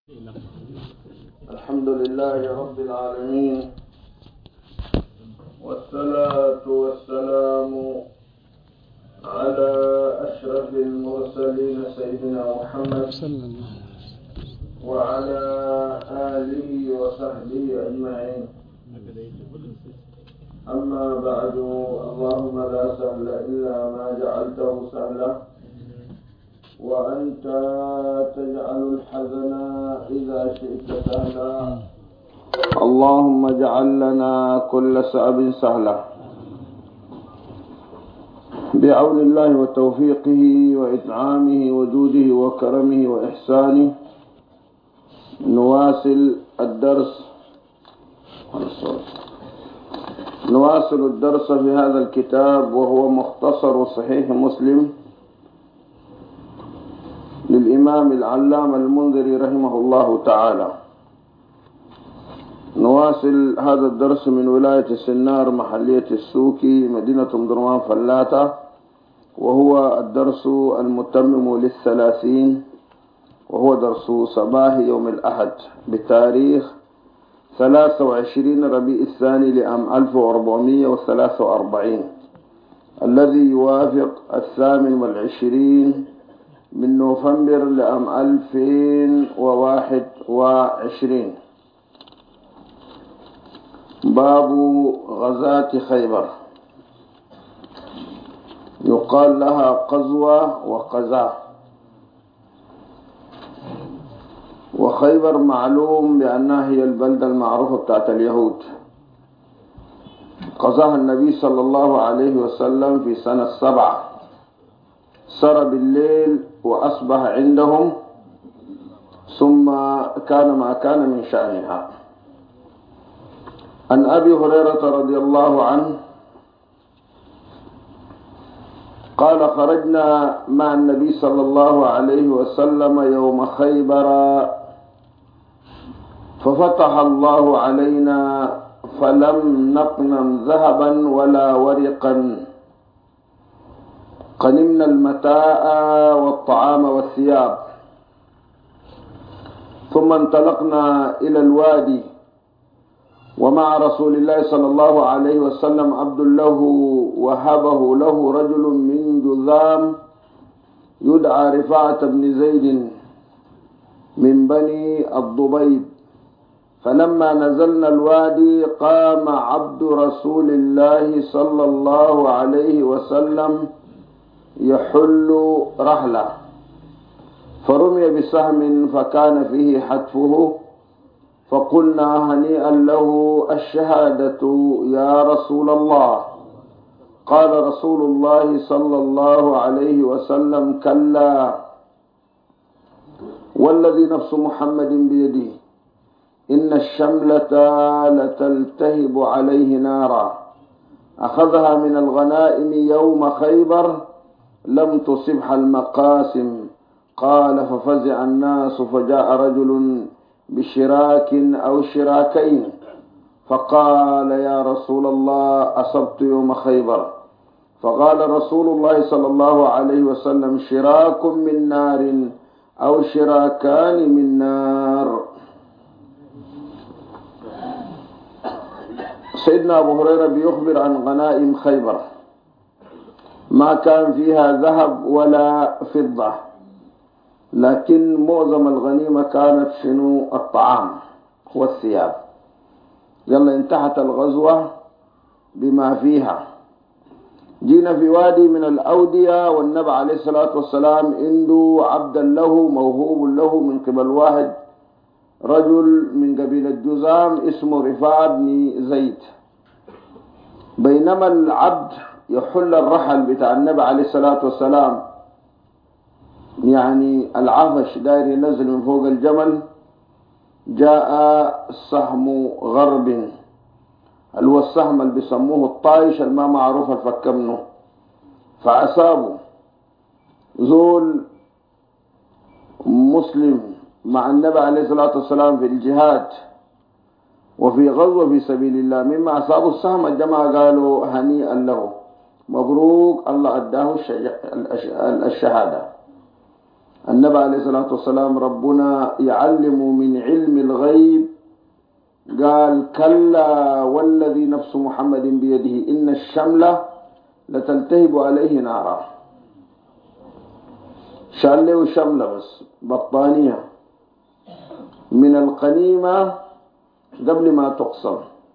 الحمد لله رب العالمين، والصلاة والسلام على أشرف المرسلين سيدنا محمد وعلى آله وصحبه أجمعين. أما بعد، اللهم لا سهل إلا ما جعلته سهلا، وأنت تجعل الحزن إذا شئت سهلا. اللهم اجعل لنا كل صعب سهلا بعون الله وتوفيقه وإطعامه وجوده وكرمه وإحسانه. نواصل الدرس في هذا الكتاب، وهو مختصر صحيح مسلم للإمام العلامة المنذري رحمه الله تعالى. نواصل هذا الدرس من ولاية السنار محلية السوكي مدينة درمان فلاتة، وهو الدرس المتمم لل30، وهو درس صباح يوم الأحد بتاريخ 23 ربيع الثاني لعام 1443، الذي يوافق 28 من نوفمبر لعام 2021. باب غزاة خيبر، يقال لها قزوة وقزاة. وخيبر معلوم بأنها هي البلدة المعروفة بتاعت اليهود. قزاها النبي صلى الله عليه وسلم في سنة 7، سر بالليل وأصبح عندهم، ثم كان ما كان من شأنها. عن أبي هريرة رضي الله عنه قال: خرجنا مع النبي صلى الله عليه وسلم يوم خيبر، ففتح الله علينا فلم نقنم ذهبا ولا ورقا، قنمنا المتاع والطعام والثياب. ثم انطلقنا إلى الوادي، ومع رسول الله صلى الله عليه وسلم عبد له وهبه له رجل من جذام يدعى رفاعة بن زيد من بني الضبيب. فلما نزلنا الوادي قام عبد رسول الله صلى الله عليه وسلم يحل رحلة، فرمي بسهم فكان فيه حتفه، فقلنا: هنيئا له الشهادة يا رسول الله. قال رسول الله صلى الله عليه وسلم: كلا، والذي نفس محمد بيده إن الشملة لتلتهب عليه نارا، أخذها من الغنائم يوم خيبر، لم تصبح المقاسم. قال: ففزع الناس، فجاء رجل بشراك أو شراكين، فقال: يا رسول الله، أصبت يوم خيبر. فقال رسول الله صلى الله عليه وسلم: شراك من نار أو شراكان من نار. سيدنا أبو هريرة بيخبر عن غنائم خيبر، ما كان فيها ذهب ولا فضة، لكن معظم الغنيمة كانت شنو؟ الطعام والثياب. يلا انتهت الغزوة بما فيها. جينا في وادي من الأودية، والنبي عليه الصلاة والسلام عنده عبدا له موهوب له من قبل واحد رجل من قبيلة جذام اسمه رفاعة بن زيد. بينما العبد يحل الرحل بتاع النبي عليه الصلاة والسلام، يعني العفش داير ينزل من فوق الجمل، جاء سهم غرب، اللي هو السهم اللي بيسموه الطايش، الما معروف الفك منه، فأصابه زول مسلم مع النبي عليه الصلاة والسلام في الجهاد وفي غزوة في سبيل الله. مما أصابه السهم الجماعة قالوا: هنيئا له، مبروك، الله أداه الشهادة. النبي عليه الصلاة والسلام ربنا يعلم من علم الغيب، قال كلا والذي نفس محمد بيده إن الشملة لتلتهب عليه نارا. شال له شملة بس بطانية من القنيمة قبل ما تقسم.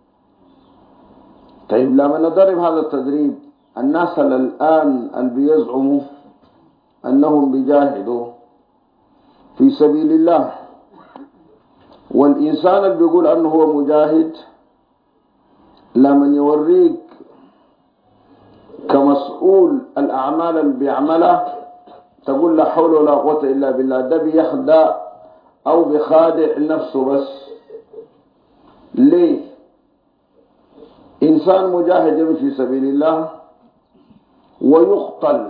طيب لما نضرب هذا التدريب، الناس الآن اللي بيزعموا أنهم بيجاهدوا في سبيل الله، والإنسان اللي بيقول أنه هو مجاهد لما يوريك كمسؤول الأعمال اللي بيعملها تقول لا حول ولا قوة إلا بالله، ده بيخدع أو بخادع نفسه بس. ليه؟ إنسان مجاهد يمشي في سبيل الله ويقتل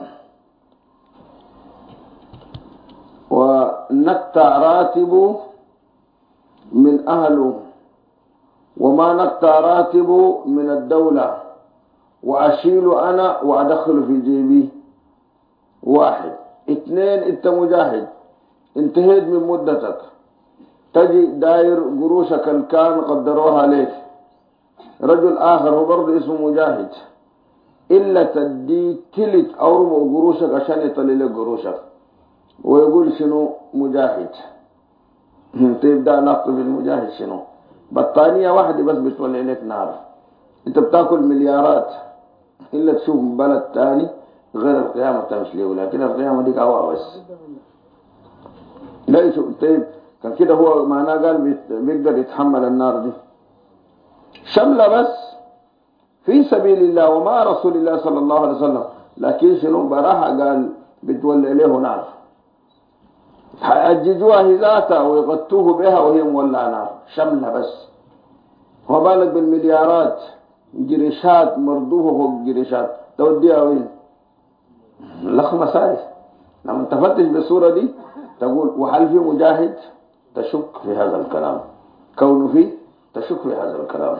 ونقطع راتبه من أهله وما نقطع راتبه من الدولة، وأشيل أنا وأدخله في جيبي. واحد. اثنين، أنت مجاهد انتهيت من مدتك، تجي داير قروشك اللي كان قدروها عليك، رجل آخر هو برضه اسمه مجاهد إلا تدي تلت أو ربع قروشك عشان يطلع لك قروشك ويقول شنو مجاهد. تبدأ نقطة بالمجاهد شنو؟ بطانية واحدة بس بتولع لك نار. انت بتاكل مليارات إلا تشوف بلد تاني غير القيامة تمشي له، لكن القيامة دي هوا بس. ليش؟ طيب كان كده هو معناه قال بيقدر يتحمل النار دي. شملة بس في سبيل الله وما رسول الله صلى الله عليه وسلم، لكن شنو براحة قال بتولع له نار، حيأججوها ذاتها ويغطوه بها وهي مولعة نار. شملة بس، وما بالك بالمليارات جريشات مردوفة فوق جريشات، توديها وين؟ لخ مسائل. لما تفتش بالصورة دي تقول وهل في مجاهد؟ تشك في هذا الكلام، كونه فيه تشك في هذا الكلام.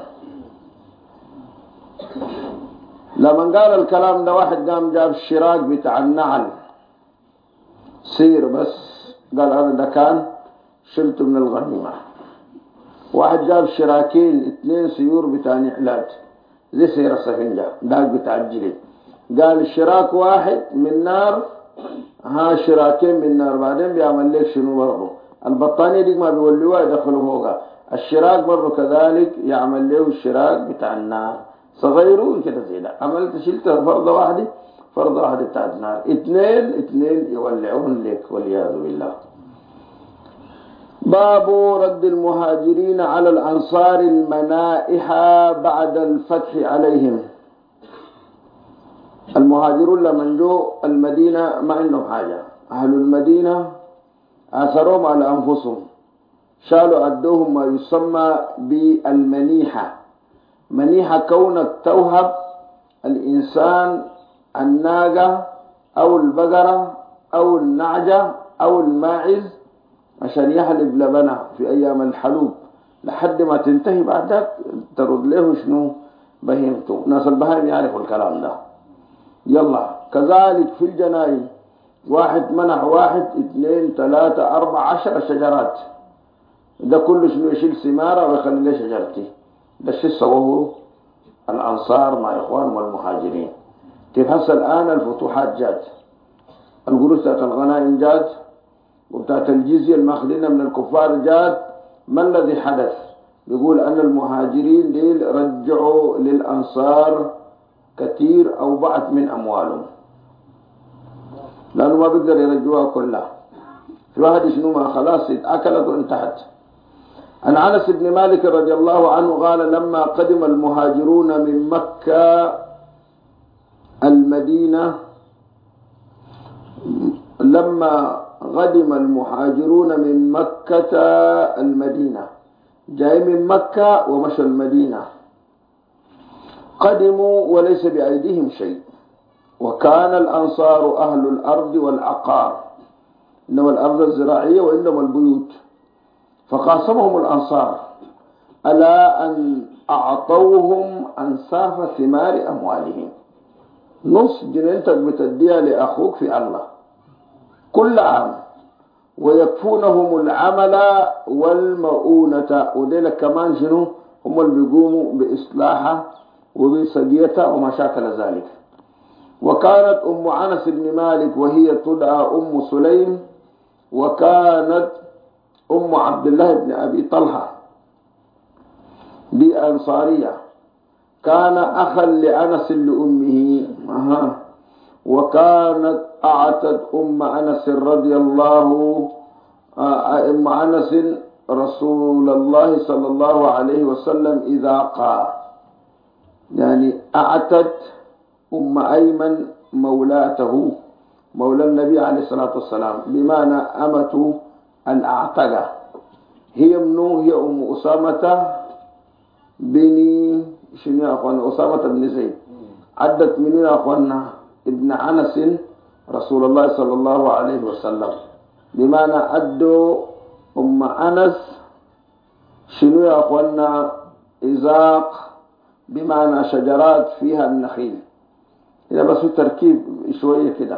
لما قال الكلام ده واحد قام جاب الشراك بتاع النعل سير بس، قال أنا ده كان شلته من الغنيمة. واحد جاب شراكين 2 سيور بتاع نعلات زي سير السفنجة ده بتاع الجليد، قال الشراك واحد من نار، ها شراكين من نار. بعدين بيعمل لك شنو برضه؟ البطانية دي ما بيولوها يدخلوا فوقها، الشراك برضه كذلك يعمل له الشراك بتاع النار صغيرون كده زي ده. عملت شلت فرضة واحدة، فرضة واحدة بتاعت النار، 2 يولعون لك والعياذ بالله. باب رد المهاجرين على الأنصار المنائح بعد الفتح عليهم. المهاجرون لمن جو المدينة ما عندهم حاجة، أهل المدينة آثرهم على أنفسهم، شالوا أدوهم ما يسمى بالمنيحة. منيحة كونك توهب الإنسان الناقة أو البقرة أو النعجة أو الماعز عشان يحلب لبنها في أيام الحلوب لحد ما تنتهي، بعدك ترد له شنو بهيمته. ناس البهائم يعرفوا الكلام ده. يلا كذلك في الجناين، واحد منح 1 2 3 4 10 شجرات، ده كله شنو يشيل ثمارة ويخلي له شجرتي. ده الشيء سووه الأنصار مع إخوانهم المهاجرين. كيف هسه الآن الفتوحات جات، القروش بتاعت الغنائم جات وبتاعت الجزية الماخذينها من الكفار جات. ما الذي حدث؟ بيقول أن المهاجرين ديل رجعوا للأنصار كثير أو بعض من أموالهم، لأنه ما بيقدر يرجعوها كلها. في واحد شنو ما خلاص اتأكلت وانتهت. عن أنس بن مالك رضي الله عنه قال لما قدم المهاجرون من مكة المدينة، لما قدم المهاجرون من مكة المدينة، جاي من مكة ومشى المدينة، قدموا وليس بأيديهم شيء، وكان الأنصار أهل الأرض والعقار، إنما الأرض الزراعية وإنما البيوت. فقاسمهم الأنصار على أن أعطوهم أنصاف ثمار أموالهم، نص جنينتك بتديها لأخوك في الله كل عام، ويكفونهم العمل والمؤونة، وديلك كمان شنو هم اللي بيقوموا بإصلاحها وبسقيتها وما شاكل ذلك. وكانت أم أنس بن مالك وهي تدعى أم سليم، وكانت أم عبد الله بن أبي طلحة بأنصارية، كان أخا لأنس لأمه. وكانت أعتد أم أنس رضي الله أم أنس رسول الله صلى الله عليه وسلم إذا قال، يعني أعتد أم أيمن مولاته، مولى النبي عليه الصلاة والسلام، بمعنى أمة الأعتقة. هي منو؟ هي أم أسامة بن شنو يا أخوانا؟ أسامة بن زيد. عدت منو يا أخوانا؟ ابن أنس رسول الله صلى الله عليه وسلم، بمعنى أدوا أم أنس شنو يا أخوانا؟ إزاق، بمعنى شجرات فيها النخيل. إذا بس تركيب شوية كده.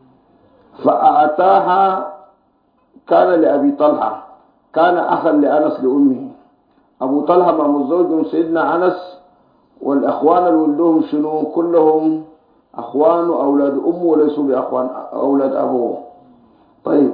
فأعطاها، كان لأبي طلحة، كان أخا لأنس لأمه. أبو طلحة مع مزوج سيدنا أنس، والأخوان اللي ولدوهم شنو؟ كلهم أخوان أولاد أمه وليسوا بأخوان أولاد أبوه. طيب،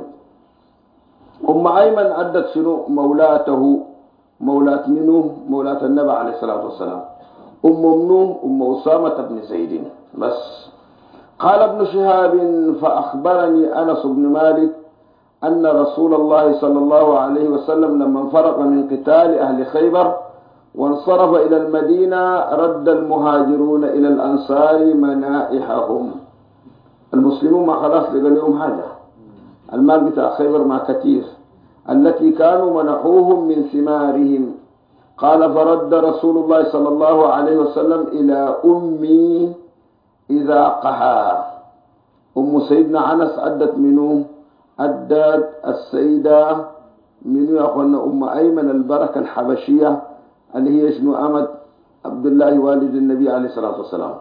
أم أيمن عدت شنو؟ مولاته، مولاة منه؟ مولاة النبي عليه الصلاة والسلام. أم منه؟ أم أسامة بن زيد. بس قال ابن شهاب: فأخبرني أنس بن مالك أن رسول الله صلى الله عليه وسلم لما انفرق من قتال أهل خيبر وانصرف إلى المدينة رد المهاجرون إلى الأنصار منائحهم. المسلمون ما خلاص لقى لهم حاجة، المال بتاع خيبر ما كثير، التي كانوا منحوهم من ثمارهم. قال: فرد رسول الله صلى الله عليه وسلم إلى أمي إذا قحا. أم سيدنا أنس أدت منه؟ أدت السيدة منو يا أخوانا؟ أم أيمن البركة الحبشية، اللي هي شنو؟ أمت عبد الله والد النبي عليه الصلاة والسلام.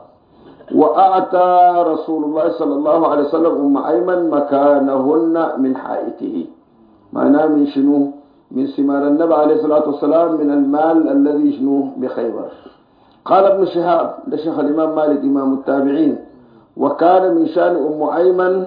وأعطى رسول الله صلى الله عليه وسلم أم أيمن مكانهن من حائطه، معناه من شنو؟ من ثمار النبي عليه الصلاة والسلام، من المال الذي شنو؟ بخيبر. قال ابن شهاب، ده شيخ الإمام مالك إمام التابعين: وكان من شأن أم أيمن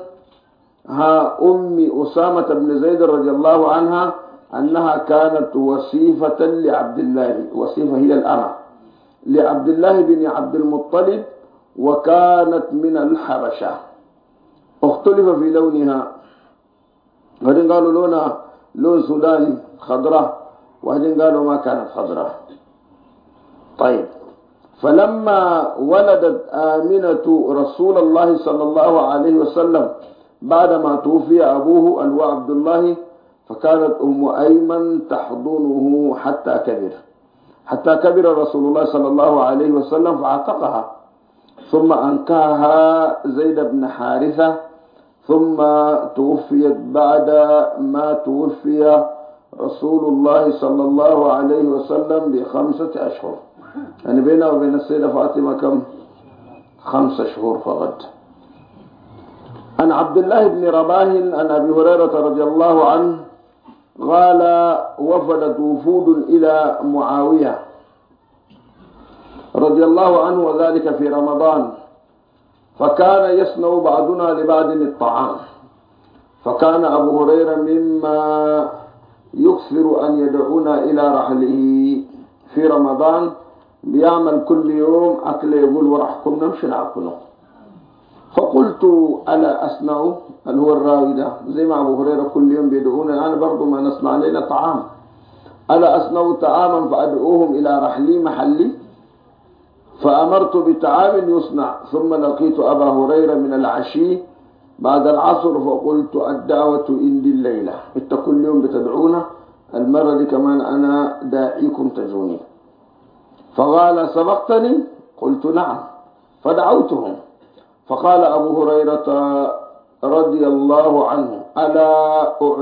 أم أسامة بن زيد رضي الله عنها أنها كانت وصيفة لعبد الله، وصيفة هي الأمة لعبد الله بن عبد المطلب، وكانت من الحبشة. اختلف في لونها، وبعدين قالوا لونها لون سوداني خضراء، وبعدين قالوا ما كانت خضراء. طيب، فلما ولدت آمنة رسول الله صلى الله عليه وسلم بعدما توفي أبوه اللي هو عبد الله، فكانت أم أيمن تحضنه حتى كبر رسول الله صلى الله عليه وسلم فعتقها، ثم أنكحها زيد بن حارثة، ثم توفيت بعد ما توفي رسول الله صلى الله عليه وسلم ب5 أشهر، يعني بينه وبين السيدة فاطمة كم؟ 5 شهور فقط. عن عبد الله بن رباح عن أبي هريرة رضي الله عنه قال: وفدت وفود إلى معاوية رضي الله عنه، وذلك في رمضان، فكان يصنع بعضنا لبعض الطعام، فكان أبو هريرة مما يكثر أن يدعونا إلى رحله في رمضان، بيعمل كل يوم أكل، يقول: ورحكم نمشي ناكله. فقلت: ألا أصنع؟ اللي هو الراوي ده، زي ما أبو هريرة كل يوم بيدعونا، أنا برضو ما نصنع لنا طعام. ألا أصنع طعاما فأدعوهم إلى رحلي محلي؟ فأمرت بطعام يصنع، ثم لقيت أبا هريرة من العشي بعد العصر، فقلت: الدعوة عندي الليلة، انت كل يوم بتدعونا، المرة دي كمان أنا داعيكم تجوني. فقال: سبقتني؟ قلت: نعم. فدعوتهم، فقال أبو هريرة رضي الله عنه: ألا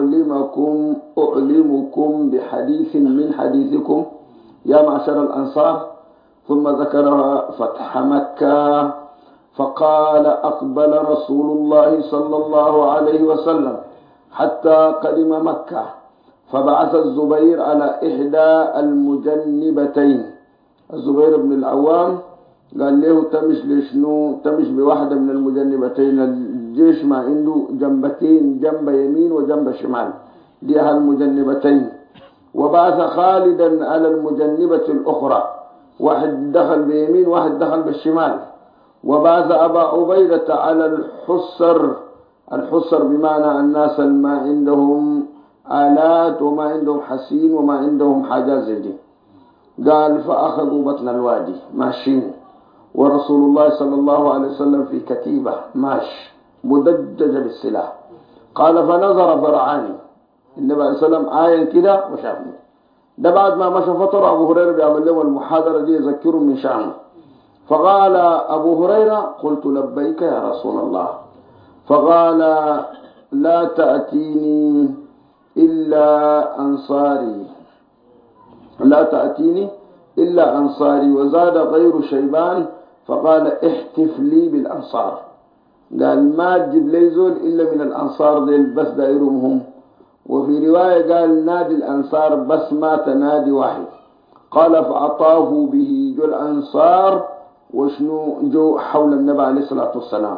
أعلمكم بحديث من حديثكم يا معشر الأنصار؟ ثم ذكر فتح مكة، فقال: أقبل رسول الله صلى الله عليه وسلم حتى قدم مكة، فبعث الزبير على إحدى المجنبتين. الزبير بن العوام قال له تمش لشنو؟ تمش بواحدة من المجنبتين. الجيش ما عنده جنبتين، جنب يمين وجنب شمال، دي المجنبتين. وبعث خالدا على المجنبة الأخرى، واحد دخل بيمين واحد دخل بالشمال. وبعث أبا عبيدة على الحسر. الحسر بمعنى الناس ما عندهم آلات وما عندهم حسين وما عندهم حاجات زي دي. قال فأخذوا بطن الوادي ماشيين، ورسول الله صلى الله عليه وسلم في كتيبة ماش مدججة بالسلاح. قال فنظر فرعاني النبي عليه الصلاة والسلام آية كده وشافني. ده بعد ما مشى فترة أبو هريرة بيعمل لهم المحاضرة دي يذكرهم من شأنه. فقال أبو هريرة قلت لبيك يا رسول الله. فقال لا تأتيني إلا أنصاري، لا تأتيني إلا أنصاري. وزاد غير شيبان فقال احتف لي بالأنصار. قال ما تجيب لي زول إلا من الأنصار ديل بس دايرهم هم. وفي رواية قال نادي الأنصار بس ما تنادي واحد. قال فأطافوا به جو الأنصار وشنو جو حول النبي عليه الصلاة والسلام.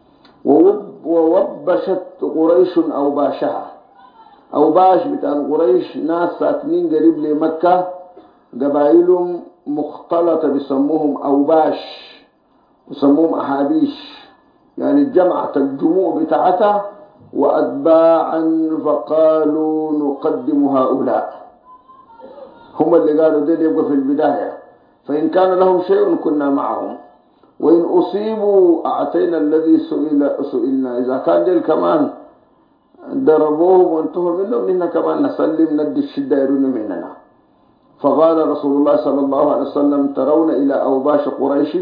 ووبشت قريش أوباشها. أوباش بتاع قريش ناس ساكنين قريب لمكة، قبائلهم مختلطة بيسموهم أوباش وسموهم أحابيش، يعني جمعت الجموع بتاعتها وأتباعا. فقالوا نقدم هؤلاء، هم اللي قالوا ديل يبقى في البداية، فإن كان لهم شيء كنا معهم، وإن أصيبوا أعطينا الذي سئلنا. إذا كان ديل كمان ضربوهم وانتهوا منهم إننا كمان نسلم ندي الشدة يرون مننا. فقال رسول الله صلى الله عليه وسلم ترون إلى أوباش قريش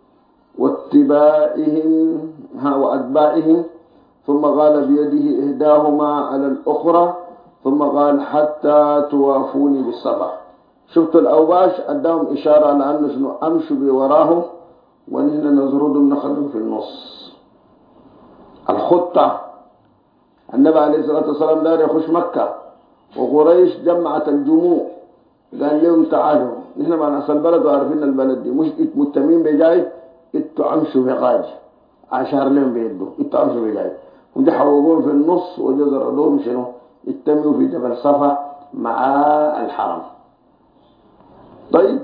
واتباعهم وأتباعهم. ثم قال بيده إهداهما على الأخرى، ثم قال حتى توافوني بالصبا. شفت الأوباش أداهم إشارة على أنه شنو أمشوا بوراهم ونحن نزردهم نخلهم في النص. الخطة النبي عليه الصلاة والسلام دار يخش مكة وقريش جمعت الجموع، قال لهم تعالوا نحن ما ناس البلد وعارفين البلد دي، مش متمين بجاي انتوا امشوا بغاج عشر لهم بيدوا انتوا امشوا بجاي. ودي حوقوهم في النص وجزردوهم شنو اتموا في جبل صفا مع الحرم. طيب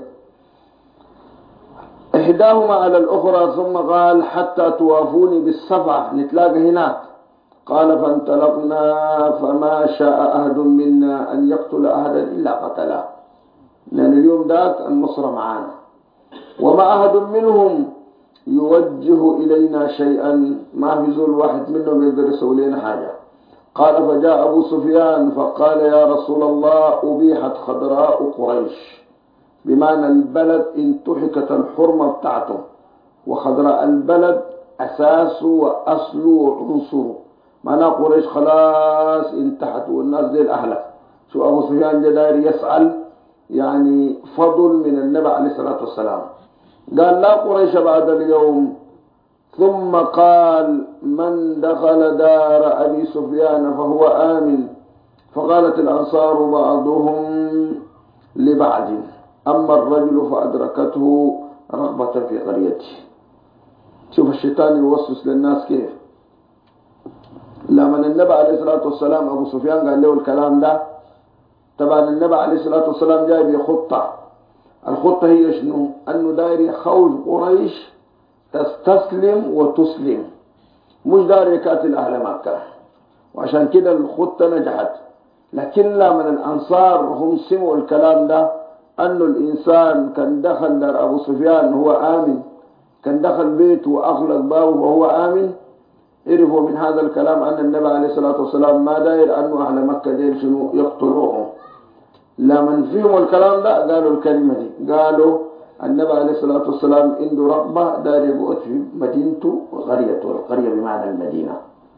إحداهما على الأخرى ثم قال حتى توافوني بالصفا نتلاقى هناك. قال فانطلقنا فما شاء أحد منا أن يقتل أحدا إلا قتله، لأن اليوم ذاك النصر معانا، وما أحد منهم يوجه إلينا شيئا، ما في زول واحد منهم يقدر يسوي لنا حاجة. قال فجاء أبو سفيان فقال يا رسول الله أبيحت خضراء قريش، بمعنى البلد انتحكت الحرمة بتاعته، وخضراء البلد أساسه وأصله وعنصره، معناه قريش خلاص انتحتوا والناس دي الأهلك. شو أبو سفيان جدار يسأل يعني فضل من النبي عليه الصلاة والسلام. قال لا قريش بعد اليوم. ثم قال من دخل دار أبي سفيان فهو آمن. فقالت الأنصار بعضهم لبعض أما الرجل فأدركته رغبة في قريته. شوف الشيطان يوسوس للناس كيف. لما النبي عليه الصلاة والسلام أبو سفيان قال له الكلام ده، طبعا النبي عليه الصلاة والسلام جاي بخطة. الخطة هي شنو؟ أنه داير يخوف قريش تستسلم وتسلم، مش داير يقاتل أهل مكة، وعشان كده الخطة نجحت. لكن لما الأنصار هم سمعوا الكلام ده أنه الإنسان كان دخل دار أبو سفيان هو آمن، كان دخل بيته وأغلق بابه وهو آمن، عرفوا من هذا الكلام أن النبي عليه الصلاة والسلام ما داير أنه أهل مكة ديل شنو يقتلوهم. لمن فيهم الكلام ده قالوا الكلمة دي، قالوا النبي عليه الصلاة والسلام عنده رغبة داير يقعد في مدينته وقريته، القرية بمعنى المدينة،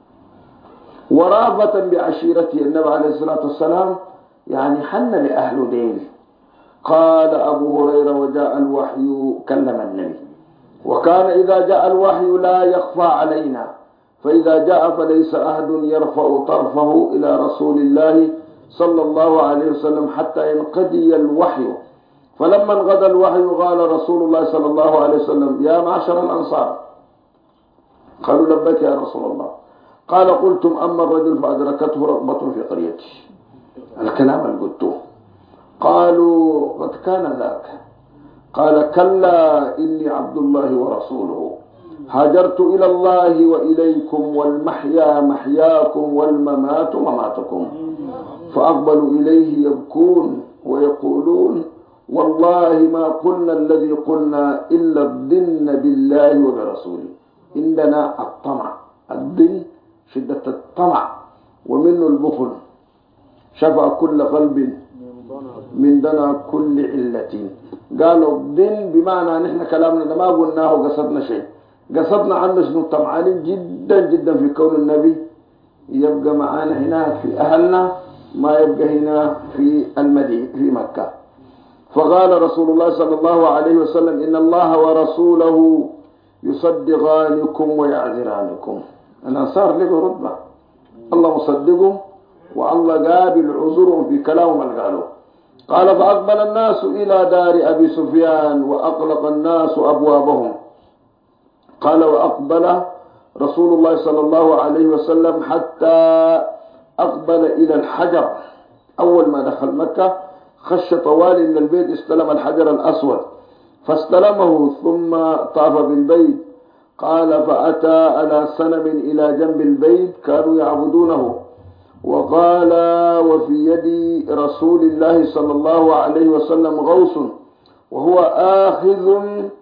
ورافة بعشيرته. النبي عليه الصلاة والسلام يعني حن لأهل ديل. قال أبو هريرة وجاء الوحي كلم النبي، وكان إذا جاء الوحي لا يخفى علينا، فإذا جاء فليس أحد يرفع طرفه إلى رسول الله صلى الله عليه وسلم حتى ينقضي الوحي. فلما انقضى الوحي قال رسول الله صلى الله عليه وسلم: يا معشر الأنصار. قالوا: لبيك يا رسول الله. قال: قلتم أما الرجل فأدركته رغبة في قريته. الكلام اللي قلته. قالوا: قد كان ذاك. قال: كلا إني عبد الله ورسوله، هاجرت إلى الله وإليكم، والمحيا محياكم والممات مماتكم. فأقبلوا إليه يبكون ويقولون: والله ما قلنا الذي قلنا إلا الظن بالله وبرسوله. عندنا الطمع، الظن شدة الطمع، ومنه البخل. شفى كل قلب من دنا كل علة. قالوا الظن بمعنى نحن كلامنا ده ما قلناه وقصدنا شيء، قصدنا عنه شنو؟ طمعانين جدا جدا في كون النبي يبقى معانا هنا في أهلنا، ما يبقى هنا في المدينة في مكة. فقال رسول الله صلى الله عليه وسلم: إن الله ورسوله يصدقانكم ويعذرانكم. الأنصار لقوا رتبة، الله مصدقهم والله قابل عذرهم في كلامهم اللي قالوا. قال: فأقبل الناس إلى دار أبي سفيان وأغلق الناس أبوابهم. قال: وأقبل رسول الله صلى الله عليه وسلم حتى أقبل إلى الحجر. أول ما دخل مكة خش طوال إلى البيت، استلم الحجر الأسود فاستلمه، ثم طاف بالبيت. قال: فأتى على صنم إلى جنب البيت كانوا يعبدونه. وقال: وفي يد رسول الله صلى الله عليه وسلم غوص، وهو آخذ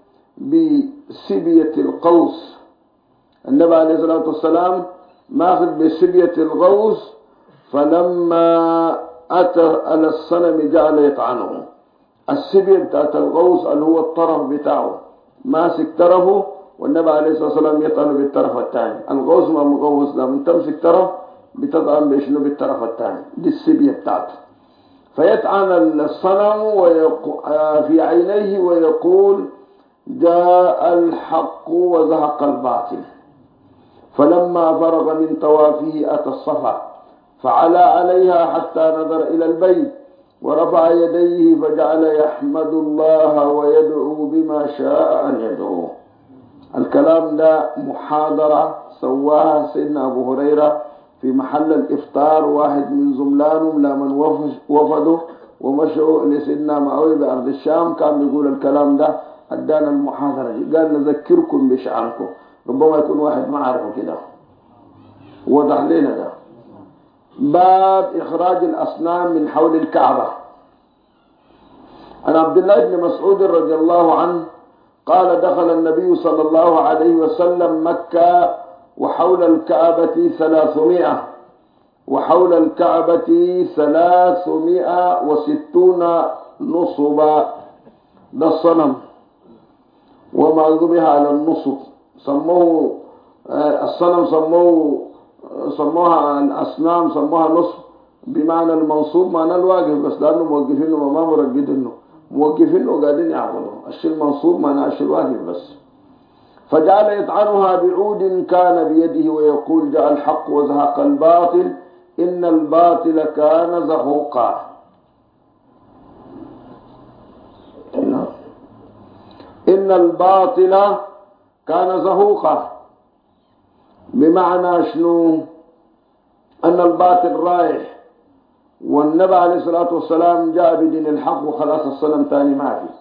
بسبية القوس. النبي عليه الصلاة والسلام ماخذ بسبية الغوص، فلما أتى على الصنم جعل يطعنه. السبية بتاعت الغوص اللي هو الطرف بتاعه، ماسك طرفه، والنبي عليه الصلاة والسلام يطعنه بالطرف الثاني. الغوص ما مغوص، لما تمسك طرف بتطعن بشنو؟ بالطرف الثاني. دي السبية بتاعته. فيطعن الصنم في عينيه ويقول: جاء الحق وزهق الباطل. فلما فرغ من طوافه أتى الصفا فعلى عليها حتى نظر إلى البيت ورفع يديه فجعل يحمد الله ويدعو بما شاء أن يدعو. الكلام ده محاضرة سواها سيدنا أبو هريرة في محل الإفطار. واحد من زملانهم لمن وفدوا ومشوا لسيدنا معاوية بأرض الشام كان بيقول الكلام ده، أدانا المحاضرة دي. قال: نذكركم بشأنكم. ربما يكون واحد ما عارفه كده، وضح لنا ده. باب إخراج الأصنام من حول الكعبة. عن عبد الله بن مسعود رضي الله عنه قال: دخل النبي صلى الله عليه وسلم مكة وحول الكعبة 300 وحول الكعبة 360 نصبا. ده الصنم وما ذبح على النصب. سموه الصنم، سموها الأصنام، سموها نصب بمعنى المنصوب، معنى الواقف، بس لأنه موقفينه وما مرقدينه، موقفينه قاعدين يعبدوا. الشيء المنصوب معناه الشيء الواقف بس. فجعل يطعنها بعود كان بيده ويقول: جاء الحق وزهق الباطل إن الباطل كان زهوقا. إن الباطل كان زهوقا بمعنى شنو؟ أن الباطل رايح، والنبي عليه الصلاة والسلام جاء بدين الحق وخلاص الصنم تاني ما في.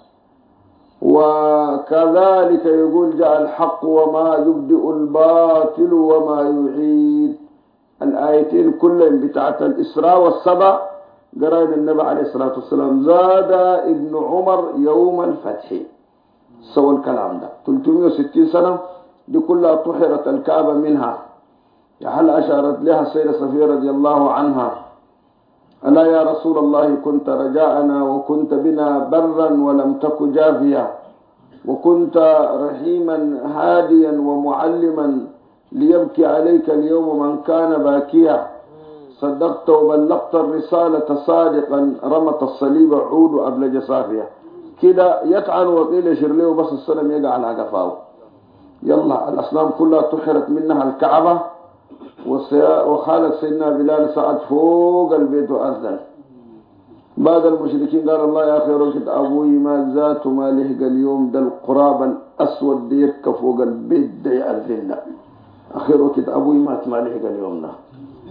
وكذلك يقول: جاء الحق وما يبدئ الباطل وما يعيد. الآيتين كلهم بتاعت الإسراء والسبع قرأنا النبي عليه الصلاة والسلام. زاد ابن عمر يوم الفتح، سوى الكلام ده 360 سنة دي كلها طهرت الكعبة منها. هل أشارت لها السيدة صفية رضي الله عنها: ألا يا رسول الله كنت رجاءنا وكنت بنا برا ولم تك جافيا، وكنت رحيما هاديا ومعلما، ليبكي عليك اليوم من كان باكيا. صدقت وبلغت الرسالة صادقا، رمت الصليب عود أبلج صافية. كده يطعن وقيل يشير له بس السلم يقع على قفاه. يلا الأصنام كلها طهرت منها الكعبة، وخالد سيدنا بلال صعد فوق البيت وأذن. بعد المشركين قال الله يا أخي رشد أبوي ما ذات ما لهق اليوم ده القراب الأسود ديك فوق البيت ده يأذن. أخي رشد أبوي مات ما لهق اليوم ده.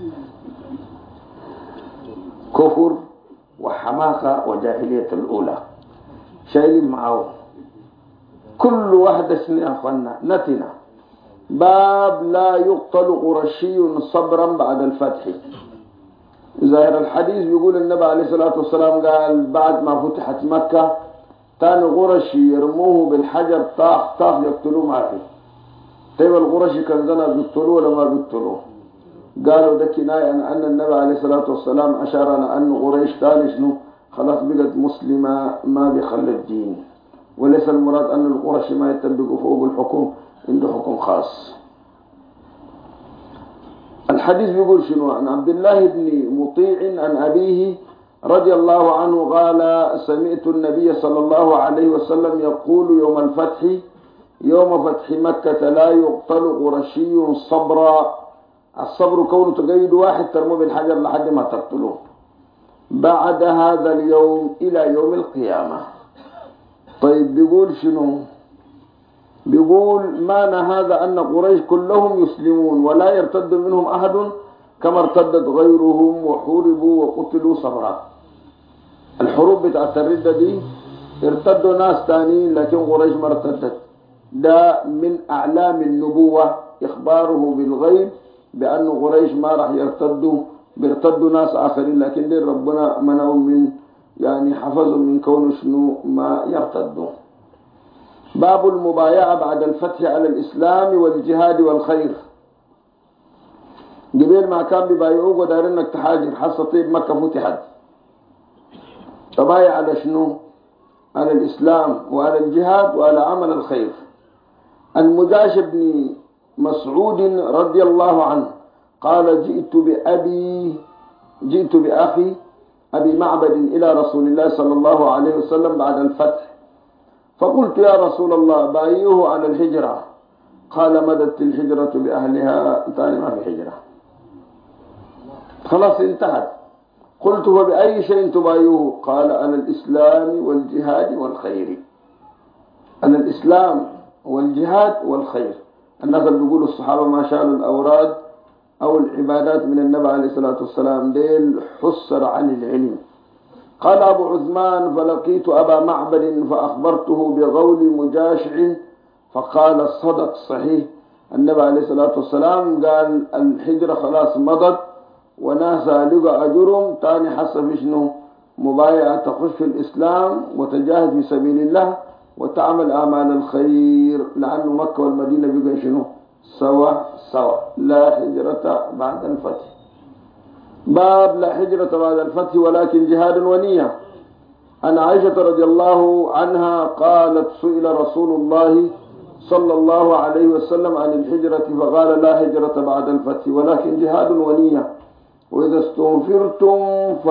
كفر وحماقة وجاهلية الأولى شايلين معه كل واحدة سنة أخوانا نتنا. باب لا يقتل قرشي صبرا بعد الفتح. ظاهر الحديث بيقول النبي عليه الصلاة والسلام قال بعد ما فتحت مكة كان قرشي يرموه بالحجر طاق يقتلوه ما فيه. طيب القرشي كان زنا بيقتلوه ولا ما بيقتلوه؟ قالوا ده كناية أن النبي عليه الصلاة والسلام أشار على أن قريش ثاني شنو خلاص بقت مسلمة ما بيخلي الدين، وليس المراد أن القرشي ما يتبقوا فوق الحكم، عنده حكم خاص. الحديث بيقول شنو؟ عن عبد الله بن مطيع عن أبيه رضي الله عنه قال سمعت النبي صلى الله عليه وسلم يقول يوم الفتح يوم فتح مكة لا يقتل قرشي صبرا. الصبر كونه تقيد واحد ترموا بالحجر لحد ما تقتلوه بعد هذا اليوم إلى يوم القيامة. طيب بيقول شنو؟ بيقول معنى هذا أن قريش كلهم يسلمون ولا يرتد منهم أحد كما ارتدت غيرهم وحوربوا وقتلوا صبرا. الحروب بتاعت الردة دي ارتدوا ناس تانيين لكن قريش ما ارتدت. ده من أعلام النبوة إخباره بالغيب بأن قريش ما راح بيرتدوا ناس آخرين، لكن دي ربنا منعهم من يعني حفظوا من كون شنو ما يرتدوا. باب المبايعة بعد الفتح على الإسلام والجهاد والخير. قبل ما كان بيبايعوك ودار انك تحاجر حصة طيب مكة فتحت تبايع على شنو؟ على الإسلام وعلى الجهاد وعلى عمل الخير. المجاش بن مسعود رضي الله عنه قال جئت بأخي أبي معبد إلى رسول الله صلى الله عليه وسلم بعد الفتح فقلت يا رسول الله بايعوه على الهجرة. قال مدت الهجرة بأهلها، ثاني ما في هجرة خلاص انتهت. قلت وبأي شيء تبايعوه؟ قال على الإسلام والجهاد والخير. على الإسلام والجهاد والخير. الناس اللي بيقولوا الصحابة ما شالوا الأوراد أو العبادات من النبي عليه الصلاة والسلام ديل حسر عن العلم. قال أبو عثمان فلقيت أبا معبد فأخبرته بقول مجاشع فقال صدق صحيح. النبي عليه الصلاة والسلام قال الحجرة خلاص مضت وناس لقى أجرهم تاني حسب شنو مبايعة تخش في الإسلام وتجاهد في سبيل الله وتعمل أعمال الخير، لأنه مكة والمدينة بقى شنو سوا لا هجرة بعد الفتح. باب لا هجرة بعد الفتح ولكن جهاد ونية. عن عائشة رضي الله عنها قالت سئل رسول الله صلى الله عليه وسلم عن الهجرة فقال لا هجرة بعد الفتح ولكن جهاد ونية. وإذا استنفرتم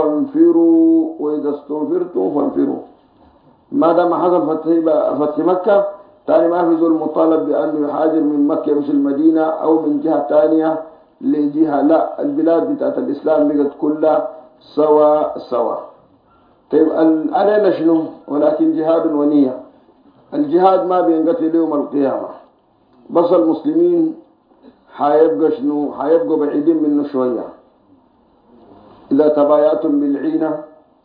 فانفروا ما دام حصل فتح مكة تاني ما في زول مطالب بأنه يحاجر من مكة يمشي المدينة أو من جهة تانية لجهة، لا البلاد بتاعت الإسلام بقت كلها سوا. طيب علينا شنو؟ ولكن جهاد ونية. الجهاد ما بينقتل يوم القيامة، بس المسلمين حيبقى شنو؟ حيبقوا بعيدين منه شوية. إذا تبايعتم بالعينة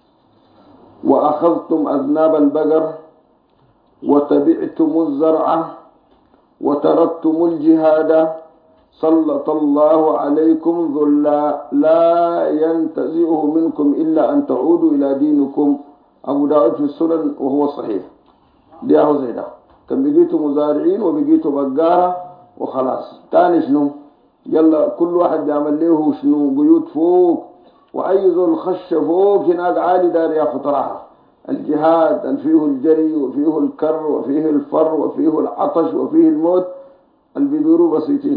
وأخذتم أذناب البقر وتبعتم الزرع وتركتم الجهاد سلط الله عليكم ذلا لا ينتزعه منكم إلا أن تعودوا إلى دينكم. أبو داود في السنن وهو صحيح. دي أهو زي ده كان بقيتوا مزارعين وبقيتوا بقارة وخلاص. تاني شنو؟ يلا كل واحد بيعمل له شنو بيوت فوق وعيزوا الخش فوق هناك عالي دار ياخذ راحة. الجهاد أن فيه الجري وفيه الكر وفيه الفر وفيه العطش وفيه الموت البدور بسيطين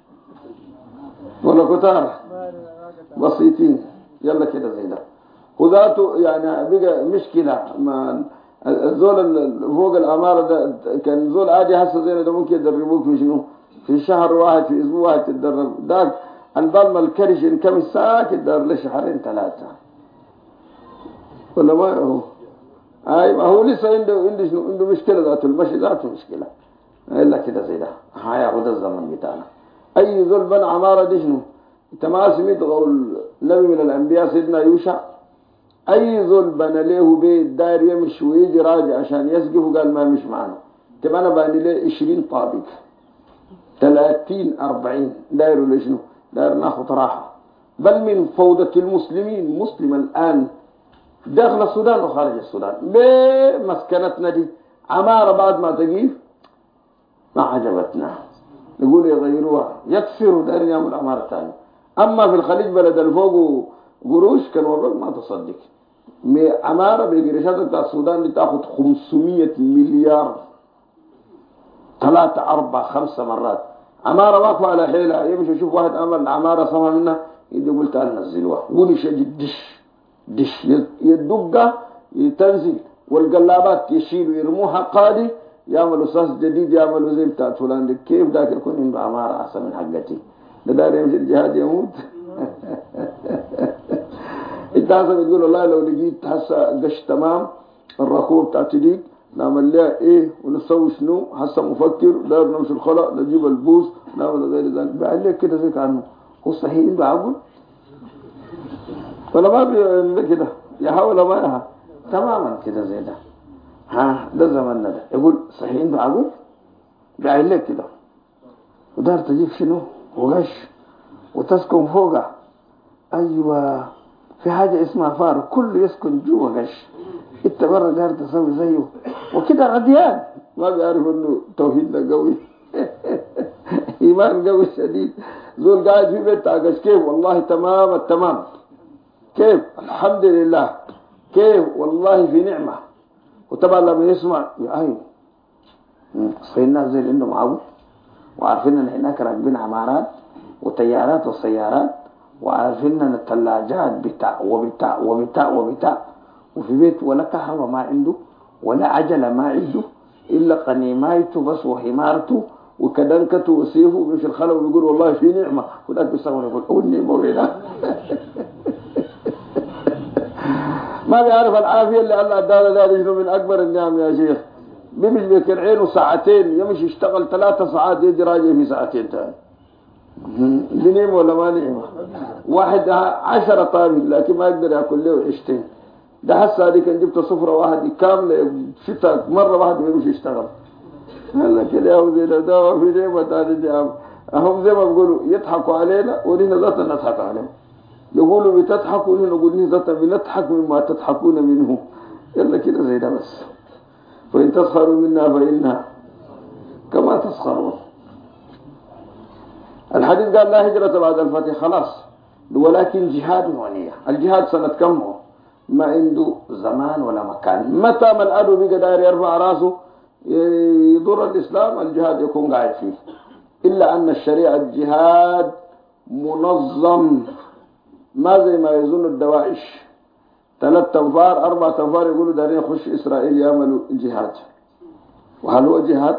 ولا كتار بسيطين. يلا كده زي ده وذاته يعني بقى مشكلة ما الزول فوق العمارة ده كان زول عادي هسه زي ده ممكن يدربوك في شنو؟ في شهر واحد في اسبوع واحد تتدرب ده. البال الكرش ان كم ساعة تدرب لشهرين ثلاثة ولا ما هو؟ اي ما هو لسه عنده شنو؟ عنده مشكلة ذاته المشي ذاته مشكلة الا كده زي ده هياخد الزمن بتاعنا. اي زول بنى عمارة دي شنو؟ انت ما سمعت قول نبي من الانبياء سيدنا يوشع؟ اي زول بنى له بيت داير يمشي ويجي راجع عشان يسقف قال ما مش معنا. طب انا باني له 20 طابق 30 40 داير له شنو؟ داير ناخذ راحه. بل من فوضى المسلمين مسلم الان داخل السودان وخارج السودان بمسكنتنا دي عماره بعد ما تقيف ما عجبتنا نقول يغيروها يكسروا دايرين يعملوا عماره ثانيه. اما في الخليج بلد الفوق قروش كان والله ما تصدق عمارة بقرشات بتاع السودان دي تاخد 500 مليار 3 4 5 مرات. عمارة واقفة على حيلها يمشي يشوف واحد عمل عمارة صفى منها يجي يقول تعال نزلوها ونش دش يدقها تنزل والقلابات يشيلوا يرموها قادي يعملوا صاص جديد يعملوا زي بتاع فلان دي. كيف ذاك يكون عنده عمارة أحسن من حقتي؟ ده داير يمشي الجهاد يموت. انت هسه بتقول والله لو لقيت هسه قش تمام الركوب بتاعتي ديك نعمل لها ايه ونسوي شنو هسه مفكر داير نمشي الخلا نجيب البوس نعمل غير ذلك بقى لك كده زي كانه هو صحيح عنده عقل ولا ما بيعمل كده يحاول ما يها تماما كده زي ده. ها ده زماننا ده يقول صحيح عنده عقل بقى لك كده ودار تجيب شنو وغش وتسكن فوقه. ايوه في حاجة اسمها فار كله يسكن جوا غش انت برا داير تسوي زيه وكده غديان ما بيعرف انه توحيدنا قوي. ايمان قوي شديد. زول قاعد في بيت غش كيف والله تمام التمام كيف الحمد لله كيف والله في نعمة. وطبعا لما يسمع يعين صحيح الناس زي اللي عندهم عقل وعارفين ان هناك راكبين عمارات وطيارات وسيارات وعارفين ان الثلاجات بتاع وفي بيت ولا كهرباء ما عنده ولا عجله ما عنده الا قنيمايته بس وحمارته وكدنكته وسيفه ويمشي الخلا وبيقول والله في نعمه وذاك بيصور يقول او النعمه وين. ما بيعرف العافيه اللي الله ادانا ده من اكبر النعم يا شيخ. بيمشي بكرعين ساعتين يمشي يشتغل 3 ساعات يجي راجع في ساعتين تاني. بنعمة ولا ما نعمة؟ واحد 10 طابق لكن ما يقدر ياكل له 20. ده هسه هذيك كان جبت صفرة واحد كاملة شتاء مرة واحدة بيمشي يشتغل. هلا كده يا زي ده في نعمة ثانية دي هم زي ما بيقولوا يضحكوا علينا ونحن ذاتنا نضحك عليهم. يقولوا بتضحكوا ونحن نقول ذاتنا بنضحك مما تضحكون منه. يلا كده زي ده بس. فإن تسخروا منا فإنا كما تسخرون. الحديث قال لا هجرة بعد الفتح خلاص ولكن جهاد ونية. الجهاد سنة كم هو؟ ما عنده زمان ولا مكان. متى ما العدو بقى داير يرفع راسه يضر الإسلام الجهاد يكون قاعد فيه. إلا أن الشريعة الجهاد منظم ما زي ما يظن الدواعش 3 أنفار 4 أنفار يقولوا دارين يخش إسرائيل يعملوا جهاد. وهل هو جهاد؟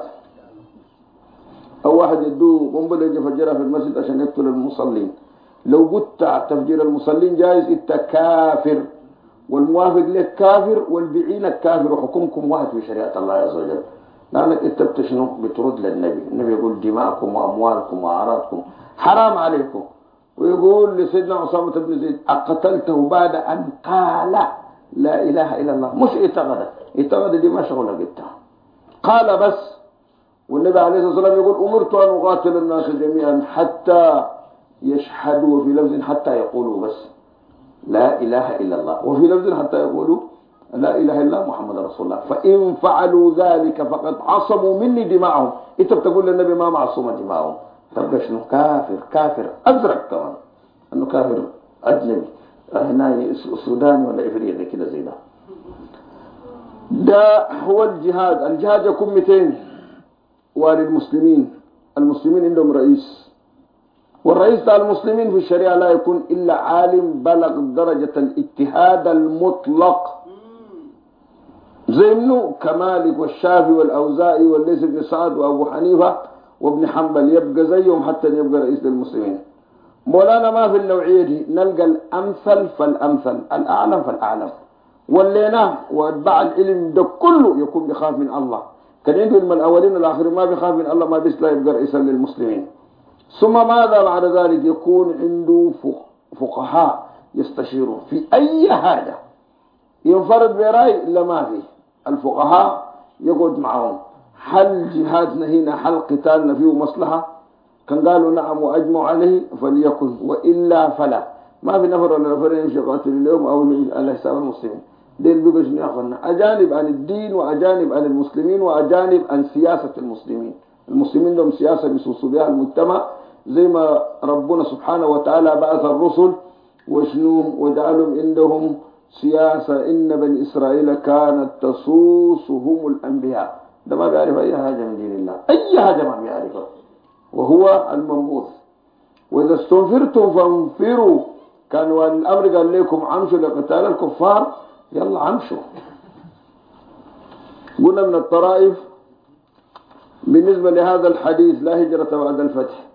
أو واحد يدوه قنبلة يفجرها في المسجد عشان يقتل المصلين. لو قلت تفجير المصلين جائز انت كافر والموافق لك كافر والبعينك كافر وحكمكم واحد في شريعة الله عز وجل. لأنك انت بتشنو بترد للنبي. النبي يقول دماءكم وأموالكم وأعراضكم حرام عليكم. ويقول لسيدنا عصامة بن زيد أقتلته بعد أن قال لا إله إلا الله مش اعتقد دي ما شغلة قلتها قال بس. والنبي عليه الصلاة والسلام يقول أمرت أن أقاتل الناس جميعا حتى يشهدوا وفي لفظ حتى يقولوا بس لا إله إلا الله وفي لفظ حتى يقولوا لا إله إلا محمد رسول الله. فإن فعلوا ذلك فقد عصموا مني دماءهم. أنت بتقول للنبي ما معصومة دماءهم تبقى شنو كافر أزرق كمان أنه كافر أجنبي هنا سوداني ولا إفريقي كده زي ده هو الجهاد يكون 200 وللمسلمين. المسلمين عندهم رئيس والرئيس بتاع المسلمين في الشريعة لا يكون إلا عالم بلغ درجة الاجتهاد المطلق زي منه كمالك والشافعي والأوزاعي والليث بن سعد وأبو حنيفة وابن حنبل، يبقى زيهم حتى يبقى رئيس للمسلمين. مولانا ما في النوعية دي، نلقى الأمثل فالأمثل، الأعلم فالأعلم، ولينا واتباع العلم ده كله يكون بخاف من الله. كان عنده علم الأولين والآخرين ما بخاف من الله، ما بيسلا يبقى رئيسا للمسلمين. ثم ماذا بعد ذلك؟ يكون عنده فقهاء يستشيروا في أي حاجة، ينفرد برأي إلا ما فيه الفقهاء يقعد معهم. هل جهادنا هنا، هل قتالنا فيه مصلحة؟ كان قالوا نعم وأجمعوا عليه فليكن، وإلا فلا. ما في نفر ولا نفرين يمشي قاتل اليوم أو على حساب المسلمين. دين بقى شنو ياخذنا؟ أجانب عن الدين، وأجانب عن المسلمين، وأجانب عن سياسة المسلمين. المسلمين لهم سياسة بيسوسوا بها المجتمع، زي ما ربنا سبحانه وتعالى بعث الرسل وشنو وجعلهم عندهم سياسة. إن بني إسرائيل كانت تسوسهم الأنبياء. ده ما بيعرف أي حاجة من دين الله، أي حاجة ما بيعرفها، وهو المنبوذ. وإذا استنفرتم فانفروا، كانوا الأمر قال لكم عمشوا لقتال الكفار، يلا عمشوا. قلنا من الطرائف بالنسبة لهذا الحديث لا هجرة بعد الفتح.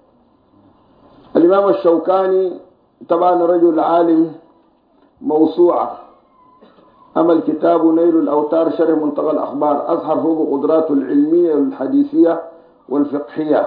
الإمام الشوكاني طبعا رجل عالم، موسوعة، أما كتاب نيل الأوتار شرح منتقى الأخبار، أظهر فوق قدراته العلمية والحديثية والفقهية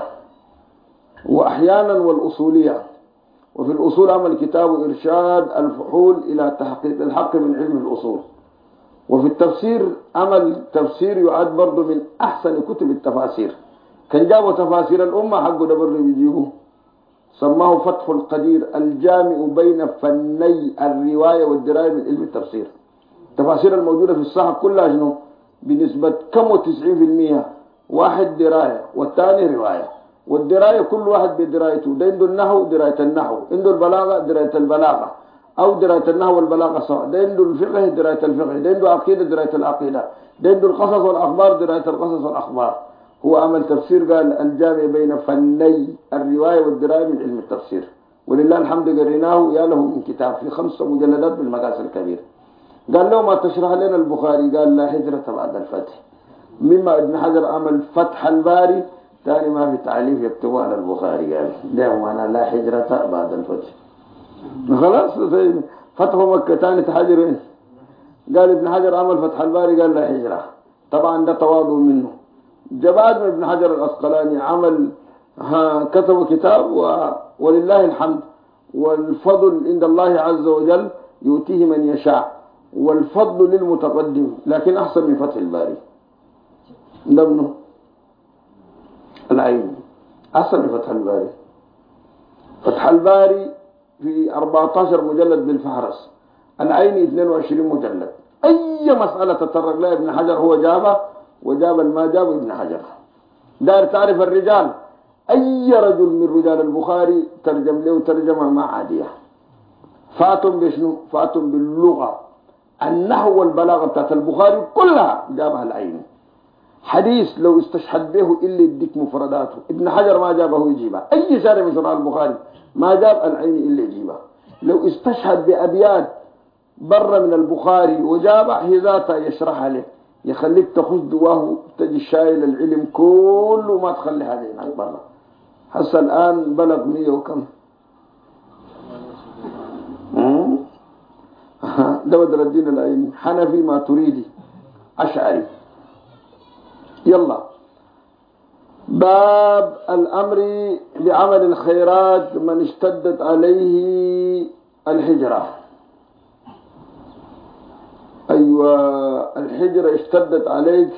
وأحيانا والأصولية. وفي الأصول عمل كتاب إرشاد الفحول إلى تحقيق الحق من علم الأصول. وفي التفسير عمل تفسير يعد برضه من أحسن كتب التفاسير. كان جابوا تفاسير الأمة حقه ده برضه بيجيبوه، سماه فتح القدير الجامع بين فني الرواية والدراية من علم التفسير. التفاسير الموجودة في الصحف كلها شنو؟ بنسبة كم و90%، واحد دراية والثاني رواية. والدراية كل واحد بدرايته، ده عنده النحو دراية النحو، عنده البلاغة دراية البلاغة أو دراية النحو والبلاغة سواء، ده عنده الفقه دراية الفقه، ده عنده عقيدة دراية العقيدة، ده عنده القصص والأخبار دراية القصص والأخبار. هو عمل تفسير قال الجامع بين فني الرواية والدراية من علم التفسير، ولله الحمد قريناه يا له من كتاب في 5 مجلدات بالمقاس الكبير. قال له ما تشرح لنا البخاري؟ قال لا هجرة بعد الفتح. مما ابن حجر عمل فتح الباري، ثاني ما في تعليف يكتبوا على البخاري، قال ده معنى لا هجرة بعد الفتح. خلاص فتح مكة ثاني تحجر وين؟ قال ابن حجر عمل فتح الباري قال لا هجرة. طبعا ده تواضع منه. جباد من ابن حجر الأسقلاني عمل كتب كتاب ولله الحمد، والفضل عند الله عز وجل يؤتيه من يشاء، والفضل للمتقدم، لكن أحسن من فتح الباري. ده منه العين أحسن من فتح الباري. فتح الباري في 14 مجلد بالفهرس، العين 22 مجلد. أي مسألة تطرق لها ابن حجر هو جابه، وجاب ما جابه ابن حجر. دار تعرف الرجال، أي رجل من رجال البخاري ترجم له ترجمة ما عادية. فاتم بشنو؟ فاتم باللغة، النحو والبلاغة بتاعت البخاري كلها جابها العين. حديث لو استشهد به إلا يديك مفرداته، ابن حجر ما جابه يجيبها. أي شارع من شرع البخاري ما جاب العين إلا يجيبها. لو استشهد بأبيات برا من البخاري وجابه ذاتها يشرحها لك، يخليك تخش دواه تجي شايل العلم كله ما تخلي هذا هناك برا. حتى الآن بلغ 100 وكم. ده بدر الدين العيني، حنفي ما تريدي، أشعري. يلا باب الأمر بعمل الخيرات من اشتدت عليه الحجرة. أيوة الحجرة اشتدت عليك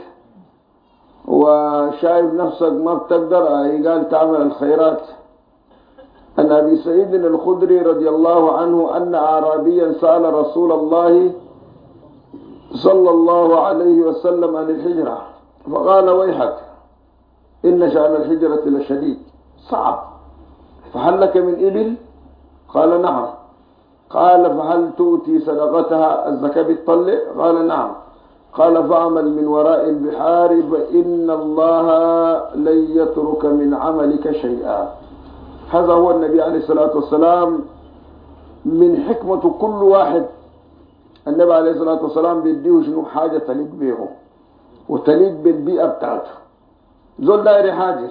وشايف نفسك ما بتقدر، قال تعمل الخيرات. عن أبي سعيد الخدري رضي الله عنه أن أعرابيا سأل رسول الله صلى الله عليه وسلم عن الحجرة، فقال ويحك إن شأن الحجرة لشديد صعب، فهل لك من إبل؟ قال نعم. قال فهل تؤتي صدقتها الزكاة بتطلع؟ قال نعم. قال فاعمل من وراء البحار فإن الله لن يترك من عملك شيئا. هذا هو النبي عليه الصلاة والسلام من حكمة كل واحد. النبي عليه الصلاة والسلام بيديه شنو حاجة تليق بيه. وتليق بالبيئة بتاعته. زول داير يهاجر،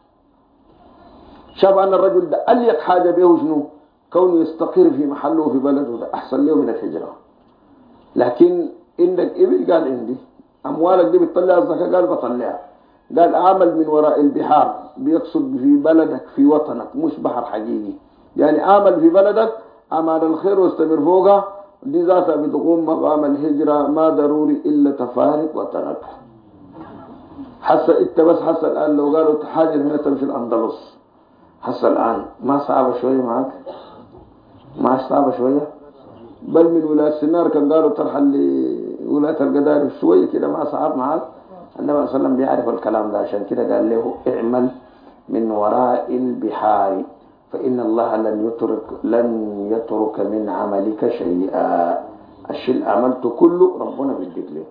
شاف أن الرجل ده أليق حاجة به شنو؟ كونه يستقر في محله في بلده، ده أحسن له من الهجرة. لكن عندك إبل، قال عندي. أموالك دي بتطلع الزكاة، قال بطلعها. قال أعمل من وراء البحار، بيقصد في بلدك في وطنك، مش بحر حقيقي. يعني أعمل في بلدك أعمال الخير واستمر فوقها، دي ذاتها بتقوم مقام الهجرة. ما ضروري إلا تفارق وطنك. حتى انت بس حتى الآن لو قالوا تحاجر هنا تمشي الأندلس، حتى الآن ما صعبة شوية معك؟ ما صعبة شوية؟ بل من ولاية السنار كان قالوا ترحل لولاية القدارف شوية كده، ما صعب معك؟ النبي صلى الله عليه وسلم بيعرف الكلام ده، عشان كده قال له اعمل من وراء البحار فإن الله لن يترك من عملك شيئا. الشيء اللي عملته كله ربنا بيديك له.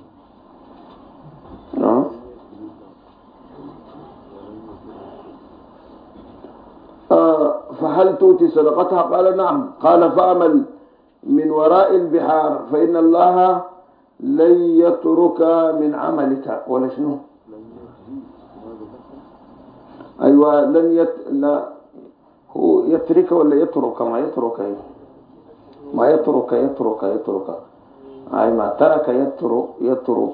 فهل تؤتي صدقتها؟ قال نعم. قال فأعمل من وراء البحار فإن الله لن يترك من عملك ولا شنو؟ أيوة لا هو يترك ولا يترك؟ ما يترك أي ما ترك يترك.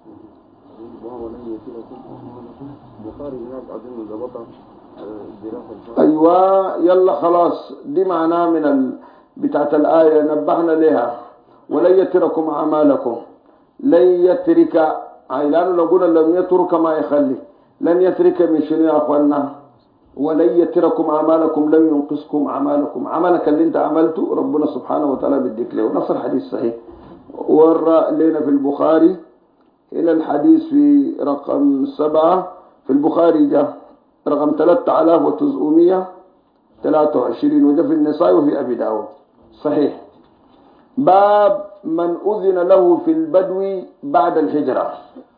أيوة يلا خلاص، دي معناه من بتاعت الآية نبهنا لها. ولن يتركم أعمالكم، لن يترك. أي لأنه لو قلنا لم يترك ما يخلي، لن يترك من شنو يا أخوانا؟ ولن يتركم أعمالكم، لن ينقصكم أعمالكم. عملك اللي انت عملته ربنا سبحانه وتعالى بديك له. نص الحديث صحيح ورى لنا في البخاري إلى الحديث في رقم 7 في البخاري، جاء رقم 3923، وجاء في النساء وفي أبي داود صحيح. باب من أذن له في البدو بعد الهجرة.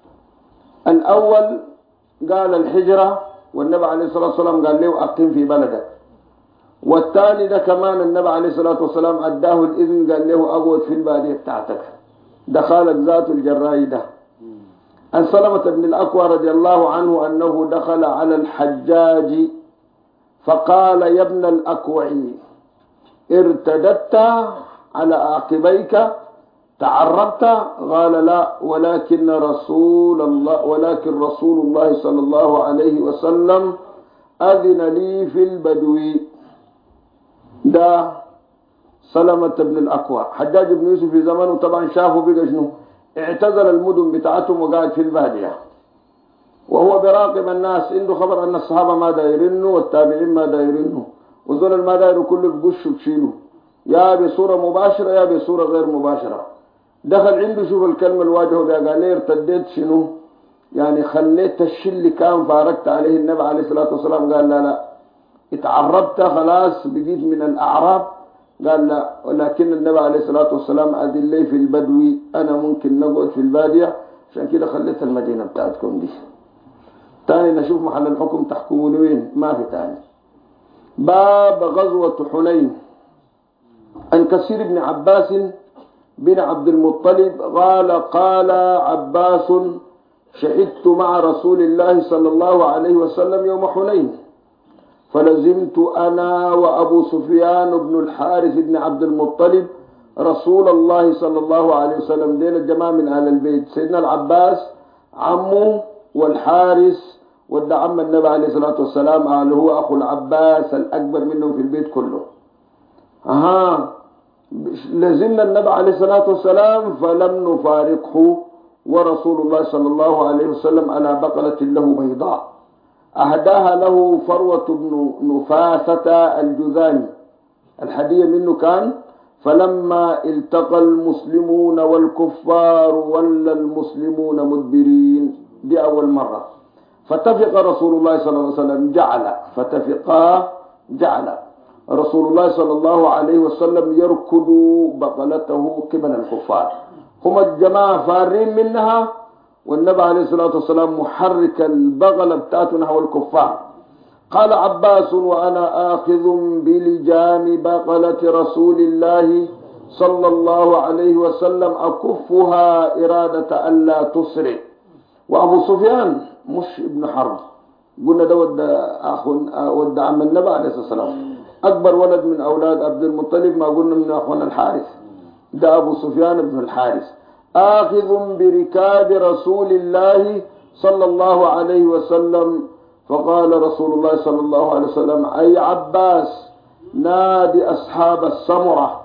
الأول قال الهجرة، والنبي عليه الصلاة والسلام قال له أقيم في بلدك. والثاني ده كمان النبي عليه الصلاة والسلام أداه الإذن، قال له أقعد في البادية بتاعتك. دخلت ذات الجرايدة. عن سلمة بن الأكوع رضي الله عنه أنه دخل على الحجاج فقال يا ابن الأكوع ارتددت على عقبيك تعربت؟ قال لا، ولكن رسول الله صلى الله عليه وسلم أذن لي في البدو. ده سلمة بن الأكوع. حجاج بن يوسف في زمانه طبعا شافوا بقى شنو؟ اعتزل المدن بتاعتهم وقاعد في البادية، وهو براقب الناس، عنده خبر أن الصحابة ما دايرينه والتابعين ما دايرينه، وذول ما دايروا كله بقشوا بشيلوا، يا بصورة مباشرة يا بصورة غير مباشرة. دخل عنده شوف الكلمة الواجهة بها، قال لي ارتديت شنو؟ يعني خليت الشيء اللي كان فارقت عليه النبي عليه الصلاة والسلام. قال لا اتعربت خلاص بقيت من الأعراب. قال لا، ولكن النبي عليه الصلاة والسلام أذن لي في البدو، أنا ممكن نقعد في البادية، عشان كده خليت المدينة بتاعتكم دي. تاني نشوف محل الحكم تحكمون وين؟ ما في تاني. باب غزوة حنين. عن كثير بن عباس بن عبد المطلب قال عباس شهدت مع رسول الله صلى الله عليه وسلم يوم حنين، فلزمت أنا وأبو سفيان بن الحارث بن عبد المطلب رسول الله صلى الله عليه وسلم. دين الجماعة من أهل البيت، سيدنا العباس عمه، والحارث ودى عم النبي عليه الصلاة والسلام هو أخو العباس الأكبر منهم في البيت كله. لزمنا النبي عليه الصلاة والسلام فلم نفارقه، ورسول الله صلى الله عليه وسلم على بقلة له بيضاء أهداها له فروة بن نفاسة الجذاني، الهدية منه كان. فلما التقى المسلمون والكفار ولى المسلمون مدبرين، دي أول مرة. فتفق رسول الله صلى الله عليه وسلم جعل رسول الله صلى الله عليه وسلم يركض بقلته قبل الكفار. هم الجماعة فارين منها، والنبي عليه الصلاة والسلام محرك البغلة بتاعته نحو الكفار. قال عباس وأنا آخذ بلجام بغلة رسول الله صلى الله عليه وسلم أكفها إرادة ألا تسرع. وأبو سفيان مش ابن حرب، قلنا ده ود عم النبي عليه الصلاة والسلام، أكبر ولد من أولاد عبد المطلب، ما قلنا من أخوان الحارث، ده أبو سفيان بن الحارث. آخذ بركاب رسول الله صلى الله عليه وسلم. فقال رسول الله صلى الله عليه وسلم: أي عباس، نادي أصحاب السمرة.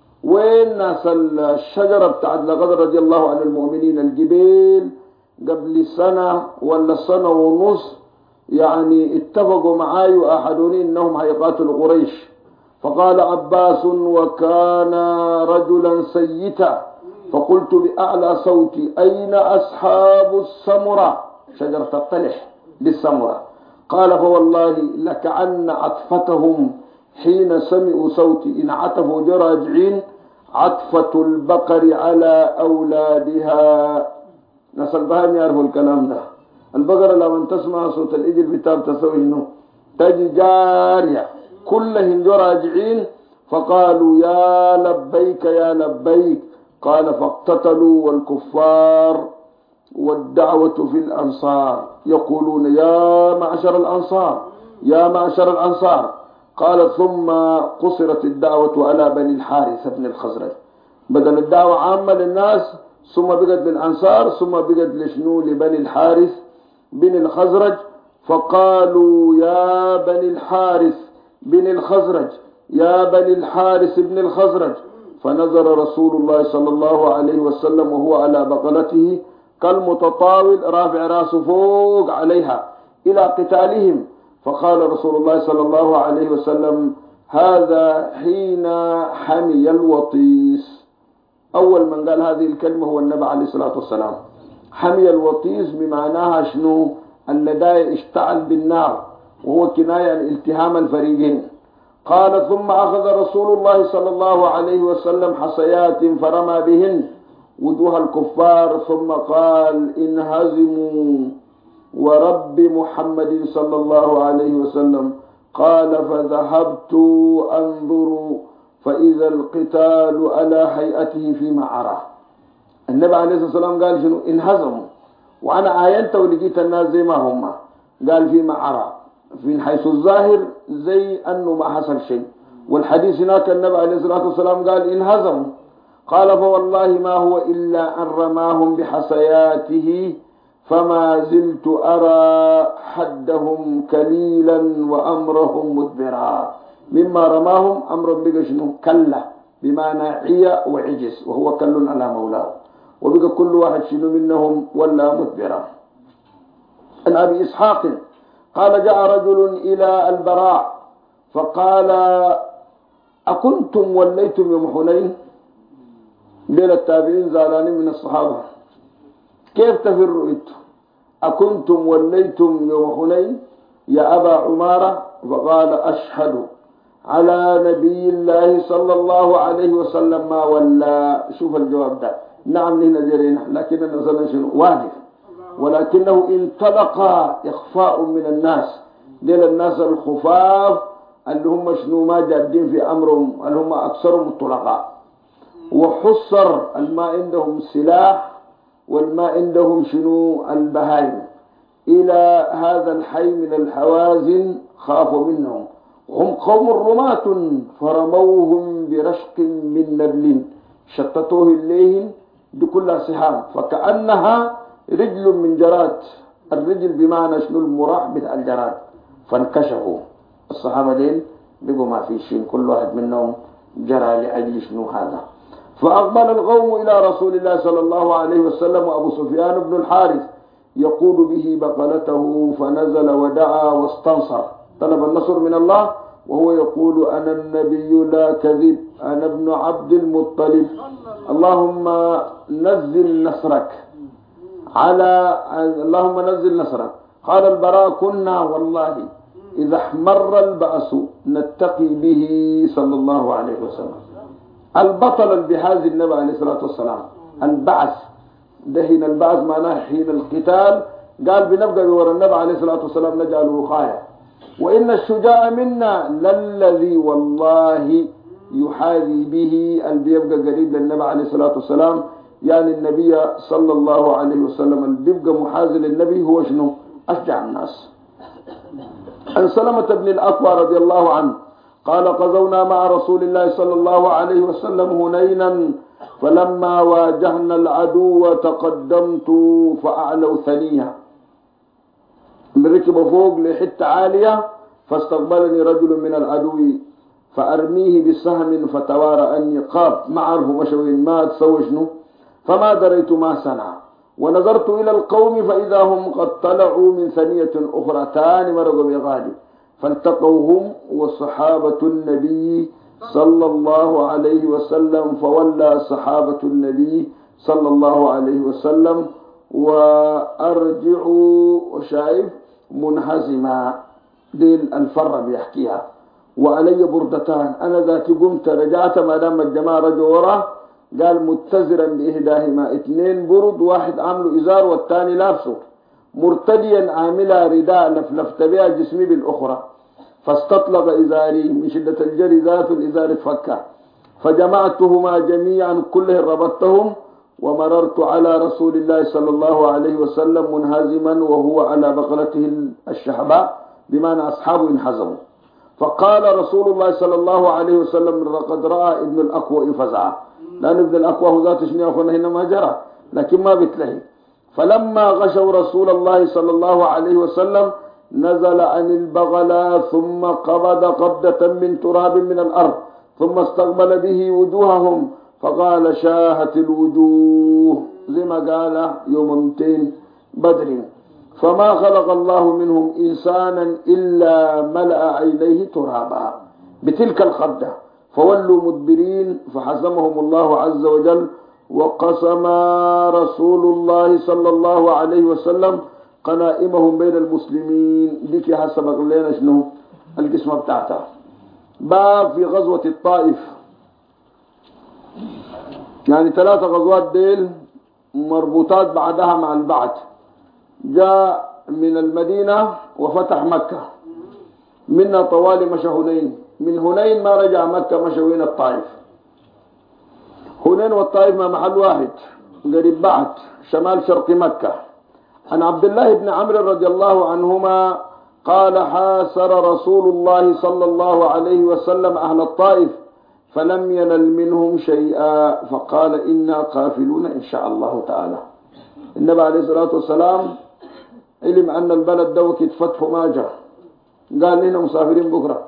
وين ناس الشجرة بتاعت لقد رضي الله عن المؤمنين الجبال قبل سنة ولا سنة ونص، يعني اتفقوا معاي وأحدوني إنهم هيقاتلوا قريش. فقال عباس: وكان رجلا سيتا، فقلت بأعلى صوتي: أين أصحاب السمرة؟ شجرة الطلح للسمرة. قال: فوالله لكأن عطفتهم حين سمعوا صوتي إن عطفوا راجعين عطفة البقر على أولادها. ناس البهائم يعرفوا الكلام ده. البقرة لما تسمع صوت الإجل بتاب تسوي إنه تجي جارية كلهم جو راجعين، فقالوا: يا لبيك يا لبيك. قال: فاقتتلوا والكفار والدعوة في الأنصار يقولون: يا معشر الأنصار يا معشر الأنصار. قال: ثم قصرت الدعوة على بني الحارث بن الخزرج، بدل الدعوة عامة للناس ثم بقت للأنصار ثم بقت لشنو؟ لبني الحارث بن الخزرج. فقالوا: يا بني الحارث بن الخزرج يا بني الحارث بن الخزرج. فنظر رسول الله صلى الله عليه وسلم وهو على بقلته كالمتطاول رافع راسه فوق عليها إلى قتالهم. فقال رسول الله صلى الله عليه وسلم: هذا حين حمي الوطيس. أول من قال هذه الكلمة هو النبي عليه الصلاة والسلام. حمي الوطيس بمعناها شنو؟ اللداية اشتعل بالنار، وهو كناية عن التهام الفريقين. قال: ثم أخذ رسول الله صلى الله عليه وسلم حصيات فرمى بهن وجوه الكفار، ثم قال: انهزموا ورب محمد صلى الله عليه وسلم. قال: فذهبت أنظر فإذا القتال على هيئته فيما أرى. النبي عليه الصلاة والسلام قال شنو؟ انهزموا، وأنا عاينت ولقيت الناس زي ما هم. قال: فيما أرى، من حيث الظاهر زي أنه ما حصل شيء، والحديث هناك النبي عليه الصلاة والسلام قال: انهزموا. قال: فوالله ما هو إلا أن رماهم بحصياته فما زلت أرى حدهم كليلا وأمرهم مدبرا. مما رماهم أمر بقى شنو؟ كلا، بمعنى عيا وعجز، وهو كل على مولاه، وبقى كل واحد شنو منهم ولا مدبرا. عن أبي إسحاق قال: جاء رجل إلى البراء فقال: أكنتم وليتم يوم حنين؟ بين التابعين زعلانين من الصحابة، كيف تفروا انتم؟ أكنتم وليتم يوم حنين يا أبا عمارة؟ فقال: أشهد على نبي الله صلى الله عليه وسلم ما ولا. شوف الجواب ده، نعم هنا جرينا، لكننا نزلنا شنو؟ واقف، ولكنه انطلق إخفاء من الناس، ديل الناس الخفاف اللي هم شنو؟ ما جادين في أمرهم، اللي هم أكثرهم الطلقاء، وحصر الماء عندهم سلاح والماء عندهم شنو؟ البهائم. إلى هذا الحي من الحوازن خافوا منهم، هم قوم رماة فرموهم برشق من نبل شتتوه إليهم بكل سهام فكأنها رجل من جراد. الرجل بمعنى شنو؟ المراح بتاع الجراد. فانكشفوا الصحابة دين بقوا ما في شيء، كل واحد منهم جرى لأجل شنو هذا. فأقبل القوم إلى رسول الله صلى الله عليه وسلم، وأبو سفيان بن الحارث يقود به بقلته، فنزل ودعا واستنصر، طلب النصر من الله، وهو يقول: أنا النبي لا كذب، أنا ابن عبد المطلب، اللهم نزل نصرك اللهم نزل نصرك. قال البراء: كنا والله إذا احمر البأس نتقي به صلى الله عليه وسلم. البطل بهذه النبي عليه الصلاة والسلام البعث دهن البعث معناه حين القتال، قال بنبقى بورا النبي عليه الصلاة والسلام نجعل وقاية. وإن الشجاع منا للذي والله يحاذي به، اللي بيبقى قريب للنبي عليه الصلاة والسلام يعني النبي صلى الله عليه وسلم اللي بيبقى محاذي للنبي هو شنو؟ أشجع الناس. عن سلمة بن الأكوع رضي الله عنه قال غزونا مع رسول الله صلى الله عليه وسلم هنينا فلما واجهنا العدو تقدمت فأعلوا ثنية، ركب فوق لحتة عالية فاستقبلني رجل من العدو فأرميه بسهم فتوارى أني قاب ما عرفوا مشوين ما تسوي شنو، فما دريت ما صنع ونظرت إلى القوم فإذا هم قد طلعوا من ثنية أخرى تاني مرقوا بغالي فالتقوهم وصحابة النبي صلى الله عليه وسلم فولى صحابة النبي صلى الله عليه وسلم وأرجعوا وشايف منهزما دي الفرة بيحكيها وعلي بردتان أنا ذاتي قمت رجعت ما دام الجماعة رجعوا وراه قال متزرا بإهداهما 2 برد واحد عامله إزار والثاني لابسه مرتديا عاملا رداء لفلفت بها جسمي بالأخرى فاستطلق إزاري من شدة الجري ذات الإزار فكه فجمعتهما جميعا كلهم ربطتهم ومررت على رسول الله صلى الله عليه وسلم منهزما وهو على بقلته الشحباء بمعنى أصحابه انهزموا فقال رسول الله صلى الله عليه وسلم لقد رأى ابن الأكوع فزعا، لأن ابن الأكوع ذات شنو أخونا هنا ما جرى لكن ما بتلهي. فلما غشوا رسول الله صلى الله عليه وسلم نزل عن البغل ثم قبض قبضة من تراب من الأرض ثم استقبل به وجوههم فقال شاهت الوجوه زي ما قال يوم 200 بدر فما خلق الله منهم إنسانا إلا ملأ عينيه ترابا بتلك الخدة فولوا مدبرين فحزمهم الله عز وجل وقسم رسول الله صلى الله عليه وسلم قنائمهم بين المسلمين. ديك حسب لنا شنو القسمة بتاعتها. باب في غزوة الطائف، يعني 3 غزوات ديل مربوطات بعدها مع البعث. جاء من المدينة وفتح مكة، منا طوال مشى هنين، من هنين ما رجع مكة مشى وين الطائف. هنين والطائف ما محل واحد قريب بعد شمال شرق مكة. عن عبد الله بن عمرو رضي الله عنهما قال حاصر رسول الله صلى الله عليه وسلم أهل الطائف فلم ينل منهم شيئا فقال إنا قافلون إن شاء الله تعالى. النبي عليه الصلاة والسلام علم أن البلد ده وقت فتح ما جاء، قال لنا مسافرين بكرة.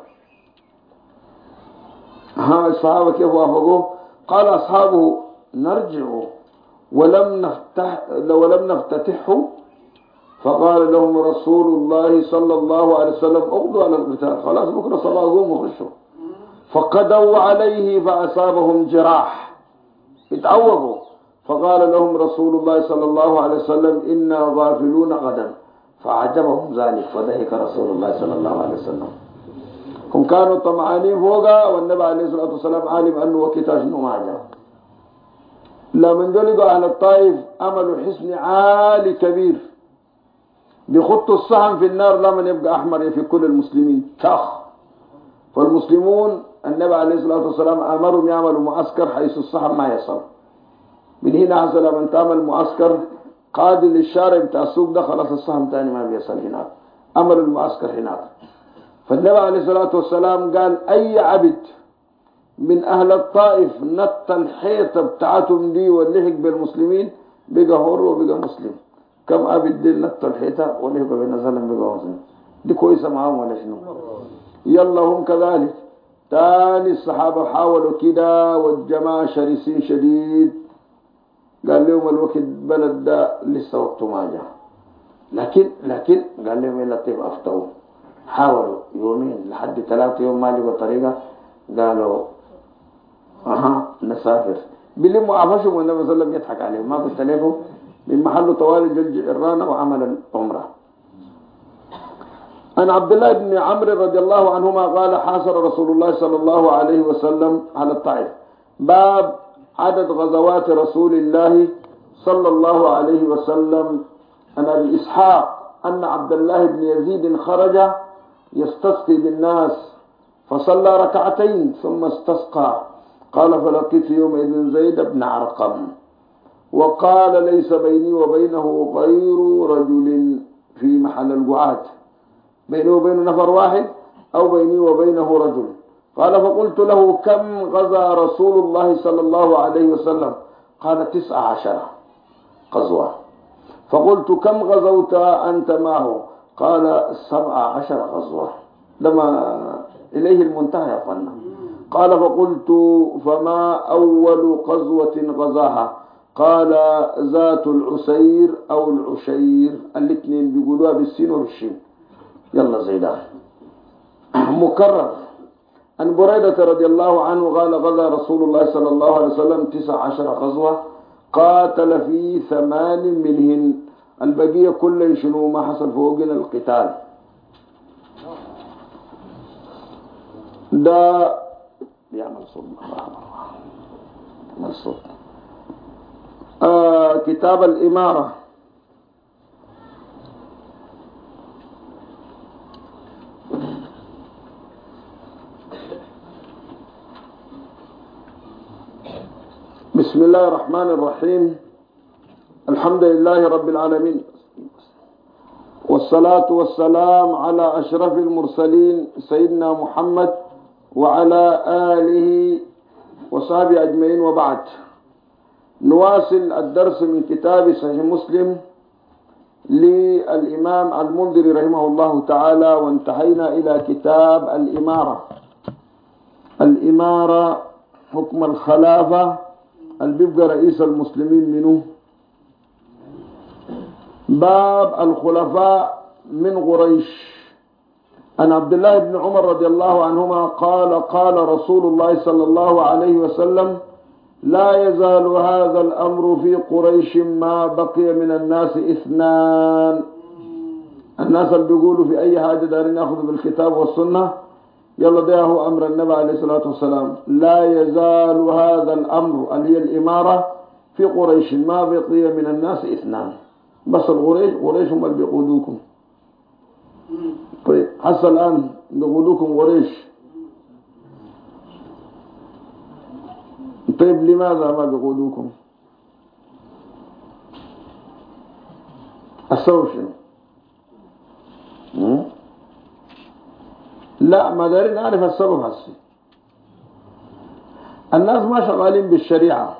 ها الصحابة كيف وافقوه؟ قال أصحابه نرجع ولم نفتتحه فقال لهم رسول الله صلى الله عليه وسلم اغدوا على القتال، خلاص بكرة صباح قوموا وخشوا. فقدوا عليه فأصابهم جراح اتعوضوا فقال لهم رسول الله صلى الله عليه وسلم إنا غافلون غدا فعجبهم ذلك فضحك رسول الله صلى الله عليه وسلم. هم كانوا طمعانين فوقا والنبي عليه الصلاة والسلام عالم أنه وكتاش إنه ما عجب. لمن جلدوا أهل الطائف عملوا حصن عالي كبير بيخطوا السهم في النار لمن يبقى أحمر في كل المسلمين شاخ. فالمسلمون النبي عليه الصلاة والسلام أمرهم يعملوا معسكر حيث السهم ما يصل. من هنا حصل من تعمل معسكر قادم للشارع بتاع السوق ده خلاص السهم تاني ما بيصل هناك، أمر المعسكر هناك. فالنبي عليه الصلاة والسلام قال أي عبد من أهل الطائف نط الحيطة بتاعتهم دي واللحق بالمسلمين بقى حر وبقى مسلم. كم عبد دي نط الحيطة واللحق بنزلهم بقى مسلم، دي كويسة معهم ولا شنو؟ يلا هم كذلك. تاني الصحابة حاولوا كده والجماعة شرسين شديد، قال لهم الوقت بلد ده لسه وقته ما جاء، لكن قال لهم إلا طيب أفتوا. حاولوا يومين لحد 3 يوم ما لقوا طريقة، قالوا نسافر. بلموا عفشهم والنبي صلى الله عليه وسلم يضحك عليهم، ما قلت لكم من محل طوال الجرانة وعمل العمرة. عن عبد الله بن عمرو رضي الله عنهما قال حاصر رسول الله صلى الله عليه وسلم على الطائف. باب عدد غزوات رسول الله صلى الله عليه وسلم. عن أبي إسحاق أن عبد الله بن يزيد خرج يستسقي بالناس فصلى 2 ثم استسقى. قال فلقيت يومئذ زيد بن أرقم وقال ليس بيني وبينه غير رجل في محل القعاد، بيني وبينه نفر واحد أو بيني وبينه رجل. قال فقلت له كم غزا رسول الله صلى الله عليه وسلم؟ قال 19 غزوة. فقلت كم غزوت أنت معه؟ قال 17 غزوة. لما إليه المنتهى يا فنا. قال فقلت فما أول غزوة غزاها؟ قال ذات العسير أو العشير، الاثنين بيقولوها بالسين وبالشين. يلا زيدان. مكرر عن بريدة رضي الله عنه قال غزا رسول الله صلى الله عليه وسلم 19 غزوة، قاتل في 8 منهن، البقية كل شنو ما حصل فوقنا القتال. ده بيعمل صوت عمل صوت. كتاب الإمارة بسم الله الرحمن الرحيم. الحمد لله رب العالمين، والصلاة والسلام على أشرف المرسلين سيدنا محمد وعلى آله وصحبه أجمعين، وبعد. نواصل الدرس من كتاب صحيح مسلم للإمام المنذري رحمه الله تعالى، وانتهينا إلى كتاب الإمارة. الإمارة حكم الخلافة اللي بيبقى رئيس المسلمين منه. باب الخلفاء من قريش. عن عبد الله بن عمر رضي الله عنهما قال قال رسول الله صلى الله عليه وسلم لا يزال هذا الأمر في قريش ما بقي من الناس 2. الناس اللي بيقولوا في أي حاجة دارين يأخذوا بالكتاب والسنة، يلا ده هو أمر النبي عليه الصلاة والسلام. لا يزال هذا الأمر اللي هي الإمارة في قريش ما بقي من الناس 2. بس قريش هم اللي بيقودوكم. طيب حتى الآن بيقودوكم قريش. طيب لماذا ما بيقودوكم؟ السبب شنو؟ لا ما دارين نعرف السبب هسي. الناس ما شغالين بالشريعة،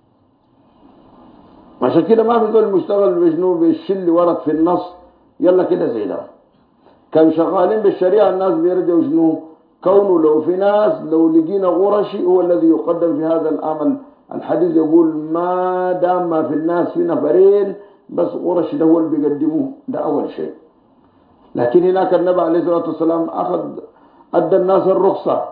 عشان كده ما في دول مشتغل بجنوب بالشل ورد في النص يلا كده زي ده. كان شغالين بالشريعة الناس بيرجعوا جنوب. كونه لو في ناس لو لقينا غرشي هو الذي يقدم في هذا العمل. الحديث يقول ما دام ما في الناس في نفرين بس غرشي ده هو اللي بيقدموه، ده أول شيء. لكن هناك النبي عليه الصلاة والسلام أدى الناس الرخصة.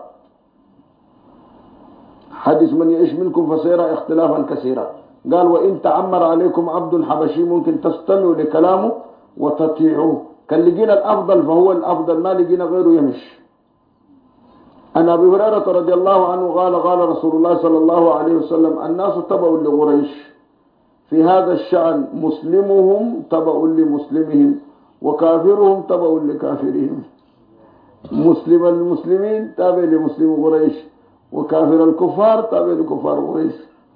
حديث من يعيش منكم فسيرى اختلافا كثيرا. قال وإن تعمر عليكم عبد حبشي ممكن تستمعوا لكلامه وتطيعوه. كان لقينا الأفضل فهو الأفضل، ما لقينا غيره يمشي. أن أبي هريرة رضي الله عنه قال قال رسول الله صلى الله عليه وسلم الناس تبع لقريش في هذا الشأن، مسلمهم تبع لمسلمهم وكافرهم تبع لكافرهم. مسلم المسلمين تابع لمسلم قريش، وكافر الكفار تابع لكفار قريش.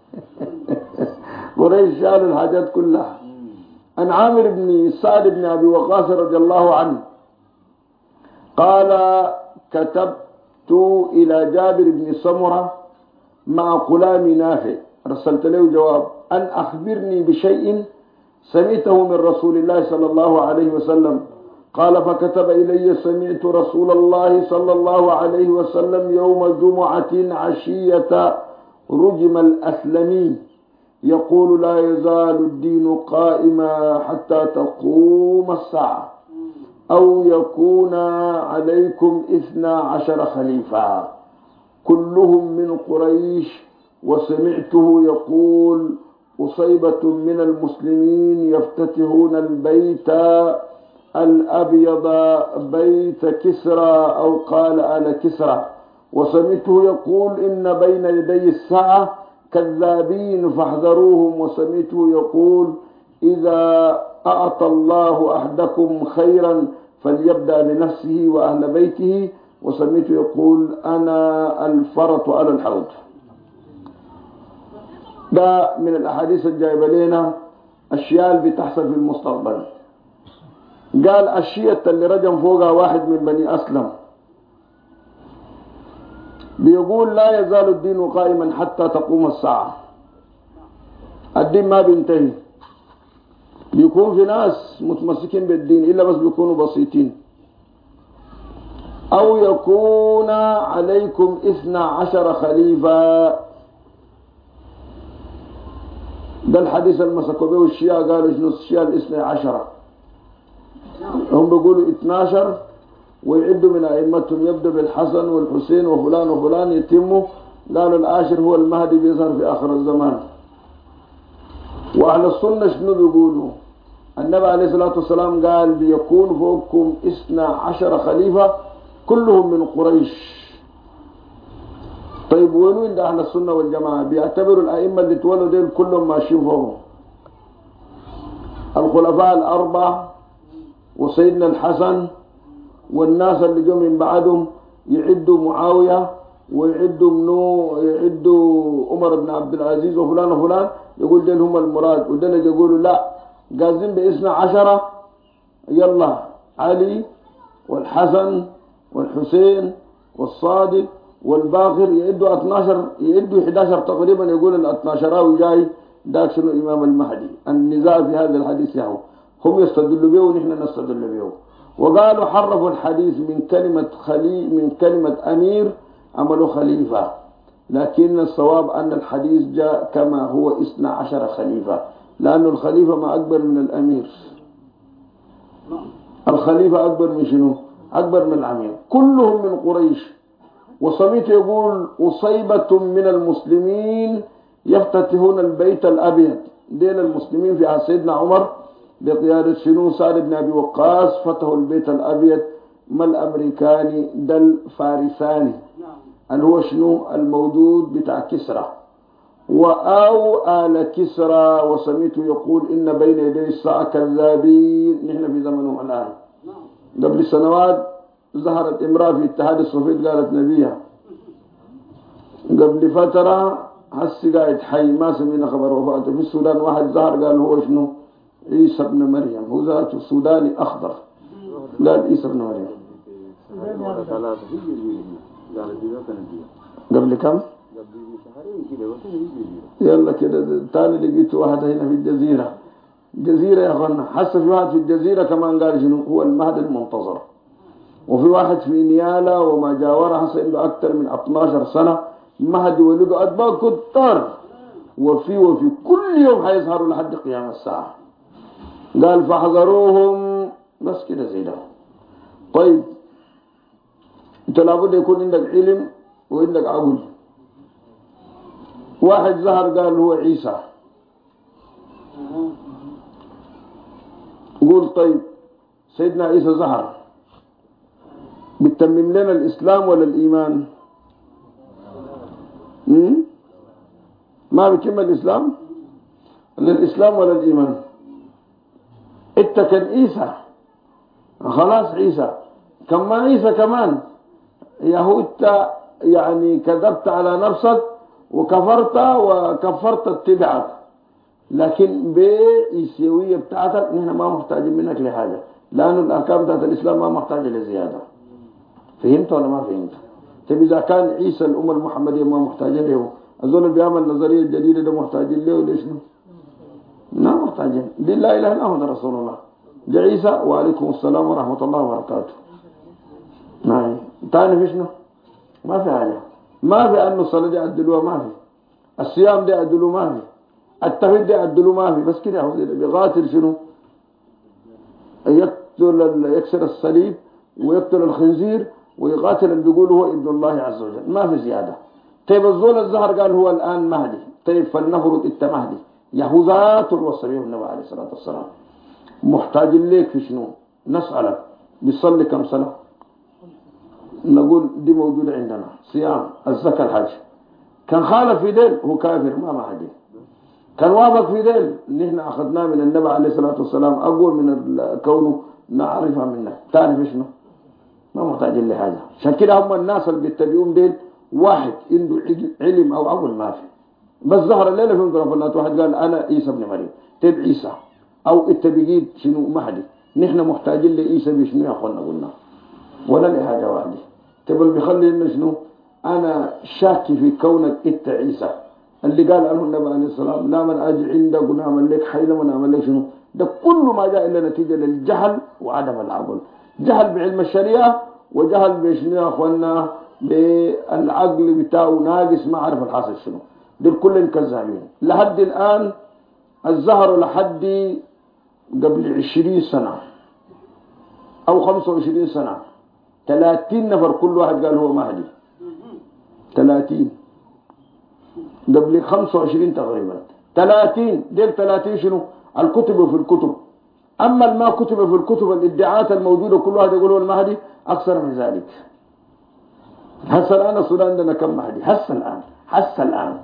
قريش شال الحاجات كلها. عن عامر بن سعد بن أبي وقاص رضي الله عنه قال كتبت إلى جابر بن سمرة مع غلام نافع، رسلت له جواب أن أخبرني بشيء سمعته من رسول الله صلى الله عليه وسلم. قال فكتب إلي سمعت رسول الله صلى الله عليه وسلم يوم جمعة عشية رجم الأسلمي يقول لا يزال الدين قائما حتى تقوم الساعة أو يكون عليكم 12 خليفة كلهم من قريش. وسمعته يقول أصيبة من المسلمين يفتتحون البيت الأبيض بيت كسرى أو قال آل كسرى. وسمعته يقول إن بين يدي الساعة كذابين فاحذروهم. وسمعته يقول إذا أعطى الله أحدكم خيرا فليبدأ بنفسه وأهل بيته. وسمعته يقول أنا الفرط على الحوض. ده من الأحاديث الجايبة لنا أشياء اللي بتحصل في المستقبل. قال الشيء اللي رجم فوقها واحد من بني أسلم بيقول لا يزال الدين قائما حتى تقوم الساعة. الدين ما بينتهي، بيكون في ناس متمسكين بالدين إلا بس بيكونوا بسيطين. أو يكون عليكم 12 خليفة. ده الحديث المسكوا به الشيعة، قالوا شنو الشيعة 12؟ هم بيقولوا 12 ويعدوا من أئمتهم، يبدأ بالحسن والحسين وفلان وفلان يتموا. قالوا العاشر هو المهدي بيظهر في آخر الزمان. وأهل السنة شنو بيقولوا؟ النبي عليه الصلاة والسلام قال بيكون فوقكم 12 خليفة كلهم من قريش. طيب وين عند أهل السنة والجماعة؟ بيعتبروا الأئمة اللي تولوا دول كلهم ماشيين فوقهم، الخلفاء الأربعة وسيدنا الحسن والناس اللي جو من بعدهم، يعدوا معاوية ويعدوا يعدوا عمر بن عبد العزيز وفلان وفلان، يقول دول هم المراد. ودول يقولوا لا، قازين ب12 يلا علي والحسن والحسين والصادق والباقر، يعدوا 12 يعدوا 11 تقريبا. يقول ال 12 جاي داك شنو الإمام المهدي. النزاع في هذا الحديث ياهو، هم يستدلوا به ونحن نستدل به. وقالوا حرفوا الحديث من كلمة أمير عملوا خليفة، لكن الصواب أن الحديث جاء كما هو 12 خليفة، لأن الخليفة ما أكبر من الأمير. الخليفة أكبر من شنو؟ أكبر من الأمير. كلهم من قريش. وصميت يقول أصيبة من المسلمين يفتتحون البيت الأبيض. دين المسلمين في عهد سيدنا عمر بقيادة شنو سعد بن أبي وقاص فتحوا البيت الأبيض. ما الأمريكاني ده الفارساني اللي هو شنو الموجود بتاع كسرى وأو آل كسرى. وسميته يقول إن بين يدي الساعة كذابين. نحن في زمنهم الآن. قبل سنوات ظهرت امرأة في الاتحاد السوفيتي قالت نبيها. قبل فترة هسي قاعد حي ما سمينا خبر وفاته. في السودان واحد ظهر قال هو شنو عيسى ابن مريم، هو ذاته سوداني أخضر، قال عيسى ابن مريم. قبل كم؟ يلا كده تاني لقيت واحد هنا في الجزيرة. جزيرة يا أخوانا، حس في واحد في الجزيرة كمان قال شنو هو المهدي المنتظر. وفي واحد في نيالا وما جاورها حس عنده أكثر من 12 سنة مهدي، ولقوا أتباع كتار. وفي كل يوم حيظهروا لحد قيام الساعة. قال فاحذروهم. بس كده زي ده. طيب انت لابد يكون عندك علم وعندك عقل. واحد ظهر قال هو عيسى. قول طيب سيدنا عيسى ظهر بتتمم لنا الإسلام ولا الإيمان؟ ما بيتم الإسلام الإسلام ولا الإيمان. انت كان عيسى خلاص عيسى كما عيسى كمان ياهو انت يعني كذبت على نفسك وكفرت اتباعك. لكن بالسوية بتاعتك نحن ما محتاجين منك لحاجة، لأن الأحكام بتاعت الإسلام ما محتاجة لزيادة. فهمت ولا ما فهمت؟ طيب إذا كان عيسى الأمة المحمدية ما محتاجة له، أظن بيعمل النظرية الجديدة ده محتاجين له ليش؟ ما محتاجين. دي لا إله إلا هو رسول الله. جاء عيسى وعليكم السلام ورحمة الله وبركاته. نعم تاني فيشنا ما في حاجة. ما في أن الصلاة دي عدلوها، ما في الصيام دي عدلوه، ما في التوحيد دي عدلوه، ما في. بس كده بيقاتل شنو؟ يكسر الصليب ويقتل الخنزير ويقاتل اللي بيقول هو ابن الله عز وجل، ما في زيادة. طيب الزول الزهر قال هو الآن مهدي. طيب فلنفرض انت مهدي، يهوذات الوصية النبي عليه الصلاة والسلام محتاج ليك في شنو؟ نسألك بيصلي كم صلاة؟ نقول دي موجودة عندنا. صيام، الزكاة، الحج. كان خالف في ديل هو كافر ما مهدي. كان وافق في ديل نحن أخذناه من النبي عليه الصلاة والسلام أقوى من كونه نعرفها منك. تعرف في شنو؟ ما محتاج لحاجة. عشان كده هم الناس اللي بيتبعون ديل واحد عنده علم أو عقل ما في، بس ظهر الليلة في ميكروفونات واحد قال أنا عيسى ابن مريم. طيب عيسى أو أنت بقيت شنو مهدي؟ نحن محتاجين لعيسى بشنو يا أخوانا قلنا؟ ولا لحاجة واحدة. طيب اللي بيخلي لنا شنو؟ أنا شاكي في كونك أنت عيسى اللي قال عنه النبي عليه السلام لا من أجي عندك ونعمل لك حيلة ونعمل لك شنو؟ ده كل ما جاء إلا نتيجة للجهل وعدم العقل. جهل بعلم الشريعة وجهل بشنو يا أخوانا بالعقل بتاعه ناقص ما عرف الحاصل شنو. دول كلهم كذابين. لحد الآن الزهر لحد قبل 20 سنة أو 25 سنة 30 نفر كل واحد قال هو مهدي. 30 قبل 25 تقريبا 30 ديل 30 شنو؟ الكتب في الكتب. أما ما كتب في الكتب الادعاءات الموجودة كل واحد يقول هو المهدي أكثر من ذلك. هسه الآن السودان عندنا كم مهدي؟ هسه الآن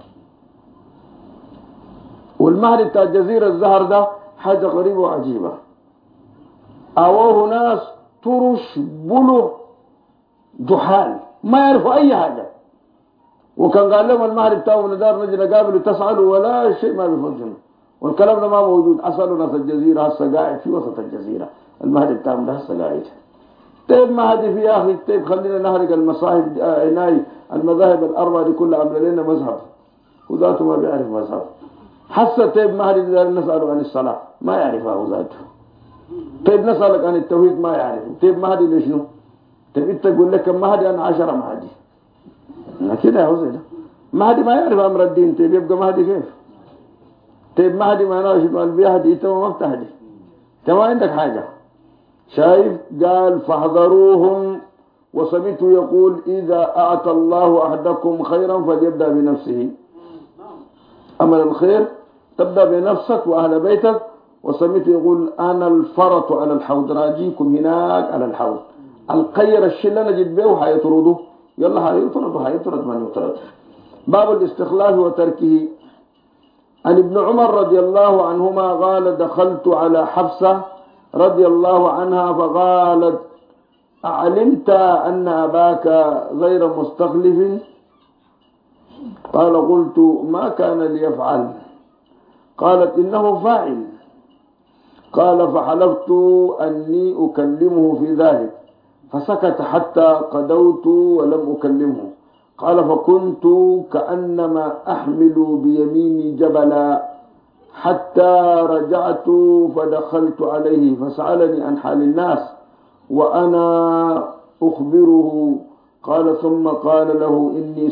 والمهدي بتاع الجزيرة الزهر ده حاجة غريبة وعجيبة. أواه ناس ترش بلو جحال ما يعرفوا أي حاجة، وكان قال لهم المهدي بتاعه من دار نجي نقابل تسألوا ولا شيء ما بيفضلوا، والكلام ده ما موجود. أسألوا ناس الجزيرة هسه قاعد في وسط الجزيرة المهدي بتاعهم ده هسه قاعد. طيب مهدي في أخي، طيب خلينا نهرق المصاهب عناي المذاهب الأربعة دي كلها عمل لنا مذهب وذاته ما بيعرف مذهب. حسا طيب مهدي نسأله عن الصلاة ما يعرفها ذاته. طيب نسألك عن التوحيد ما يعرف. طيب مهدي لشنو؟ طيب انت تقول لك مهدي انا 10 مهدي كده يا وزير. مهدي ما يعرف امر الدين. طيب يبقى مهدي كيف؟ طيب مهدي ما ناشد قال بيهدي انت ما بتهدي، انت ما عندك حاجة. شايف؟ قال فاحذروهم. وسمعت يقول إذا أعطى الله أحدكم خيرا فليبدأ بنفسه. أمر الخير تبدأ بنفسك وأهل بيتك. وسمعت يقول أنا الفرط على الحوض راجيكم هناك على الحوض. الخير الشيء اللي نجد به حيطرده يلا حيطرد من يطرد. باب الاستخلاف وتركه. عن ابن عمر رضي الله عنهما قال دخلت على حفصة رضي الله عنها فقالت أعلمت أن أباك غير مستخلف؟ قال قلت ما كان ليفعل؟ قالت إنه فاعل. قال فحلفت أني أكلمه في ذلك فسكت حتى قدوت ولم أكلمه. قال فكنت كأنما أحمل بيميني جبلا حتى رجعت فدخلت عليه فسألني عن حال الناس وأنا أخبره. قال ثم قال له إني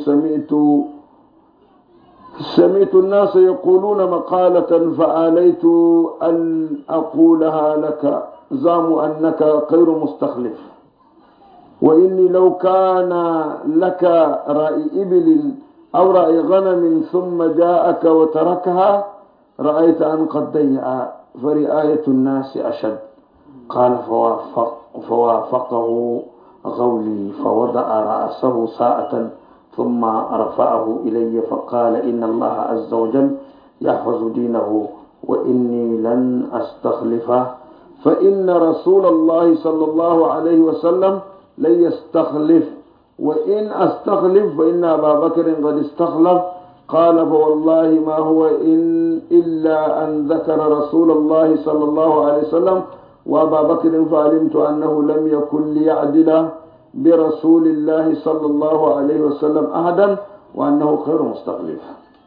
سمعت الناس يقولون مقالة فآليت أن أقولها لك زعموا أنك غير مستخلف، وإني لو كان لك رأي إبل أو رأي غنم ثم جاءك وتركها رأيت أن قد ضيع فرعاية الناس أشد. قال فوافقه غولي فوضع رأسه ساعة ثم رفعه إلي فقال إن الله عز وجل يحفظ دينه وإني لن أستخلفه فإن رسول الله صلى الله عليه وسلم لن يستخلف وإن أستخلف فإن أبا بكر قد استخلف. قال فوالله ما هو إلا أن ذكر رسول الله صلى الله عليه وسلم وأبا بكر فعلمت أنه لم يكن ليعدل برسول الله صلى الله عليه وسلم أحدا وأنه خير مستخلف.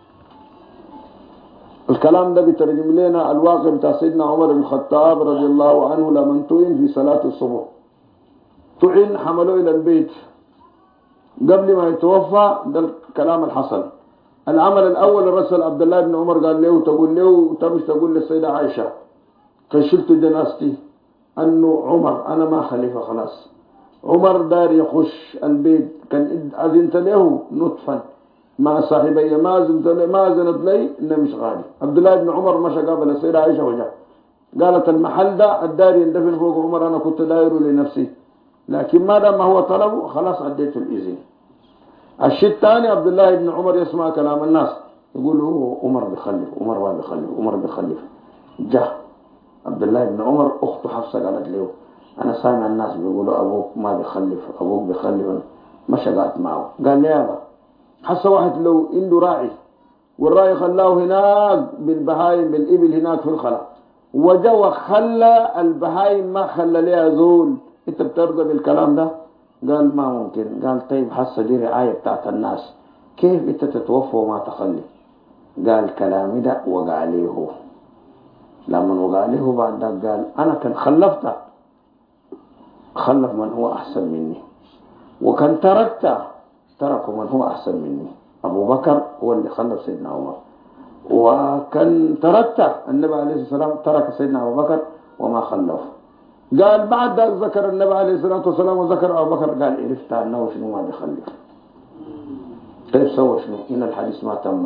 الكلام ده بترجم لنا الواقع بتاع سيدنا عمر بن الخطاب رضي الله عنه لمن طعن في صلاة الصبح. طعن حملوه إلى البيت قبل ما يتوفى. ده الكلام الحصل. العمل الأول الرسول عبد الله بن عمر قال له تقول له تمش تقول للسيدة عائشة كشلت جنازتي أنه عمر أنا ما خليفة خلاص. عمر دار يخش البيت كان أذنت له نطفا مع صاحبي ما أذنت لي إنه مش غالي. عبد الله بن عمر مشى قابل السيدة عائشة وجاء قالت المحل ده الدار يندفن فوق عمر أنا كنت دايره لنفسي لكن ما دام هو طلبه خلاص أديته الإذن. الشيء الثاني عبد الله بن عمر يسمع كلام الناس يقول هو عمر بيخلف عمر بيخلف. جاء عبد الله بن عمر أخته حفصة قالت له أنا سامع الناس بيقولوا أبوك ما بيخلف أبوك بيخلف. ما شقعت معه. قال لي يابا حس واحد لو عنده راعي والراي خلاه هناك بالبهايم بالإبل هناك في الخلا، وجا وخلى البهايم ما خلى ليها زول. انت بترضى بالكلام ده؟ قال ما ممكن. قال طيب حصة دي رعاية بتاعت الناس، كيف انت تتوفى وما تخلي؟ قال كلامي ده وقع عليه هو. لما وقع عليه بعد ذاك قال انا كان خلفت خلف من هو احسن مني، وكان تركوا من هو احسن مني. ابو بكر هو اللي خلف سيدنا عمر، وكان تركت النبي عليه الصلاه والسلام ترك سيدنا ابو بكر وما خلف. قال بعد ذلك ذكر النبي عليه الصلاه والسلام وذكر ابو بكر، قال عرفت انه شنو ما بيخلف. كيف سوى شنو؟ ان الحديث ما تم.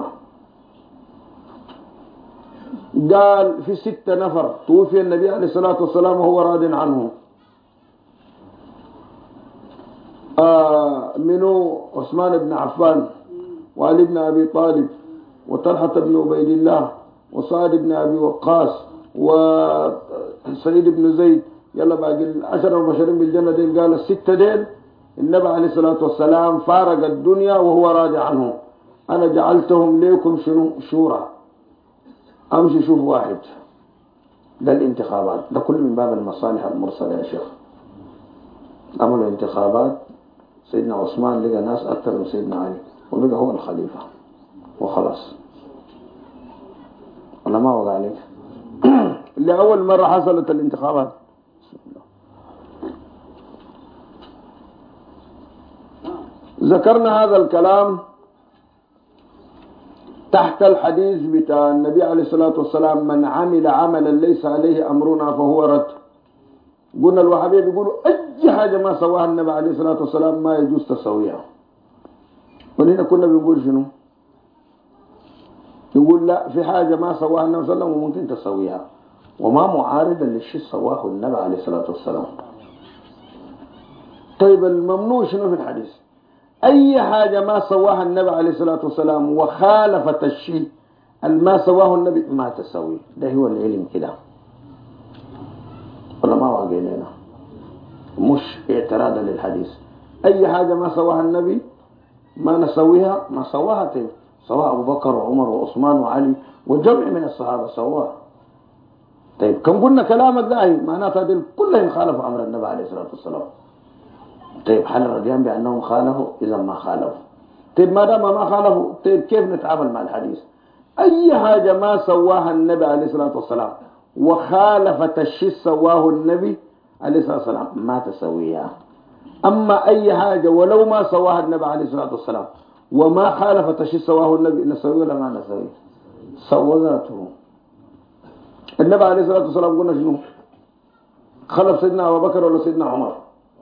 قال في 6 نفر توفي النبي عليه الصلاه والسلام وهو راض عنهم. منه عثمان بن عفان، وعلي بن ابي طالب، وطلحه بن عبيد الله، وسعد بن ابي وقاص، وسعيد بن زيد. يلا باقي 10 المبشرين بالجنه ديل. قال ال6 ديل النبي عليه الصلاه والسلام فارق الدنيا وهو راضي عنهم. انا جعلتهم ليكم شنو؟ شورى. امشي شوف واحد. ده الانتخابات، ده كله من باب المصالح المرسله يا شيخ. عملوا انتخابات، سيدنا عثمان لقى ناس اكثر من سيدنا علي وبقى هو الخليفه وخلاص. ولا ما وقع عليك؟ لأول مرة حصلت الانتخابات. ذكرنا هذا الكلام تحت الحديث بتاع النبي عليه الصلاة والسلام: من عمل عملا ليس عليه أمرنا فهو رد. قلنا الوهابية بيقولوا أي حاجة ما سواها النبي عليه الصلاة والسلام ما يجوز تسويها. ولهنا كنا بنقول شنو؟ يقول لا، في حاجة ما سواها النبي صلى الله عليه وسلم وممكن تسويها، وما معارضا للشيء سواه النبي عليه الصلاة والسلام. طيب الممنوع شنو في الحديث؟ أي حاجة ما سواها النبي عليه الصلاة والسلام وخالفت الشيء ما سواه النبي ما تسوي. ده هو العلم كده. ولا ما واقعنا مش اعتراضا للحديث. أي حاجة ما سواها النبي ما نسويها. ما سواها تاني سواء أبو بكر وعمر وعثمان وعلي وجمع من الصحابة سواها. طيب كم قلنا كلامك ده معناته هذول كلهم خالفوا أمر النبي عليه الصلاة والسلام. طيب حل الرجال بأنهم خالفوا؟ إذا ما خالفوا. طيب ما دام ما خالفوا، طيب كيف نتعامل مع الحديث؟ أي حاجة ما سواها النبي عليه الصلاة والسلام وخالفت الشيء سواه النبي عليه الصلاة والسلام ما تسويها. أما أي حاجة ولو ما سواها النبي عليه الصلاة والسلام وما خالفت الشيء سواه النبي نسويه ولا ما نسويه؟ سوى ذاته. النبي عليه الصلاة والسلام قلنا شنو؟ خلف سيدنا أبو بكر ولا سيدنا عمر؟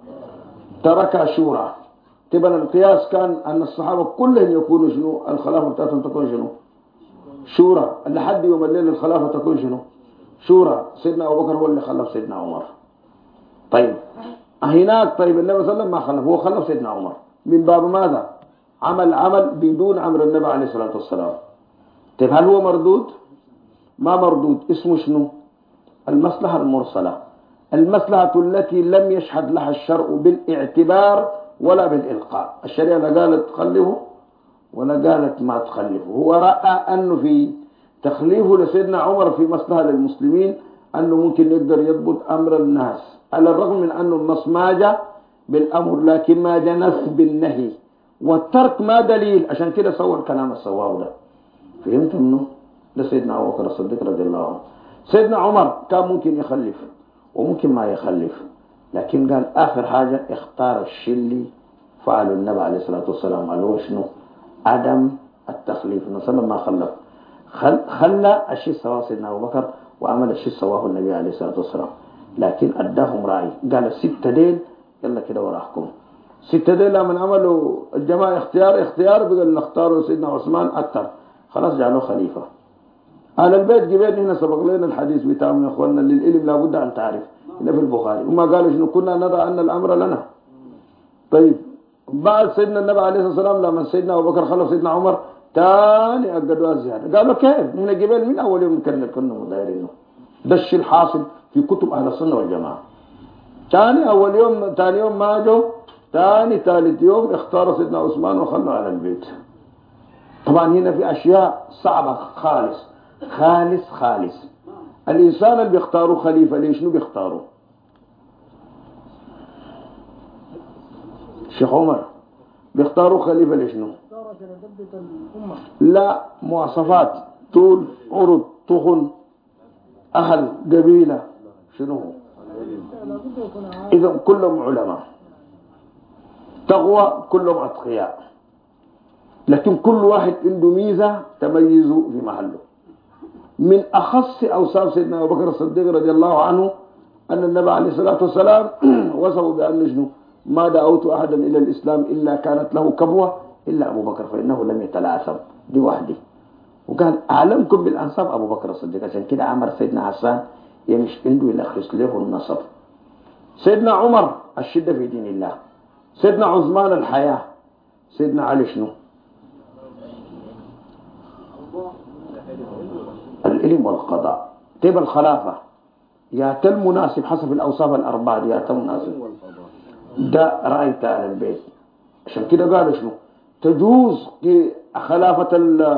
ترك شورى. تبقى القياس كان أن الصحابة كلهم يكونوا شنو؟ الخلافة بتاعتهم تكون شنو؟ شورى. لحد يوم الليل الخلافة تكون شنو؟ شورى. سيدنا أبو بكر هو اللي خلف سيدنا عمر. طيب هناك طيب النبي صلى الله عليه وسلم ما خلف، هو خلف سيدنا عمر من باب ماذا؟ عمل بدون أمر النبي عليه الصلاة والسلام. طيب هل هو مردود؟ ما مردود. اسمه شنو؟ المصلحة المرسلة، المصلحة التي لم يشهد لها الشرع بالاعتبار ولا بالإلقاء. الشريعة لا قالت تخلفه ولا قالت ما تخلفه. هو رأى أنه في تخليفه لسيدنا عمر في مصلحة للمسلمين، أنه ممكن يقدر يضبط أمر الناس، على الرغم من أنه النص ما جاء بالأمر لكن ما جاء نص بالنهي، والترك ما دليل. عشان كده سوى الكلام السواه ده. فهمت منه؟ ده سيدنا أبو بكر الصديق رضي الله عنه. سيدنا عمر كان ممكن يخلف وممكن ما يخلف، لكن قال آخر حاجة اختار الشيء اللي فعله النبي عليه الصلاة والسلام، اللي هو شنو؟ عدم التخليف. النبي صلى الله عليه وسلم ما خلى الشيء سواه سيدنا أبو بكر وعمل الشيء سواه النبي عليه الصلاة والسلام، لكن أداهم رأي. قال 6 ديل يلا كده وراحكم. 6 ديل لما عملوا الجماعة اختيار بقى نختاروا سيدنا عثمان أكثر، خلاص جعلوه خليفة. أهل البيت جبين هنا سبق لنا الحديث بتاعهم يا أخواننا، للعلم لابد أن تعرف هنا في البخاري. وما قالوا شنو؟ كنا نرى أن الأمر لنا. طيب بعد سيدنا النبي عليه الصلاة والسلام لما سيدنا أبو بكر خلف سيدنا عمر تاني أقدوها زيادة. قالوا كيف؟ هنا جبال من أول يوم كنا مدايرينه. ده الشيء الحاصل في كتب أهل السنة والجماعة. تاني أول يوم تاني يوم ما جو، تاني ثالث يوم اختاروا سيدنا عثمان وخلوا على البيت. طبعا هنا في أشياء صعبة خالص خالص خالص. الإنسان اللي بيختاروا خليفة ليش شنو بيختاروا؟ الشيخ عمر بيختاروا خليفة ليش شنو؟ لا، مواصفات، طول، عرض، تخن، أهل، قبيلة، شنو؟ إذا كلهم علماء، تقوى، كلهم أتقياء، لكن كل واحد عنده ميزة تميزه في محله. من أخص أوصاف سيدنا أبو بكر الصديق رضي الله عنه أن النبي عليه الصلاة والسلام وصفه بأن شنو؟ ما دعوت أحدا إلى الإسلام إلا كانت له كبوة إلا أبو بكر فإنه لم يتلاشم. دي وحدي. وقال أعلمكم بالأنصاب أبو بكر الصديق. عشان كده عمر سيدنا حسان يمش عنده يلخص له النصب. سيدنا عمر الشدة في دين الله. سيدنا عثمان الحياة. سيدنا علي شنو؟ العلم والقضاء. طيب الخلافة يا تل مناسب حسب الأوصاف الأربعة، يا تل مناسب ده رأيت على البيت. عشان كده قالوا شنو؟ تجوز خلافة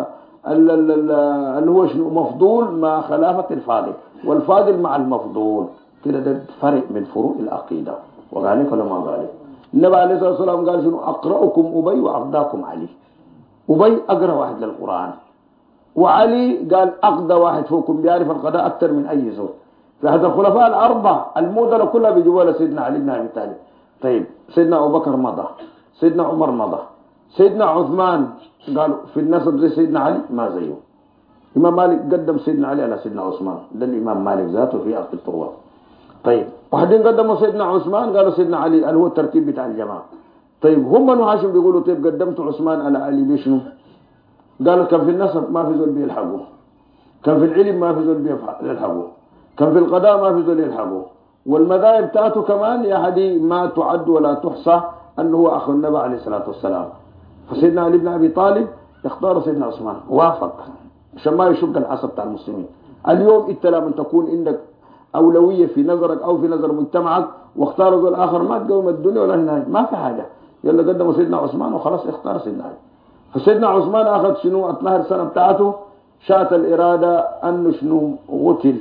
اللي هو شنو مفضول مع خلافة الفاضل، والفاضل مع المفضول. كده ده فرق من فروع العقيدة. وقال ولا ما قال؟ النبي عليه الصلاة والسلام قال شنو؟ أقرأكم أبي وأقضاكم علي. أبي أقرأ واحد للقرآن، وعلي قال أقضى واحد فوقكم بيعرف القضاء أكثر من أي زول. فهذا الخلفاء الأربعة المودة كلها بيجوا سيدنا علي بن أبي طالب. طيب سيدنا أبو بكر مضى، سيدنا عمر مضى، سيدنا عثمان قالوا في النسب زي سيدنا علي ما زيه. إمام مالك قدم سيدنا علي على سيدنا عثمان، ده الإمام مالك ذاته في أصل الطوال. طيب واحدين قدموا سيدنا عثمان قالوا سيدنا علي اللي هو الترتيب بتاع الجماعة. طيب هم بنو هاشم بيقولوا طيب قدمتوا عثمان على علي بشنو؟ قالوا كان في النسب ما في زول بيلحقوه، كان في العلم ما في زول بيلحقوه، كان في القضاء ما في زول يلحقوه، والمذاهب بتاعته كمان يا حدي ما تعد ولا تحصى أنه هو أخو النبي عليه الصلاة والسلام. فسيدنا علي بن أبي طالب اختار سيدنا عثمان، وافق عشان ما يشق العصب بتاع المسلمين. اليوم انت لما تكون عندك أولوية في نظرك أو في نظر مجتمعك واختار ذو الآخر ما تقوم الدنيا ولا النهاية، ما في حاجة. يلا قدموا سيدنا عثمان وخلاص اختار سيدنا علي. فسيدنا عثمان أخذ شنو 12 سنة بتاعته، شاءت الإرادة أنه شنو قتل.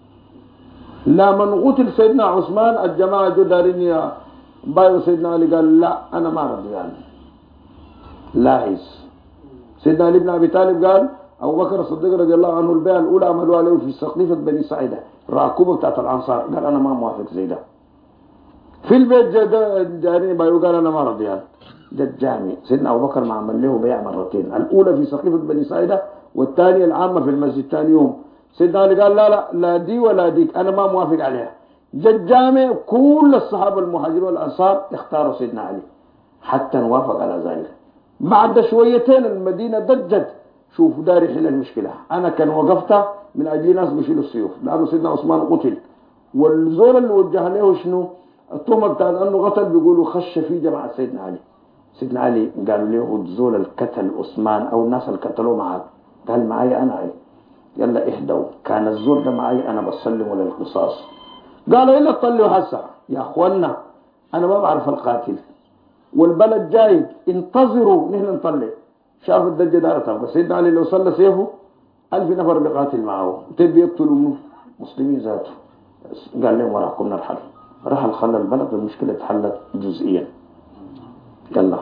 لما قتل سيدنا عثمان الجماعة جو دارين بايو سيدنا علي قال لا أنا ما رضي يعني لاحظ. سيدنا علي بن أبي طالب قال أبو بكر الصديق رضي الله عنه البيعة الأولى عملوها له في سقيفة بني سعيدة راكوبة بتاعت الأنصار، قال أنا ما موافق زي ده. في البيت جارين بايو قال أنا ما رضي يعني. ده الجامع سيدنا أبو بكر ما عمل له بيع مرتين، الأولى في سقيفة بني سعيدة والثانية العامة في المسجد ثاني يوم. سيدنا علي قال لا لا لا دي ولا ديك أنا ما موافق عليها. ده الجامع كل الصحابة المهاجرين والأنصار اختاروا سيدنا علي حتى نوافق على ذلك. بعد شويتين المدينة ضجت، شوف داري حل المشكلة. أنا كان وقفت من أجل ناس بيشيلوا السيوف لأنه سيدنا عثمان قتل، والزول اللي وجه له شنو التهمة بتاعت أنه قتل بيقولوا خش في جماعة سيدنا علي. سيدنا علي قالوا له الزول القتل عثمان أو الناس اللي قتلوه معك، قال معي أنا علي. يلا اهدوا، كان الزول ده معي أنا بسلمه للقصاص. قالوا إلا تطلعوا هسه يا أخوانا أنا ما بعرف القاتل والبلد جاي انتظروا نحن نطلع. شاف الدجة دارتها بس سيدنا علي لو صلى سيفه 1000 نفر بيقاتل معه تبي يقتلوا مسلمين ذاته. قال لهم وراكم نرحل. رحل خلى البلد والمشكلة اتحلت جزئيا. يلا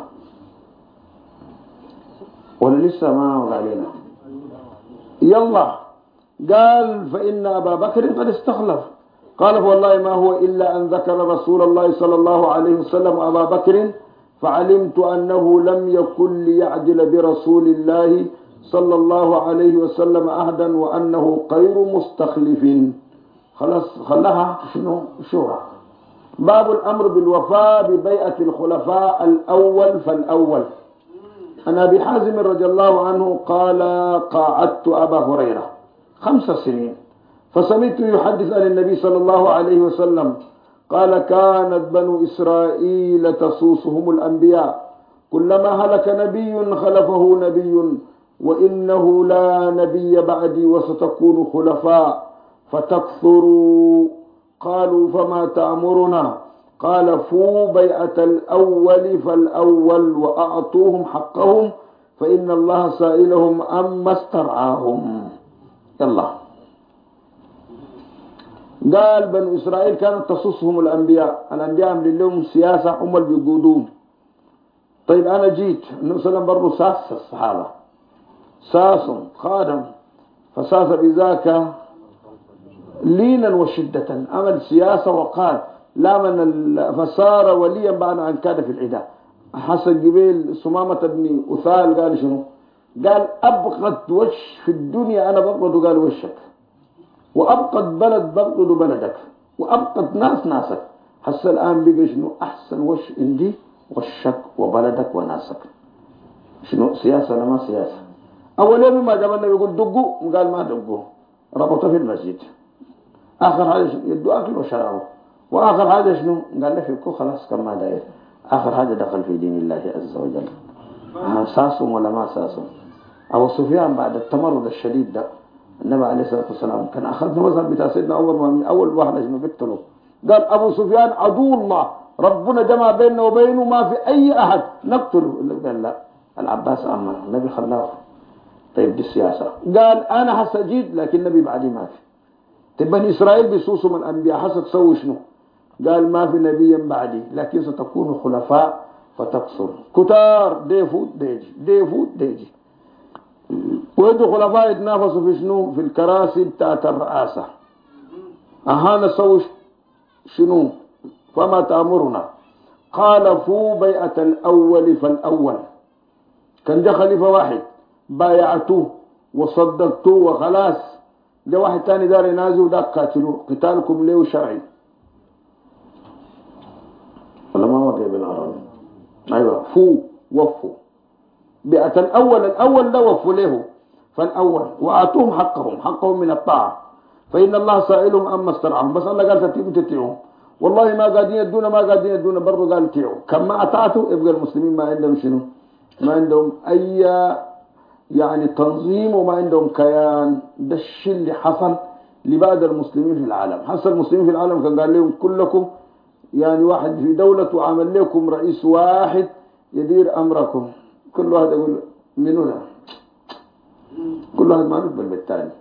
ولا لسه ما علينا. يلا قال فإن أبا بكر قد استخلف. قال فوالله ما هو إلا أن ذكر رسول الله صلى الله عليه وسلم أبا بكر فعلمت أنه لم يكن ليعدل برسول الله صلى الله عليه وسلم أحدا وأنه غير مستخلف. خلاص خلاها شنو شورى. باب الأمر بالوفاء ببيعة الخلفاء الأول فالأول. عن أبي حازم رضي الله عنه قال قاعدت أبا هريرة 5 سنين فسمعت يحدث عن النبي صلى الله عليه وسلم قال كانت بنو إسرائيل تسوسهم الأنبياء كلما هلك نبي خلفه نبي وإنه لا نبي بعدي وستكون خلفاء فتكثروا. قالوا فما تأمرنا؟ قال فوا بيعة الأول فالأول وأعطوهم حقهم فإن الله سائلهم أما استرعاهم. يلا قال بنو إسرائيل كانت تصصهم الأنبياء عملوا لهم سياسة هم اللي بيقودون. طيب أنا جيت النبي صلى الله عليه وسلم برضه ساس الصحابة، ساس خادم، فساس بذاك لينا وشدة، عمل سياسة وقال لا من فصار وليا بعد أن كان في العداء. حسن جبيل سمامة بن أثال قال شنو؟ قال أبغض وش في الدنيا أنا ببغض، قال وشك، وأبغض بلد ببغض بلدك، وأبغض ناسك. حسن الآن بقى شنو أحسن وش عندي؟ وشك وبلدك وناسك. شنو سياسة ولا ما سياسة؟ أول يوم ما جاب النبي يقول دقوا، قال ما دقوا، ربطه في المسجد. آخر حاجة يدوا أكل وشرابه، وآخر حاجة شنو؟ قال له فيكو خلاص كما داير. آخر حاجة دخل في دين الله عز وجل. ساسهم ولا ما ساسهم؟ أبو سفيان بعد التمرد الشديد ده النبي عليه الصلاة والسلام كان أخذنا مثلا بتاع سيدنا عمر من أول واحد شنو بيقتله، قال أبو سفيان عدو الله، ربنا جمع بيننا وبينه ما في أي أحد نقتله. قال لا، العباس أمر النبي خلاه. طيب دي السياسة. قال أنا حسجيد لكن النبي بعدي ما في. طيب بني إسرائيل بيسوسوا من الأنبياء، حسد سووا شنو؟ قال ما في نبي بعدي لكن ستكونوا خلفاء فتكثر كتار، ديفوت ديجي. ويدوا خلفاء يتنافسوا في شنو؟ في الكراسي بتاعت الرئاسة. أهانا سووا شنو؟ فما تأمرنا؟ قال فو بيعة الأول فالأول. كان جاء خليفة واحد بايعتوه وصدقتوه وخلاص، جاء واحد تاني دار ينازل وداك قاتلوه، قتالكم ليه شرعي ولا ما وقع بالعربي؟ أيوة فو وفوا بيعة الأول ده وفوا له فالأول وآتوهم حقهم من الطاعة، فإن الله سائلهم أما استرعهم. بس الله قال تتيعهم، والله ما قاعدين يدون برضو قال تيعوا. كما أطعتوا يبقى المسلمين ما عندهم شنو؟ ما عندهم أي يعني تنظيم وما عندهم كيان. ده الشيء اللي حصل لبعض المسلمين في العالم. حصل المسلمين في العالم كان قال لهم كلكم يعني واحد في دولة وعمل لكم رئيس واحد يدير أمركم، كل واحد يقول منو ده؟ كل واحد ما يقبل بالتالي.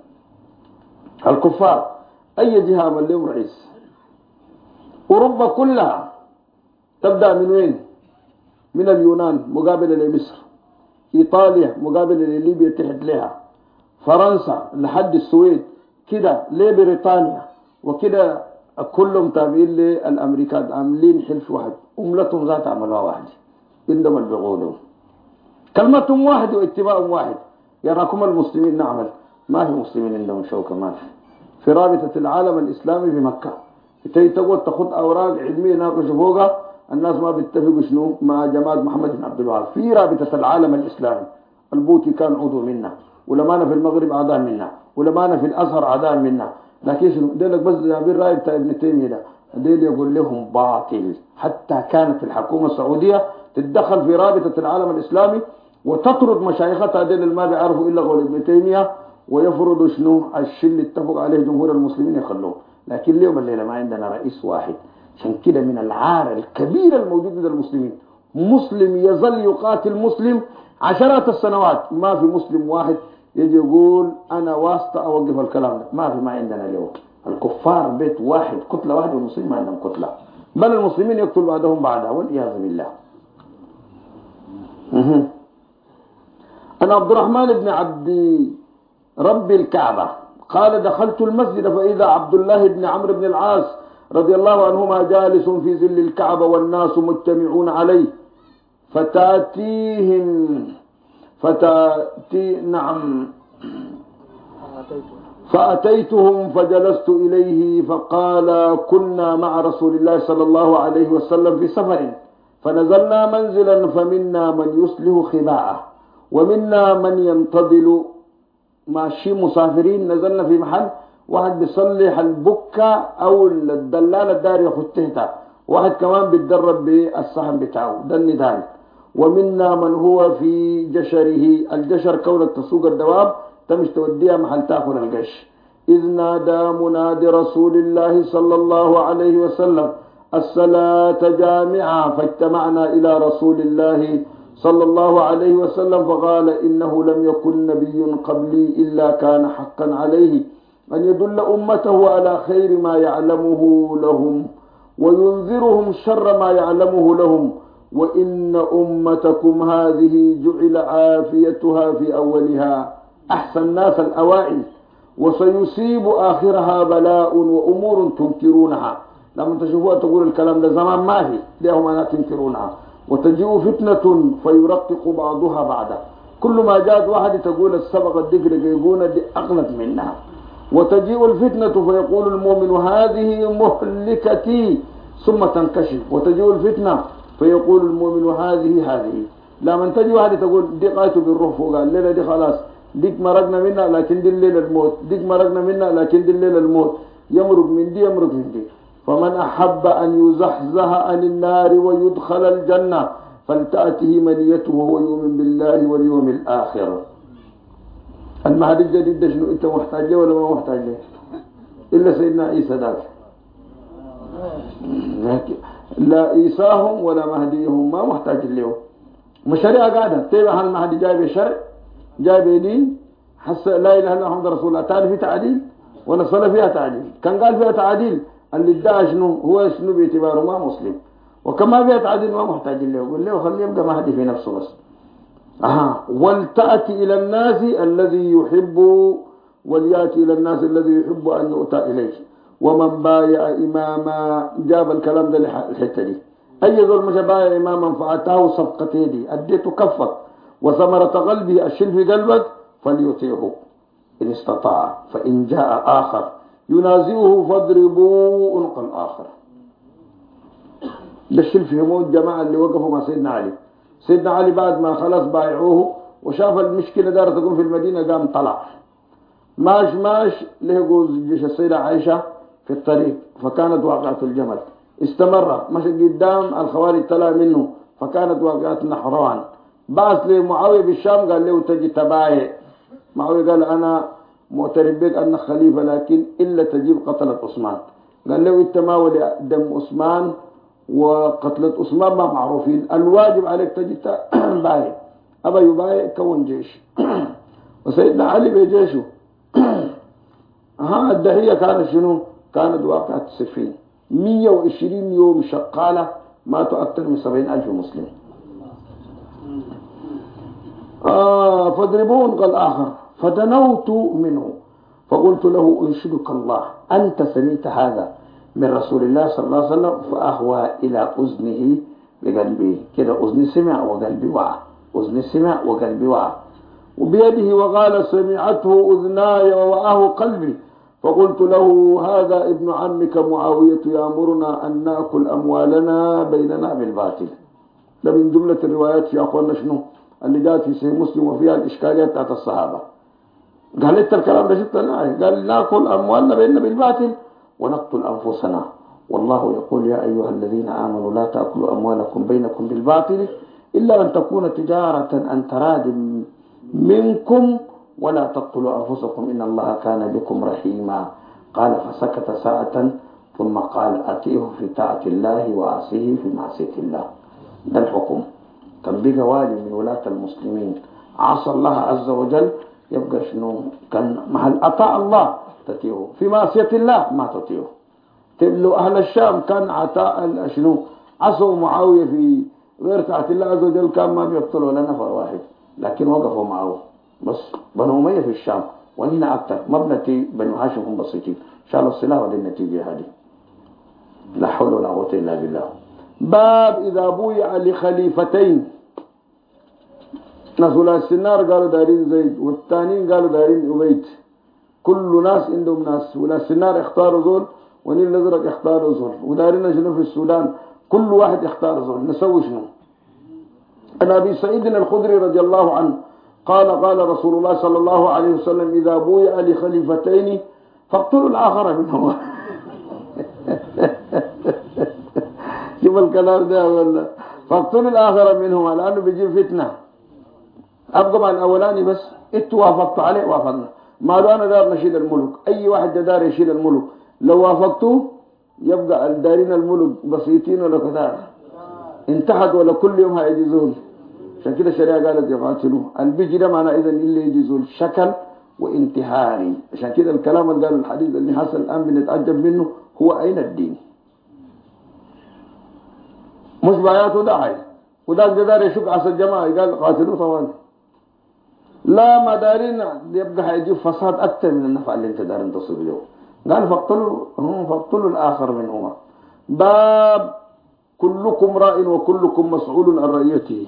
الكفار أي جهة عمل لهم رئيس؟ أوروبا كلها تبدأ من وين؟ من اليونان مقابلة لمصر، إيطاليا مقابلة لليبيا تحت لها، فرنسا لحد السويد كده، لبريطانيا وكده، كلهم تابعين للأمريكان، عاملين حلف واحد، أملتهم ذات عملها واحد، عندهم البغودهم كلمتهم واحد واتباعهم واحد. يراكم المسلمين نعمل، ما في مسلمين عندهم شوكة، ما في رابطة العالم الإسلامي في مكة تقول تاخذ أوراق علمية ناقش فوقها، الناس ما بيتفقوا شنو مع جماعة محمد بن عبد الوهاب. في رابطة العالم الإسلامي البوتي كان عضو منا، ولمانا في المغرب أعضاء منا، ولمانا في الأزهر أعضاء منا، لكن شنو ديلك بس جابين رأي بتاع ابن تيمية ده، ديل يقول لهم باطل. حتى كانت الحكومة السعودية تتدخل في رابطة العالم الإسلامي وتطرد مشايختها ديل ما بيعرفوا إلا قول ابن تيمية، ويفرضوا شنو الشيء اللي اتفق عليه جمهور المسلمين يخلوه. لكن اليوم الليلة ما عندنا رئيس واحد. عشان كده من العار الكبير الموجود لدى المسلمين، مسلم يظل يقاتل مسلم عشرات السنوات، ما في مسلم واحد يجي يقول أنا واسطة أوقف الكلام ده، ما عندنا اليوم. الكفار بيت واحد، كتلة واحدة، والمسلمين ما عندهم كتلة، بل المسلمين يقتل بعضهم بعضا والعياذ بالله. أنا عبد الرحمن بن عبد رب الكعبة قال دخلت المسجد فإذا عبد الله بن عمرو بن العاص رضي الله عنهما جالس في ظل الكعبة والناس مجتمعون عليه، فأتيتهم فجلست إليه فقال كنا مع رسول الله صلى الله عليه وسلم في سفر فنزلنا منزلا فمنا من يصلح خباءه ومنا من ينتظل، ماشي مسافرين نزلنا في محل واحد بيصلح البكة أو الدلال الدار يخطهتا، واحد كمان بيتدرب بالصحن بتاعه ده الندال، ومنا من هو في جشره، الجشر كونك تسوق الدواب تمش توديها محل تاكل القش. إذ نادى منادي رسول الله صلى الله عليه وسلم الصلاة جامعة، فاجتمعنا إلى رسول الله صلى الله عليه وسلم فقال إنه لم يكن نبي قبلي إلا كان حقا عليه أن يدل أمته على خير ما يعلمه لهم وينذرهم شر ما يعلمه لهم، وإن أمتكم هذه جعل عافيتها في أولها أحسن الناس الأوائل، وسيصيب آخرها بلاء وأمور تنكرونها. لما تشوفوها تقول الكلام ده زمان ما في لهم أنا تنكرونها، وتجيء فتنة فيرقق بعضها بعضا. كل ما جاءت واحد تقول السبق الذكر يقولون دي أغلط منها. وتجيء الفتنة فيقول المؤمن هذه مهلكتي ثم تنكشف، وتجيء الفتنة فيقول المؤمن هذه. لما تجي واحد تقول دي قايته بالروح فوق الليلة دي خلاص ديك مرقنا منها لكن دي الليلة الموت، ديك مرقنا منها لكن دي الليلة الموت، يمرق من دي. فمن أحب أن يزحزح عن النار ويدخل الجنة فلتأته منيته وهو يؤمن بالله واليوم الآخر. المهدي الجديد ده شنو؟ أنت محتاج له ولا ما محتاج له؟ إلا سيدنا عيسى ذاك، لا عيساهم ولا مهديهم ما محتاج له. مشاريع قاعدة تبع المهدي جايب شرع جايب دين حس لا إله إلا الله محمد رسول الله. تعرف في تعديل ولا صلى فيها تعديل؟ كان قال فيها تعديل اللي ادعى شنو هو شنو باعتباره ما مسلم، وكما فيها تعديل ما محتاج له. يقول له خليه يبقى مهدي في نفسه بس. ولتأتي إلى الناس الذي يحب وليأتي إلى الناس الذي يحب أن يؤتى إليه. ومن بايع إماما جاب الكلام ده الحتة دي. أي ذو مش بايع إماما فأتاه صفقته دي أديته كفك وثمرة قلبه الشل في قلبك فليطيعه إن استطاع، فإن جاء آخر ينازعه فاضربوا عنق الآخر. ده الشل في هموت الجماعة اللي وقفوا مع سيدنا علي. سيدنا علي بعد ما خلاص بايعوه وشاف المشكلة دارت تكون في المدينة قام طلع ماش لهجوا جيش السيدة عائشة في الطريق فكانت واقعة الجمل. استمر مشى قدام الخوارج طلع منه فكانت واقعة نحروان. بعث لمعاوية بالشام قال له تجي تبايع. معاوية قال أنا معترف بك أنك خليفة لكن إلا تجيب قتلة عثمان. قال له أنت ما ولي دم عثمان وقتلة عثمان ما معروفين، الواجب عليك تجي تبايع. أبا يبايع كون جيش وسيدنا علي بجيشه. الدهية كانت شنو؟ كانت واقعة السفين 120 يوم شغالة ماتوا أكثر من 70,000 مسلم. فاضربون قال آخر فدنوت منه فقلت له أنشدك الله أنت سمعت هذا من رسول الله صلى الله عليه وسلم؟ فأهوى إلى أذنه بقلبي كده، أذني سمع وقلبي وعى، أذني سمع وقلبي وعى. وبيده وقال سمعته أذناي ووعاه قلبي. فقلت له هذا ابن عمك معاوية يأمرنا أن نأكل أموالنا بيننا بالباطل. ده من جملة الروايات يا أخوانا شنو اللي جاءت في صحيح مسلم وفيها الإشكاليات بتاعت الصحابة. قال انت الكلام ده شفت الآية؟ قال نأكل أموالنا بيننا بالباطل ونقتل أنفسنا، والله يقول يا أيها الذين آمنوا لا تأكلوا أموالكم بينكم بالباطل إلا أن تكون تجارة أن تراد منكم ولا تقتلوا أنفسكم إن الله كان بكم رحيما. قال فسكت ساعة ثم قال أتيه في طاعة الله وعصيه في معصية الله. ده الحكم. كان بقى والي من ولاة المسلمين عصى الله عز وجل يبقى شنو؟ كان محل أطاع الله تطيعه، في معصية الله ما تطيعه. تبلو أهل الشام كان عطاء شنو؟ عصوا معاوية في غير طاعة الله عز وجل كان ما بيقتلوا ولا نفر واحد، لكن وقفوا معه. بس بنو أمية في الشام وهنا أكثر مبنتي بنو هاشم هم بسيطين. إن شاء الله الصلاة ودي النتيجة هذه. لا حول ولا قوة إلا بالله. باب إذا بويع لخليفتين. ناس ولا السنار قالوا دارين زيد والثانيين قالوا دارين أبيت. كل ناس عندهم ناس. ولا السنار اختاروا زول ونيل الأزرق اختاروا زول، ودارين شنو في السودان كل واحد اختار زول. نسوي شنو؟ عن أبي سعيد الخدري رضي الله عنه قال رسول الله صلى الله عليه وسلم إذا بويع لخليفتين فاقتلوا الآخر منهما. شوف الكلام ده ولا فاقتلوا الآخر منهما لأنه بيجيب فتنة. أبقى مع الأولاني بس اتوافقت عليه وافقنا. ما لو أنا دار نشيل الملك، أي واحد دار يشيل الملك لو وافقتوه يبقى الدارين الملك بسيطين ولا كثار انتحد ولا كل يوم هيجيزون. عشان كده الشريعة قالت يقاتلوه. البيجي ده معناه إذن اللي يجيزوا الشكل وانتحاري. عشان كده الكلام اللي قال الحديث اللي حصل الآن بنتعجب منه هو أين الدين؟ مش بياته داعي وده دار يشك عسى الجماعة قال قاتلوه طوال. لا ما دارين يبقى هيجيب فساد أكثر من النفع اللي انت دارين تصيب له. قال فاقتلوا الآخر منهما. باب كلكم راء وكلكم مسؤول عن رعيته.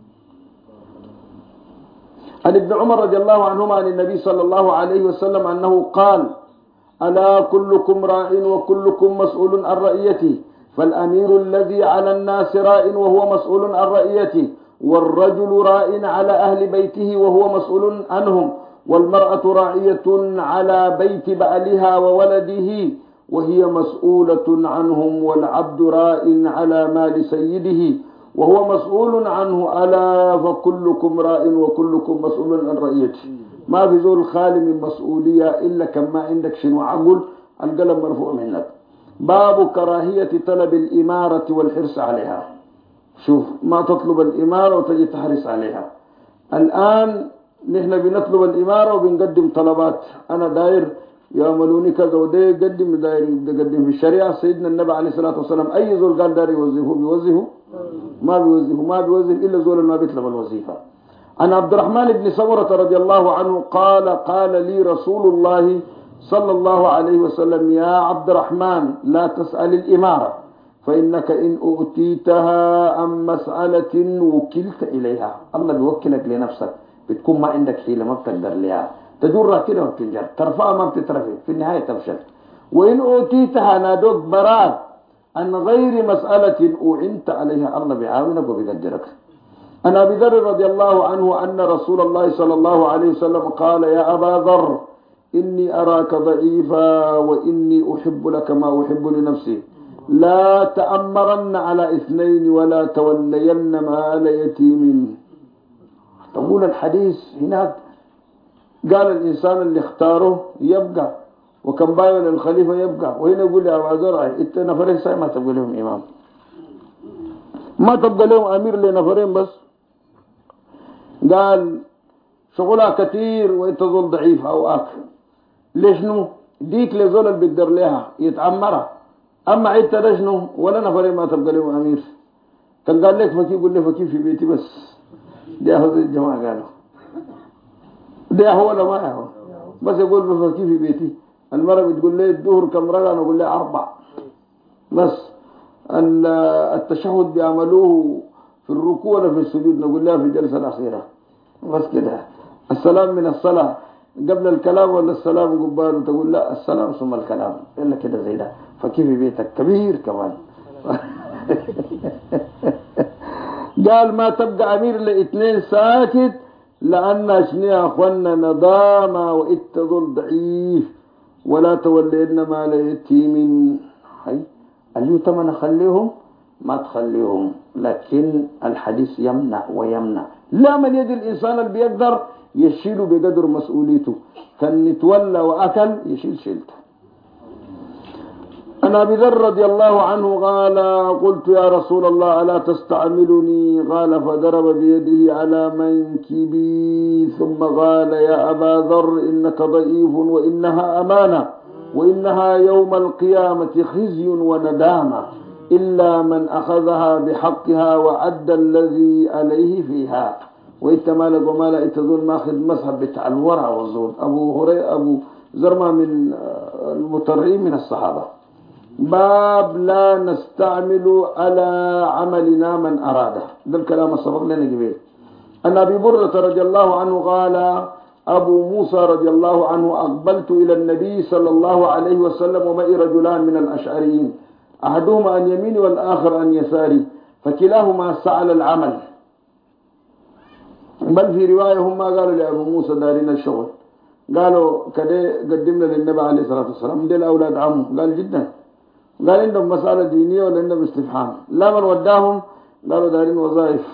عن ابن عمر رضي الله عنهما عن النبي صلى الله عليه وسلم أنه قال ألا كلكم راء وكلكم مسؤول عن رعيته فالأمير الذي على الناس راء وهو مسؤول عن رعيته والرجل راء على أهل بيته وهو مسؤول عنهم والمرأة راعية على بيت بعلها وولده وهي مسؤولة عنهم والعبد راء على مال سيده وهو مسؤول عنه ألا فكلكم راء وكلكم مسؤول عن رعيته. ما في زول خالي من مسؤولية إلا كما عندك شنو عقل القلم مرفوع منك. باب كراهية طلب الإمارة والحرص عليها. شوف ما تطلب الإمارة وتجي تحرص عليها. الآن نحن بنطلب الإمارة وبنقدم طلبات. أنا داير يعملوني كذا وده يقدم داير يقدم في الشريعة. سيدنا النبي عليه الصلاة والسلام أي زول قال داير بيوظفه ما بيوظف إلا زول ما بيطلب الوظيفة. عن عبد الرحمن بن سمرة رضي الله عنه قال لي رسول الله صلى الله عليه وسلم يا عبد الرحمن لا تسأل الإمارة فإنك إن أؤتيتها عن مسألة وكلت إليها. الله بيوكلك لنفسك بتكون ما عندك حيلة ما بتقدر لها تجرها كده وبتنجر ترفعها ما بتترفع في النهاية تفشل. وإن أوتيتها نادوك براد عن غير مسألة أعنت عليها الله بيعاونك وبيقدرك. عن أبي ذر رضي الله عنه أن رسول الله صلى الله عليه وسلم قال يا أبا ذر إني أراك ضعيفا وإني أحب لك ما أحب لنفسي لا تأمرن على اثنين ولا تولين مال يتيم. تقول الحديث هناك قال الإنسان اللي اختاره يبقى وكان باين الخليفة يبقى. وهنا يقول يا أبا ذر انت نفرين ساي ما تبقى لهم إمام ما تبقى لهم أمير لنفرين بس. قال شغلها كثير وانت ظل ضعيف أو أكل ليش نو ديك لزول اللي بيقدر لها يتعمرها. أما انت ليش نو ولا نفرين ما تبقى لهم أمير. كان قال لك فكي يقول لي فكي في بيتي بس. ده هو الجماعة قالوا ده هو ولا ما هو بس يقول بفكي في بيتي. المرة بتقول لي الظهر كم ركعة أنا أقول لها 4 بس. التشهد بيعملوه في الركوع ولا في السجود نقول لها في الجلسة الأخيرة بس كده. السلام من الصلاة قبل الكلام ولا السلام قباله تقول لا السلام ثم الكلام إلا كده زي ده. فكيف بيتك كبير كمان. قال ما تبقى أمير لاثنين ساكت لأن شنيا أخوانا ندامة وإتظل ضعيف ولا تولين مال يتيم. هاي اليتامى نخليهم ما تخليهم لكن الحديث يمنع ويمنع. لا من يد الإنسان اللي بيقدر يشيله بقدر مسؤوليته. كان يتولى وأكل يشيل شيلته. أنا أبي ذر رضي الله عنه قال قلت يا رسول الله ألا تستعملني قال فضرب بيده على منكبي ثم قال يا أبا ذر إنك ضعيف وإنها أمانة وإنها يوم القيامة خزي وندامة إلا من أخذها بحقها وعد الذي عليه فيها. وإنت مالك ومالك إتظل ماخذ مذهب بتاع الورع والزول. أبو زرمة من المترعين من الصحابة. باب لا نستعمل على عملنا من أراده. ده الكلام السبق لنا جبيل. أن أبي بردة رضي الله عنه قال أبو موسى رضي الله عنه أقبلت إلى النبي صلى الله عليه وسلم ومعي رجلان من الأشعريين أحدهما عن يميني والآخر عن يساري فكلاهما سأل العمل. بل في رواية هم قالوا لأبو موسى دارين الشغل. قالوا كده قدمنا للنبي عليه الصلاة والسلام دي الأولاد عمه. قال جدا. قال عندهم مسألة دينية ولا عندهم استفهام. لا من وداهم قالوا دارين وظائف.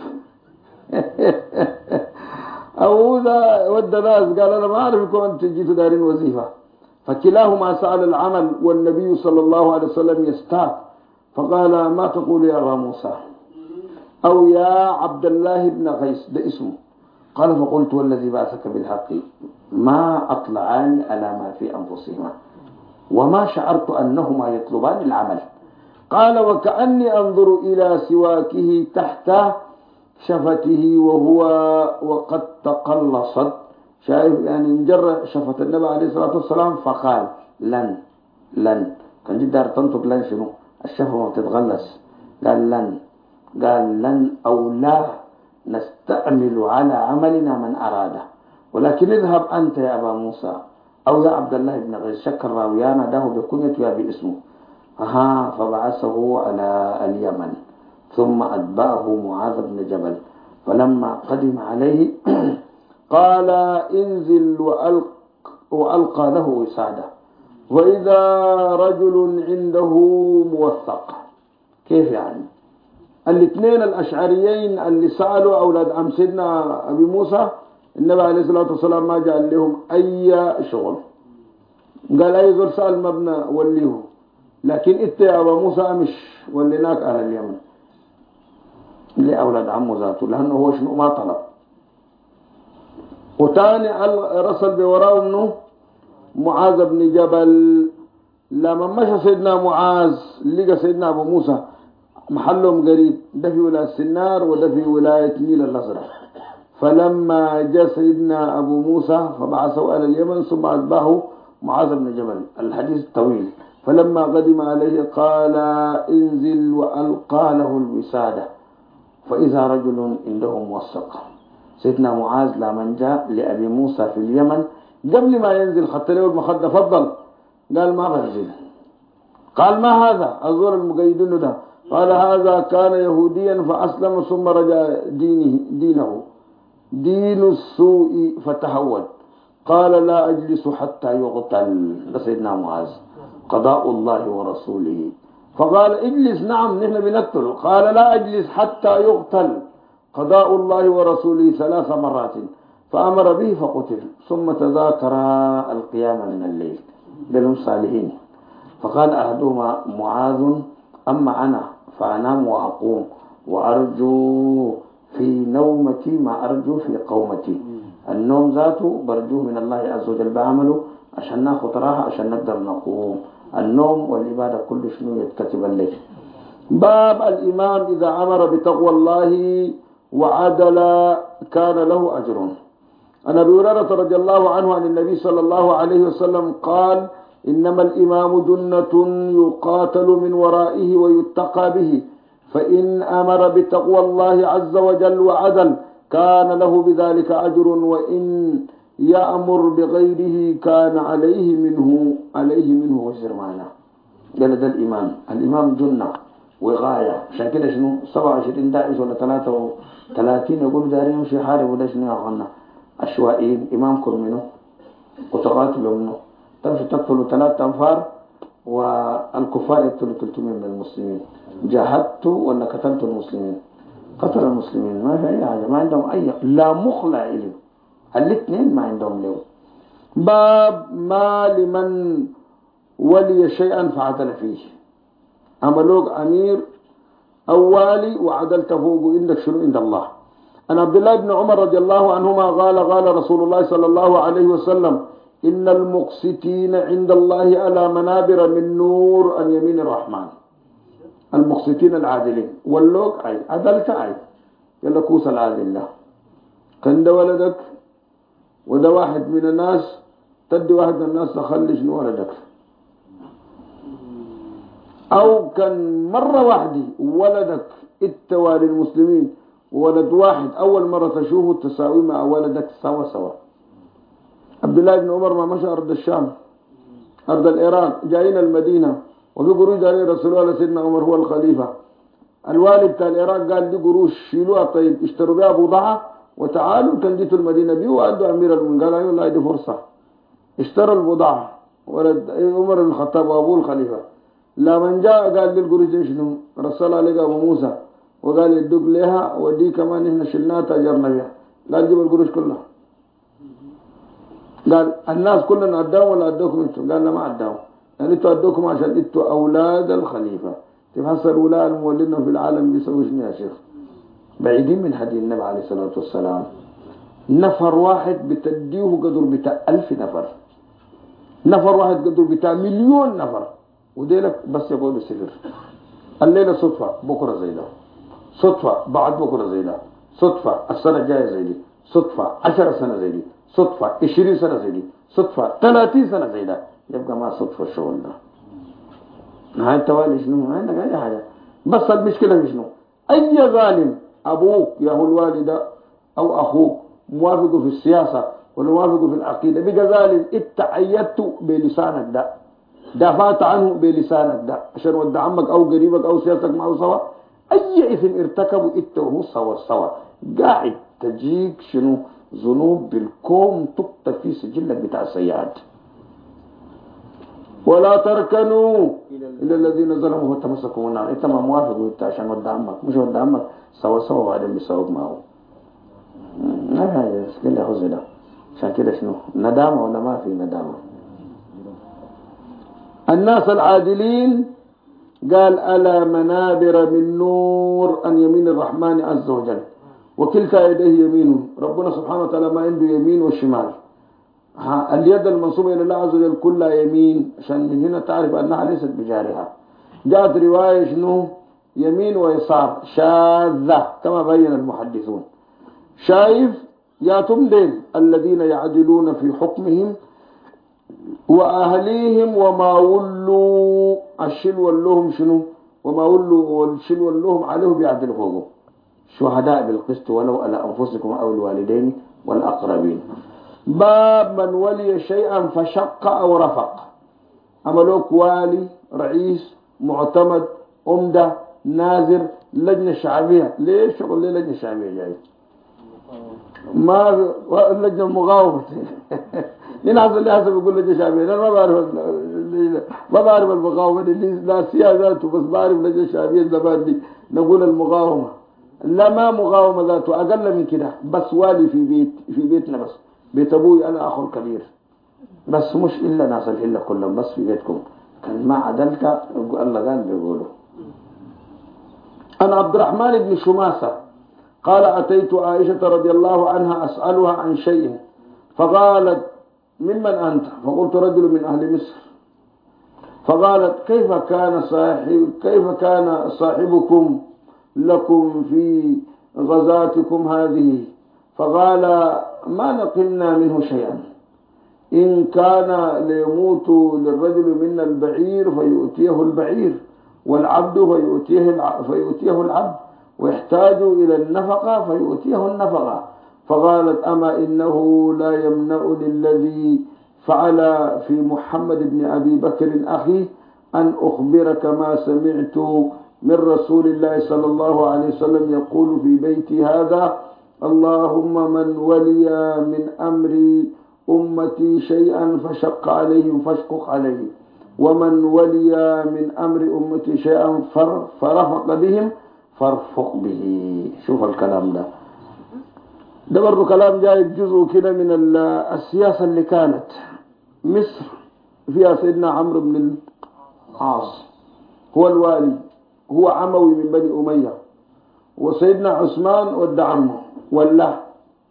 أو ذا ودى ناس قال أنا ما أعرف كون تجيتوا دارين وظيفة. فكلاهما سأل العمل والنبي صلى الله عليه وسلم يستاء فقال ما تقول يا أبا موسى. أو يا عبد الله بن قيس، ده اسمه. قال فقلت والذي بعثك بالحق ما أطلعان على ما في أنفسهما وما شعرت أنهما يطلبان العمل. قال وكأني أنظر إلى سواكه تحت شفته وقد تقلصت، شايف يعني انجر شفة النبي عليه الصلاة والسلام، فقال لن كان جدا تنطق لن شنو الشفة ما تتغلس، قال لن أو لا نستعمل على عملنا من أراده، ولكن اذهب أنت يا أبا موسى أو يا عبد الله بن قيس، شكر راويانا ده بكنيته يا باسمه. فبعثه على اليمن ثم أتبعه معاذ بن جبل، فلما قدم عليه قال انزل وألقى له وسادة، وإذا رجل عنده موثق. كيف يعني؟ الاثنين الأشعريين اللي سألوا أولاد عم سيدنا أبي موسى، النبي عليه الصلاة والسلام ما جعل لهم أي شغل، قال أي زول سأل مبنى وليه، لكن إنت يا أبا موسى مش وليناك أهل اليمن لأولاد عمه ذاته، لأنه هو شنو ما طلب. وتاني رسل بوراه منه معاذ بن جبل. لما مشى سيدنا معاذ لقى سيدنا أبو موسى محلهم قريب، ده في ولاية سنار وده في ولاية نيل الأزرق. فلما جاء سيدنا أبو موسى فبعثه على اليمن ثم أتبعه معاذ بن جبل، الحديث طويل. فلما قدم عليه قال انزل وألقى له الوسادة، فإذا رجل عنده موثق. سيدنا معاذ لما جاء لأبي موسى في اليمن قبل ما ينزل خط له المخدة فضل، قال ما بنزل. قال ما هذا الزور المقيدين ده؟ قال هذا كان يهوديا فأسلم ثم رجع دينه دين السوء فتهود. قال لا أجلس حتى يقتل. سيدنا معاذ قضاء الله ورسوله. فقال اجلس، نعم نحن بنقتله. قال لا أجلس حتى يقتل، قضاء الله ورسوله 3 مرات. فأمر به فقتل. ثم تذاكر القيام من الليل بلهم صالحين، فقال أحدهما معاذ أما أنا فأنام وأقوم وأرجو في نومتي ما أرجو في قومتي. النوم ذاته برجوه من الله عز وجل بعمله عشان ناخذ راحة عشان نقدر نقوم. النوم والعبادة كل شنو يتكتب الليل. باب الإمام إذا أمر بتقوى الله وعدل كان له أجر. عن أبي هريرة رضي الله عنه عن النبي صلى الله عليه وسلم قال إنما الإمام جنة يقاتل من ورائه ويتقى به، فإن أمر بتقوى الله عز وجل وعدل كان له بذلك أجر، وإن يأمر بغيره كان عليه منه وزر معنا. قال ده الإمام جنة وغاية. عشان كده شنو 27 داعش ولا 33 يقول دارين يمشي حارب، وده شنو يا عشوائيين. إمامكم منه وتقاتلوا منه، تمشي تقتلوا 3 أنفار والكفار يقتلوا 300 من المسلمين. جاهدتوا ولا قتلتوا المسلمين؟ قتل المسلمين. ما في أي حاجة، ما عندهم أي لا مخلع إليه، الاثنين ما عندهم له. باب ما لمن ولي شيئا فعدل فيه. عملوك أمير أو والي وعدلت فوق، عندك شنو عند الله. أن عبد الله بن عمر رضي الله عنهما قال رسول الله صلى الله عليه وسلم إن المقسطين عند الله على منابر من نور عن يمين الرحمن. المقسطين العادلين. واللوك أي عدلت أي يلا كوس العادل له. كان ده ولدك وده واحد من الناس، تدي واحد من الناس تخلي شنو ولدك. أو كان مرة واحدة ولدك اتوالي المسلمين ولد واحد أول مرة تشوفه تساوي مع ولدك سوا. عبد الله بن عمر ما مشى أرض الشام، أرض العراق، جايين المدينة وفي قروش عليه رسول الله سيدنا عمر هو الخليفة. الوالي بتاع العراق قال دي قروش شيلوها، طيب اشتروا بها بضاعة وتعالوا كان جيتوا المدينة بيه وعنده أمير المؤمنين. قال أيوة والله دي فرصة. اشتروا البضاعة ولد عمر بن الخطاب وأبوه الخليفة. لما جاء قال لي القروش دي شنو؟ رسل عليه أبو موسى وقال يدوك لها ودي كمان احنا شلناها تاجرنا بها. قال جيب القروش كلها. قال الناس كلنا أداهم ولا أدوكم انتم؟ قال لا ما أداهم، يعني انتوا أدوكم عشان انتوا أولاد الخليفة. تفسر أولاد المولدين في العالم بيسوي شنو يا شيخ؟ بعيدين من هدي النبي عليه الصلاة والسلام. نفر واحد بتديه قدر بتاع 1000 نفر، نفر واحد قدر بتاع 1,000,000 نفر، وديلك بس يقولوا سفر. الليلة صدفة، بكرة زي ده، صدفة بعد بكرة زي ده، صدفة السنة الجاية زي دي، صدفة 10 سنة زي دي، صدفة 20 سنة زي دي، صدفة 30 سنة زي ده. يبقى ما صدفة الشغل ده. نهاية التوالي شنو؟ ما عندك أي حاجة. بس المشكلة في شنو؟ أي ظالم أبوك يا هو الوالدة أو أخوك موافقه في السياسة ولا موافقه في العقيدة بقى ظالم، إنت عيدته بلسانك ده، دافعت عنه بلسانك ده عشان ود عمك أو قريبك أو سياستك معه سوا. أي إثم ارتكبوا إنت وهو سوا قاعد تجيك شنو؟ ذنوب بالكوم تكتب في سجلك بتاع السيئات. ولا تركنوا إلى الذين ظلموا وتمسكوا النار. أنت ما موافق وأنت عشان ود عمك، مش ود عمك سوا وبعدين بيساووك معه. ما في حاجة كل ياخذ ده. عشان كده شنو؟ ندامة ولا ما في ندامة؟ الناس العادلين قال ألا منابر من نور عن يمين الرحمن عز وجل وكلتا يديه يمينه. ربنا سبحانه وتعالى ما عنده يمين وشمال. اليد المنصوبة إلى الله عز وجل كلها يمين، عشان من هنا تعرف أنها ليست بجارحة. جاءت رواية شنو؟ يمين ويسار شاذة كما بين المحدثون. شايف يا تمدين الذين يعدلون في حكمهم وأهليهم وما ولوا الشل ولهم شنو؟ وما ولوا والشل ولهم عليه بيعدل فوقه. شهداء بالقسط ولو على أنفسكم أو الوالدين والأقربين. باب من ولي شيئا فشق أو رفق. عملوك والي، رئيس، معتمد، أمدة، نازر، لجنة شعبية. ليش شغل ليه لجنة شعبية جاي؟ ما اللجنة المقاومة ينحصل اللي حسب يقول لجنة شعبية. أنا ما بعرف المقاومة اللي لا سياساته، بس بعرف لجنة شعبية زمان دي نقول المقاومة. لا ما مقاومة ذاته، أقل من كده، بس والي في بيتنا، بس بيت أبوي أنا أخو الكبير، بس مش إلا ناس الحلة كلهم، بس في بيتكم كان ما عدلت الله قال بيقولوا. أنا عبد الرحمن بن شماسة قال أتيت عائشة رضي الله عنها أسألها عن شيء فقالت ممن أنت؟ فقلت رجل من أهل مصر. فقالت كيف كان صاحبكم لكم في غزاتكم هذه؟ فقال ما نقلنا منه شيئا، إن كان ليموت للرجل منا البعير فيؤتيه البعير والعبد فيؤتيه العبد ويحتاج إلى النفقة فيؤتيه النفقة. فقالت أما إنه لا يمنعني الذي فعل في محمد بن أبي بكر أخي أن أخبرك ما سمعت من رسول الله صلى الله عليه وسلم يقول في بيتي هذا اللهم من ولي من أمر أمتي شيئا فشق عليهم فاشقق عليه، ومن ولي من أمر أمتي شيئا فرفق بهم فارفق به. شوف الكلام ده برضو كلام جاي جزء كده من السياسة اللي كانت مصر فيها سيدنا عمرو بن العاص هو الوالي، هو عموي من بني أمية، وسيدنا عثمان ود عمه ولا.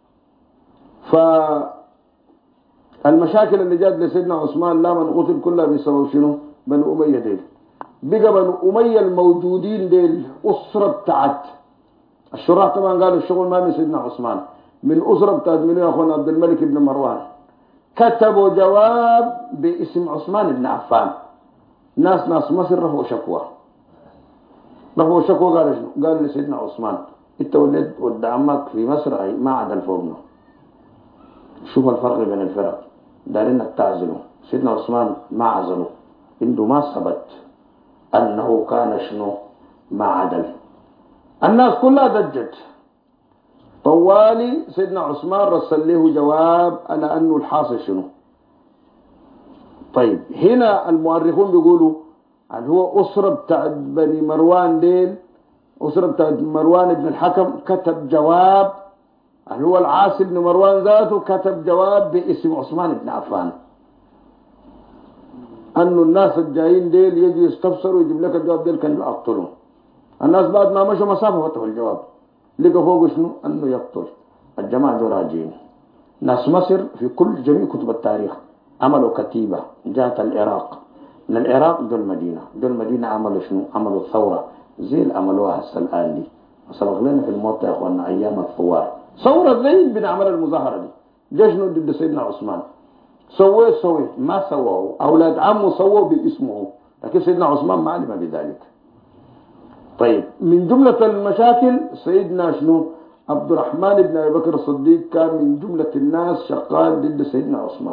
فالمشاكل اللي جات لسيدنا عثمان لا من قتل كلها بسبب شنو؟ بني أمية ديل. بقى بني أمية الموجودين ديل أسرة بتاعت الشراح طبعا قالوا الشغل ما من سيدنا عثمان، من أسرة بتاعت منو يا أخوان؟ عبد الملك بن مروان. كتبوا جواب باسم عثمان بن عفان. ناس مصر رفعوا شكوى قالوا شنو؟ قال لسيدنا عثمان انت ولد ود عمك في مصر اي ما عدل فوقنا. شوف الفرق بين الفرق، دارين انك تعزلوا. سيدنا عثمان ما عزلوا، عنده ما ثبت انه كان شنو؟ ما عدل. الناس كلها ضجت. طوالي سيدنا عثمان رسل له جواب على انه الحاصل شنو. طيب هنا المؤرخون بيقولوا هل هو أسرة بتاعت بني مروان ديل، أسرة بتاعت مروان بن الحكم كتب جواب، هل هو العاص بن مروان ذاته كتب جواب باسم عثمان بن عفان أنه الناس الجايين ديل يجي يستفسروا ويجيب لك الجواب ديل كانوا يقتلوا. الناس بعد ما مشوا مسافة فتحوا الجواب لقى فوق شنو أنه يقتل الجماعة دول راجعين. ناس مصر في كل جميع كتب التاريخ عملوا كتيبة جات العراق، من العراق دول مدينة عملوا شنو؟ عملوا ثورة زي اللي عملوها هسه الآن دي، وسبق لنا في الموت يا اخواننا أيام الثوار ثورة زي اللي بنعمل المظاهرة دي. ليش شنو ضد سيدنا عثمان؟ سوي ما سووا، أولاد عمه سووا باسمه، لكن سيدنا عثمان ما علم بذلك. طيب من جملة المشاكل سيدنا شنو؟ عبد الرحمن بن أبي بكر الصديق كان من جملة الناس شغال ضد سيدنا عثمان،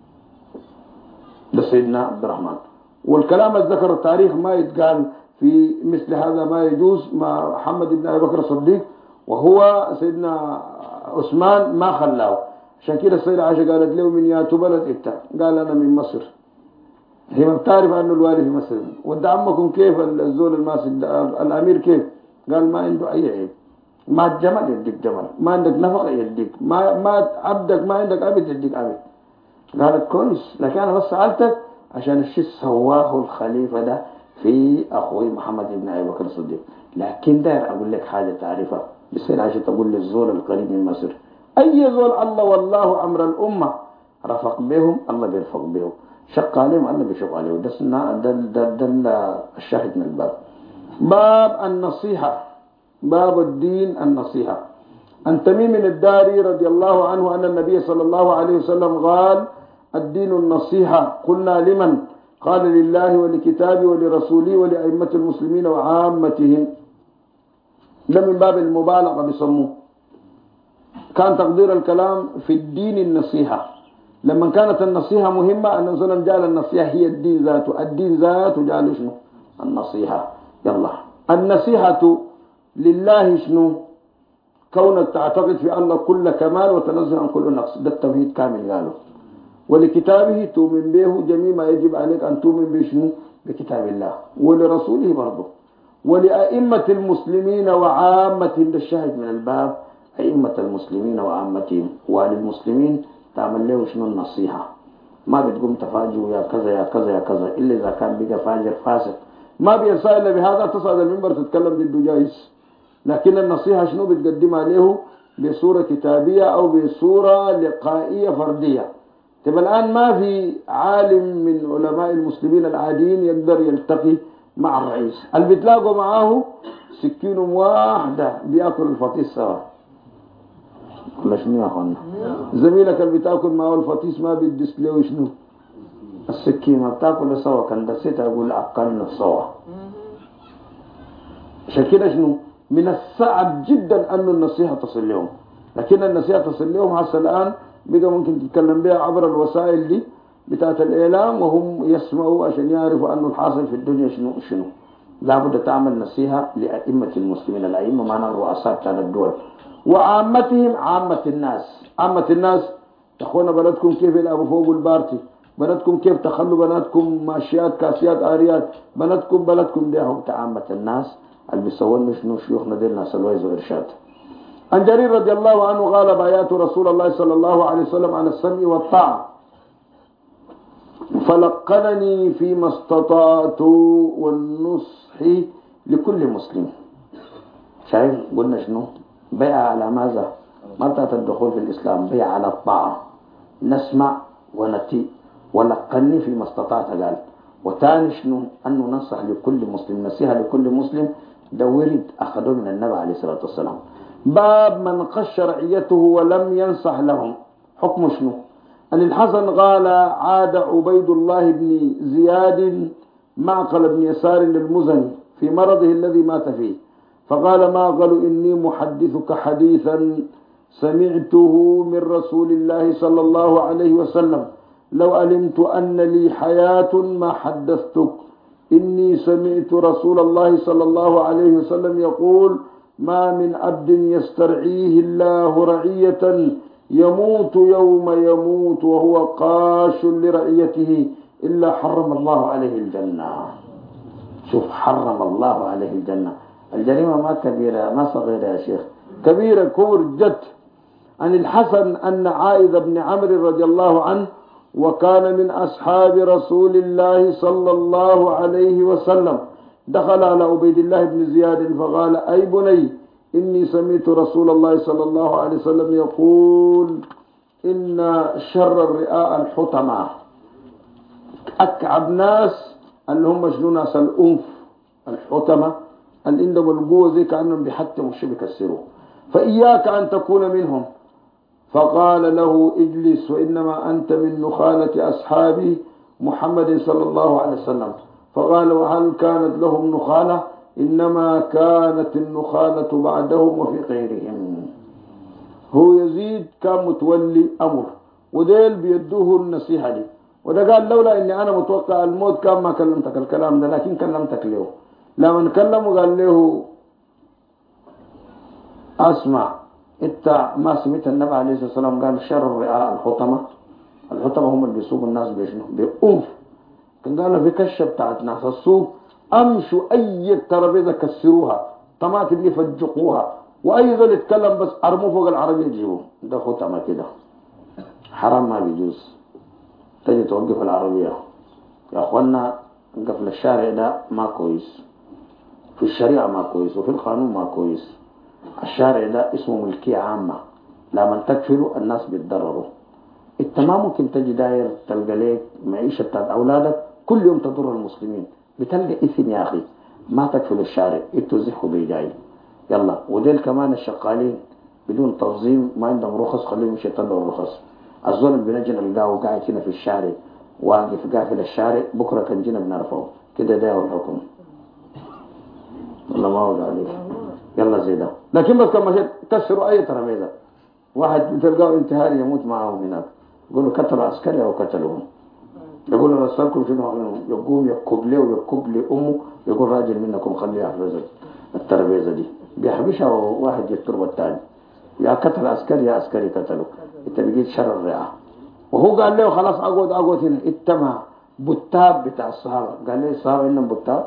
ده سيدنا عبد الرحمن. والكلام اللي ذكر التاريخ ما يتقال في مثل هذا، ما يجوز مع محمد بن أبي بكر الصديق، وهو سيدنا عثمان ما خلاه. عشان كده السيدة عائشة قالت له من ياتو بلد انت؟ قال أنا من مصر. هي ما بتعرف أنه الوالي في مصر. ود عمكم كيف الزول الماسد الأمير كيف؟ قال ما عنده أي عيب، ما الجمل يديك جمل، ما عندك نفقة يديك، ما عبدك ما عندك عبد يديك عبد. قالت كويس، لكن أنا بس سألتك عشان الشيء سواه الخليفة ده في أخوي محمد بن أبي بكر الصديق. لكن داير أقول لك حاجة تعرفها، بصير عشان تقول للزول القريب من مصر أي زول الله والله أمر الأمة رفق بهم الله بيرفق بهم، شق عليهم الله بيشق عليهم. ده الشاهد من الباب. باب النصيحة، باب الدين النصيحة. عن تميم الداري رضي الله عنه أن النبي صلى الله عليه وسلم قال الدين النصيحة. قلنا لمن؟ قال لله ولكتابه ولرسوله ولأئمة المسلمين وعامتهم. ده من باب المبالغة بيسموه. كان تقدير الكلام في الدين النصيحة، لما كانت النصيحة مهمة أن وسلم جعل النصيحة هي الدين ذاته، الدين ذاته جعل شنو؟ النصيحة. يلا النصيحة لله شنو؟ كونك تعتقد في الله كل كمال وتنزه عن كل نقص، ده التوحيد كامل قالوا. ولكتابه تؤمن به جميع ما يجب عليك أن تؤمن بشنو؟ بكتاب الله. ولرسوله برضه. ولأئمة المسلمين وعامتهم، ده الشاهد من الباب، أئمة المسلمين وعامتهم. وللمسلمين تعمل له شنو؟ النصيحة. ما بتقوم تفاجئ يا كذا يا كذا يا كذا إلا إذا كان بقى فاجر فاسد، ما بينسى إلا بهذا تصعد المنبر تتكلم ضده جايز. لكن النصيحة شنو بتقدمها له؟ بصورة كتابية أو بصورة لقائية فردية. طيب الآن ما في عالم من علماء المسلمين العاديين يقدر يلتقي مع الرئيس، اللي بتلاقوا معاه سكين واحدة بياكل الفطيس سوا، ولا شنو يا اخوانا؟ زميلك اللي بتاكل معه الفطيس ما بيدس له شنو؟ السكينة بتاكل سوا، كان دسيتها أقول أقلنا سوا. عشان كده شنو؟ من الصعب جدا أن النصيحة تصل لهم، لكن النصيحة تصل لهم هسه الآن بقى ممكن تتكلم بها عبر الوسائل دي بتاعت الإعلام، وهم يسمعوا عشان يعرفوا أنه الحاصل في الدنيا شنو. لابد تعمل نصيحة لأئمة المسلمين. الأئمة معناها الرؤساء بتاع الدول، وعامتهم عامة الناس. عامة الناس يا أخوانا، بلدكم كيف يلعبوا فوق البارتي، بلدكم كيف تخلوا بناتكم ماشيات كاسيات آريات، بلدكم ده هم عامة الناس اللي بيسوون شنو؟ شيوخنا دي الناس الوعظ وإرشاد. عن جرير رضي الله عنه قال بايعت رسول الله صلى الله عليه وسلم على السمع والطاعة فلقنني فيما استطعت والنصح لكل مسلم. شايف قلنا شنو؟ بيع على ماذا؟ ما بتاعت الدخول في الإسلام، بيع على الطاعة، نسمع ونطيع. ولقني فيما استطعت قال. وتاني شنو؟ أنه ننصح لكل مسلم، نصيحة لكل مسلم. ده ورد أخذوه من النبي عليه الصلاة والسلام. باب من قش رعيته ولم ينصح لهم، حكم شنو؟ أن الحسن قال عاد عبيد الله بن زياد معقل بن يسار للمزني في مرضه الذي مات فيه، فقال ما قالوا إني محدثك حديثا سمعته من رسول الله صلى الله عليه وسلم، لو علمت أن لي حياة ما حدثتك، إني سمعت رسول الله صلى الله عليه وسلم يقول ما من عبد يسترعيه الله رعية يموت يوم يموت وهو قاش لرعيته إلا حرم الله عليه الجنة. شوف، حرم الله عليه الجنة. الجريمة ما كبيرة ما صغيرة يا شيخ، كبيرة كبر جد. عن الحسن أن عائذ بن عمرو رضي الله عنه وكان من أصحاب رسول الله صلى الله عليه وسلم دخل على عبيد الله بن زياد فقال أي بني إني سمعت رسول الله صلى الله عليه وسلم يقول إن شر الرئاء الحطمة. أكعب ناس اللي هم شنو ناس الأنف الحطمة اللي عندهم القوة زي كأنهم بيحتموا الشيء بيكسروه، فإياك أن تكون منهم. فقال له اجلس وإنما أنت من نخالة أصحاب محمد صلى الله عليه وسلم. فقال وهل كانت لهم نخالة؟ إنما كانت النخالة بعدهم وفي غيرهم. هو يزيد كان متولي أمر وديل بيدوه النصيحة دي، وده قال لولا إني أنا متوقع الموت كان ما كلمتك الكلام ده، لكن كلمتك له. لما كلمه قال له أسمع، انت ما سمعت النبي عليه الصلاه والسلام قال شر الرئاء الحطمه؟ الحطمه هم اللي بيسوقوا الناس بشنو؟ بأنف. كان قال في كشه بتاعت ناس السوق، امشوا اي ترابيزه كسروها، طماطم اللي فجقوها، واي ذول يتكلم بس ارموه فوق العربيه يجيبوه. ده حطمه كده، حرام ما بيجوز. تجي توقف العربيه يا اخوانا، قفل الشارع ده ما كويس، في الشريعه ما كويس، وفي القانون ما كويس. الشارع ده اسمه ملكية عامة، لما تكفلوا الناس بيتضرروا. انت ما ممكن تجي داير تلقى ليك معيشة بتاعت أولادك كل يوم تضر المسلمين، بتلقى إثم يا أخي. ما تكفلوا الشارع، انتوا زحوا بيجاي. يلا وديل كمان الشغالين بدون تنظيم ما عندهم رخص، خليهم يمشي يطلعوا الرخص. الظلم بنجي نلقاه قاعد هنا في الشارع واقف قافل الشارع، بكرة كان جينا بنرفعه كده. ده هو الحكم. والله ما هو عليك. يلا زي ده. لكن بس كما مشيت كسروا اي ترابيزه، واحد تلقاه انتحاري يموت معاهم هناك، يقولوا قتلوا عسكري او قتلوهم. يقولوا رسالكم شنو عملوا؟ يقوم يكب له ويكب لامه، يقول راجل منكم خليه يحرز الترابيزه دي، بيحبشها واحد يضرب الثاني، يا قتل عسكري يا عسكري قتلوا. انت بقيت شر الرعاه. وهو قال له خلاص اقعد هنا. اتما بتاب بتاع الصحابه، قال له الصحابه انهم بتاب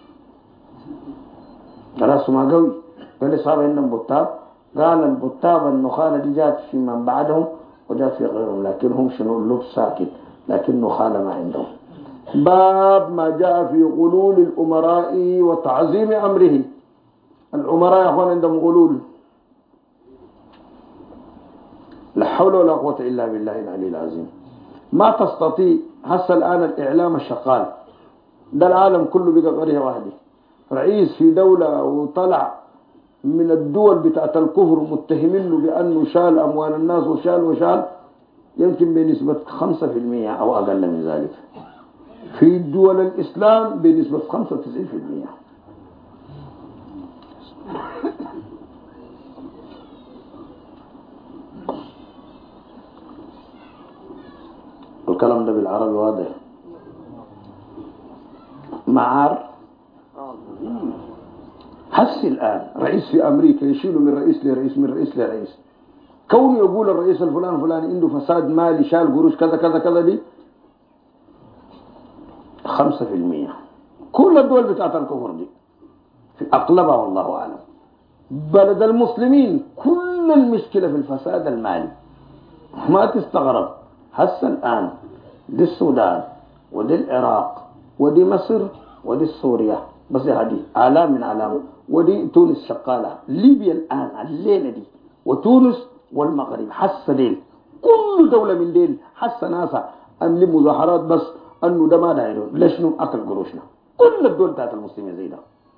راسه ما قوي. قال لي صار عندهم بطاب. قال البطاب النخالة دي جات في من بعدهم وجات في غيرهم، لكن هم شنو اللب ساكت، لكن نخالة ما عندهم. باب ما جاء في غلول الأمراء وتعظيم أمره. الأمراء يا أخوان عندهم غلول، لا حول ولا قوة إلا بالله العلي العظيم. ما تستطيع. هسه الآن الإعلام الشغال ده العالم كله بقى قرية واحدة، رئيس في دولة وطلع من الدول بتاعت الكفر متهمينه بأنه شال أموال الناس وشال يمكن بنسبة 5% أو أقل من ذلك. في دول الإسلام بنسبة 95%. الكلام ده بالعربي واضح. معار حس الآن رئيس في أمريكا يشيله من رئيس لرئيس، من رئيس لرئيس. كونه يقول الرئيس الفلاني عنده فساد مالي، شال قروش كذا كذا كذا، دي 5%. كل الدول بتاعت الكفر دي في أقلبها والله أعلم. بلد المسلمين كل المشكلة في الفساد المالي. ما تستغرب هسه الآن دي السودان ودي العراق ودي مصر ودي سوريا، بس هذه آلام من آلام، ودي تونس شغالة، ليبيا الآن الليلة دي، وتونس والمغرب حسه ديل. كل دولة من ديل حسه ناسا عملوا مظاهرات بس أنه ده ما دايرون لشنو أكل قروشنا. كل الدول بتاعت المسلمين زي ده.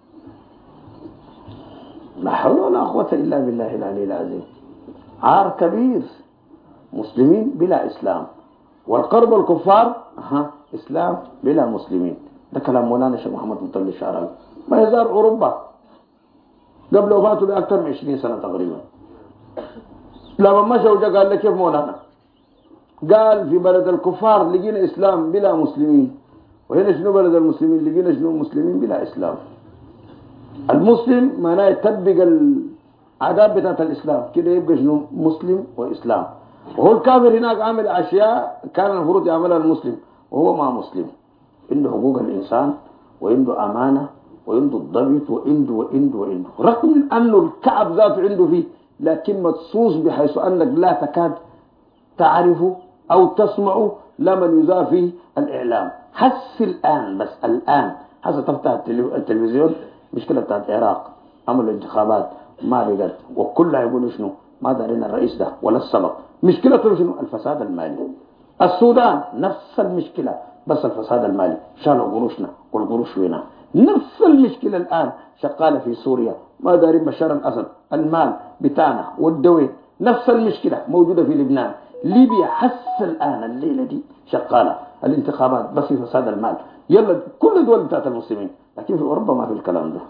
لا حول ولا قوة إلا بالله العلي العظيم. عار كبير. مسلمين بلا إسلام، والقرب الكفار إسلام بلا مسلمين. ده كلام مولانا الشيخ محمد مطلع الشعراوي. ما يزال أوروبا قبل وفاته بأكثر من 20 سنة تقريبا، لما مشى وجا قال لك كيف مولانا؟ قال في بلد الكفار لقينا إسلام بلا مسلمين، وهنا شنو بلد المسلمين؟ لقينا شنو مسلمين بلا إسلام. المسلم معناه يطبق العادات بتاعت الإسلام كده، يبقى شنو مسلم وإسلام. وهو الكافر هناك عامل أشياء كان المفروض يعملها المسلم وهو ما مسلم. عنده حقوق الإنسان وعنده أمانة وعنده الضبط وعنده رغم أنه الكعب ذاته عنده فيه، لكن مدسوس بحيث أنك لا تكاد تعرفه أو تسمعه لمن يزافي الإعلام. حس الآن، بس الآن حس تفتح التلفزيون، مشكلة بتاعت العراق عملوا انتخابات ما بقت، وكلها يقولوا شنو ما دارين الرئيس ده ولا السبب. مشكلته شنو؟ الفساد المالي. السودان نفس المشكلة، بس الفساد المالي، شالوا قروشنا والقروش وينها. نفس المشكلة الآن شغالة في سوريا، ما دارين بشار الأسد، المال بتاعنا والدوين. نفس المشكلة موجودة في لبنان، ليبيا حس الآن الليلة دي شغالة الانتخابات، بس في فساد المال. يلا كل دول بتاعت المسلمين، لكن في أوروبا ما في الكلام ده.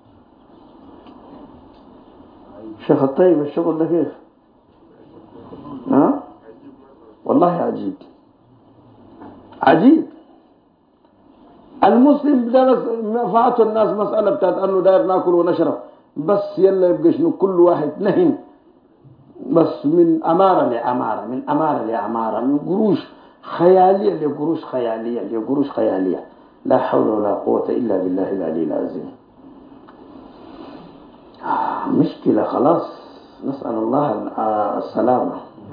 شيخ الطيب الشغل ده كيف؟ ها؟ والله عجيب عجيب. المسلم ده بس فاتوا الناس مسألة بتاعت أنه داير ناكل ونشرب بس، يلا يبقى شنو كل واحد نهن بس من أمارة لأمارة، من أمارة لأمارة، من قروش خيالية لقروش خيالية لقروش خيالية. لا حول ولا قوة إلا بالله العلي العظيم. مشكلة خلاص، نسأل الله السلامة.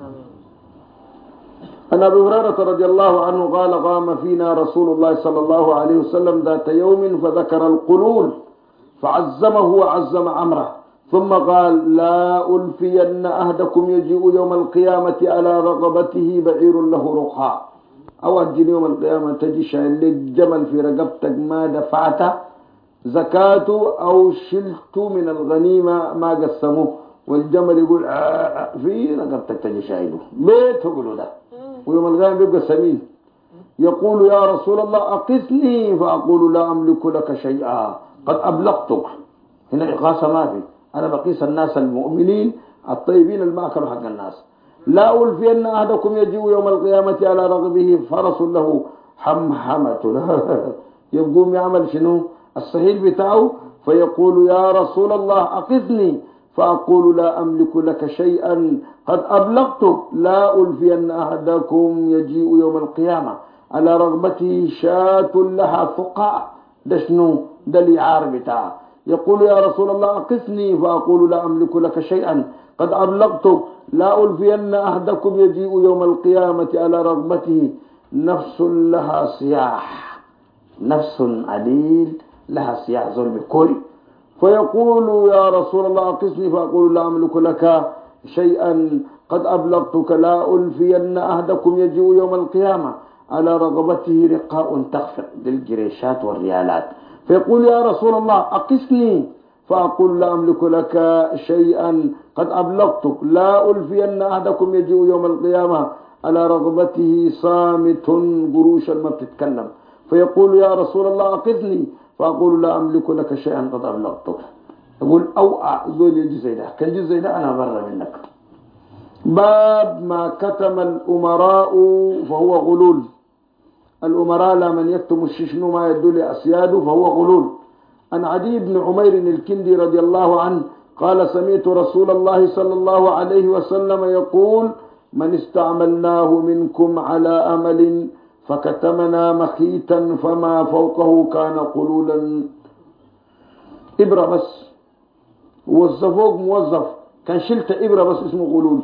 عن أبي هريرة رضي الله عنه قال قام فينا رسول الله صلى الله عليه وسلم ذات يوم فذكر القلول فعزمه وعزم عمره، ثم قال لا ألفين أهدكم يجيء يوم القيامة على رقبته بعير له رقعة. أو أجل يوم القيامة تجي شايل لك جمل في رقبتك ما دفعته زكاته أو شلت من الغنيمة ما قسموه، والجمل يقول في رقبتك تجي شايله بيت هو ده، ويوم القيامة بيبقى سمين. يقول يا رسول الله أقسني، فأقول لا أملك لك شيئا قد أبلغتك. هنا إقاسة ما في، أنا بقيس الناس المؤمنين الطيبين الماكل حق الناس. لا ألفين أحدكم يجيء يوم القيامة على رغبه فرس له حمحمة يقوم يعمل شنو السهيل بتاعه، فيقول يا رسول الله أقسني، فأقول لا أملك لك شيئا قد أبلغتك. لا ألفين أحدكم يجيء يوم القيامة على رغبته شاة لها ثقاء، ده شنو ده الإعار بتاعه. يقول يا رسول الله أقسني، فأقول لا أملك لك شيئا قد أبلغتك. لا ألفين أحدكم يجيء يوم القيامة على رغبته نفس لها صياح، نفس عليل لها صياح زول بكوري. فيقول يا رسول الله أقسني، فأقول لا أملك لك شيئا قد أبلغتك. لا ألفين أحدكم يجيء يوم القيامة على رغبته رقاء تخفق بالجريشات والريالات. فيقول يا رسول الله أقسني، فأقول لا أملك لك شيئا قد أبلغتك. لا ألفين أحدكم يجيء يوم القيامة على رغبته صامت قروشا ما بتتكلم. فيقول يا رسول الله أقسني، فأقول لا أملك لك شيئا قد أبلغتك. يقول أو زول يجي زي ده، كان يجي زي ده أنا برا منك. باب ما كتم الأمراء فهو غلول. الأمراء لا من يكتم الششن ما يدل أسياده فهو غلول. عن عدي بن عمير الكندي رضي الله عنه قال سمعت رسول الله صلى الله عليه وسلم يقول من استعملناه منكم على أمل فكتمنا مخيتا فما فوقه كان قلولا. إبرة بس وظفوك موظف كان شلت إبرة بس اسمه غلول.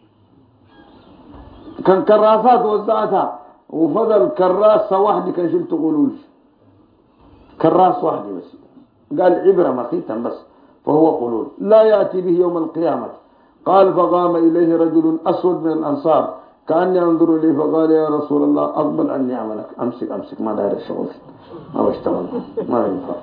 كان كراسات وزعتها وفضل كراسة واحدة كان شلت غلول، كراس واحدة بس. قال عبرة مخيتا بس فهو غلول لا يأتي به يوم القيامة. قال فقام إليه رجل أسود من الأنصار كأني أنظر إليه فقال يا رسول الله أقبل عني عملك. أمسك ما داير الشغل، ما بشتغل، ما ينفع،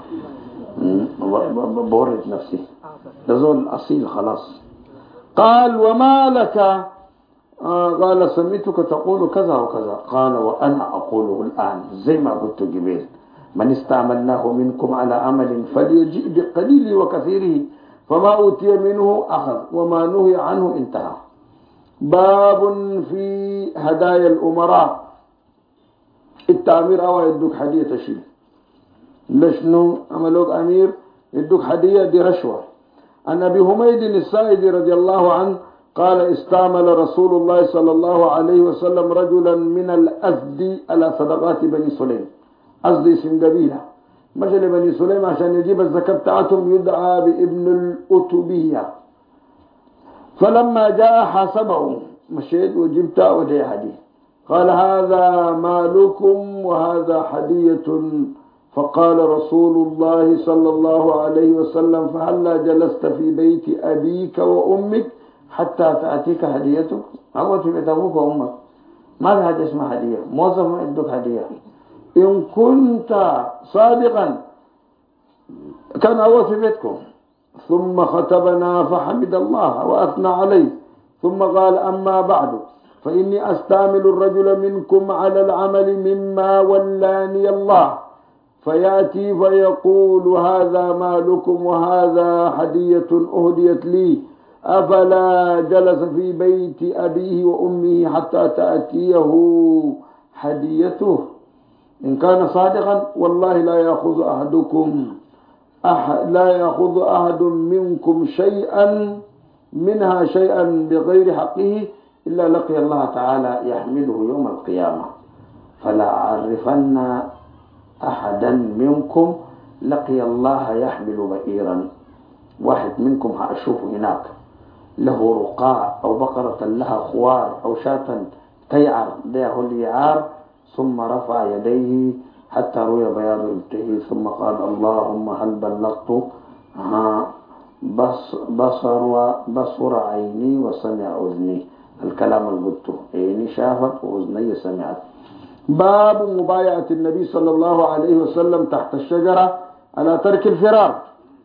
بورد نفسي، لزول أصيل خلاص. قال وما لك؟ قال سمعتك تقول كذا وكذا. قال وأنا أقوله الآن زي ما قلت قبل من استعملناه منكم على عمل فليجئ بقليل وكثيره فما أوتي منه أخذ وما نهي عنه انتهى. باب في هدايا الأمراء. التأمير أو يدوك هدية تشيل لشنو عملوك أمير يدوك هدية دي رشوة. عن أبي حميد السائدي رضي الله عنه قال استعمل رسول الله صلى الله عليه وسلم رجلا من الأزدي على صدقات بني سليم. أزدي اسم قبيلة مشى لبني سليم عشان يجيب الزكاة بتاعتهم، يدعى بابن الأتبية. فلما جاء حاسبه، مشيت وجبت ودي هدية. قال هذا مالكم وهذا هدية فقال رسول الله صلى الله عليه وسلم فهلا جلست في بيت أبيك وأمك حتى تأتيك هديتك. أقعد في بيت أبوك وأمك، ما في حاجة اسمها هدية، موظف ما يدوك هدية. إن كنت صادقا كان أقعد في بيتكم. ثم خطبنا فحمد الله وأثنى عليه، ثم قال أما بعد فإني أستعمل الرجل منكم على العمل مما ولاني الله، فيأتي فيقول هذا مالكم وهذا هدية أهديت لي، أفلا جلس في بيت أبيه وأمه حتى تأتيه هديته. إن كان صادقا والله لا يأخذ أحد منكم شيئا منها شيئا بغير حقه إلا لقي الله تعالى يحمله يوم القيامة. فلا أعرفن أحدا منكم لقي الله يحمل بئيرا، واحد منكم هأشوفه هناك له رقاع أو بقرة لها خوار أو شاة تيعر ده اليعار، ثم رفع يديه حتى روي بياض ابته، ثم قال اللهم هل بلغت؟ بصر عيني وسمع أذني، الكلام القدت، عيني شافت وأذني سمعت. باب مبايعة النبي صلى الله عليه وسلم تحت الشجرة على ترك الفرار.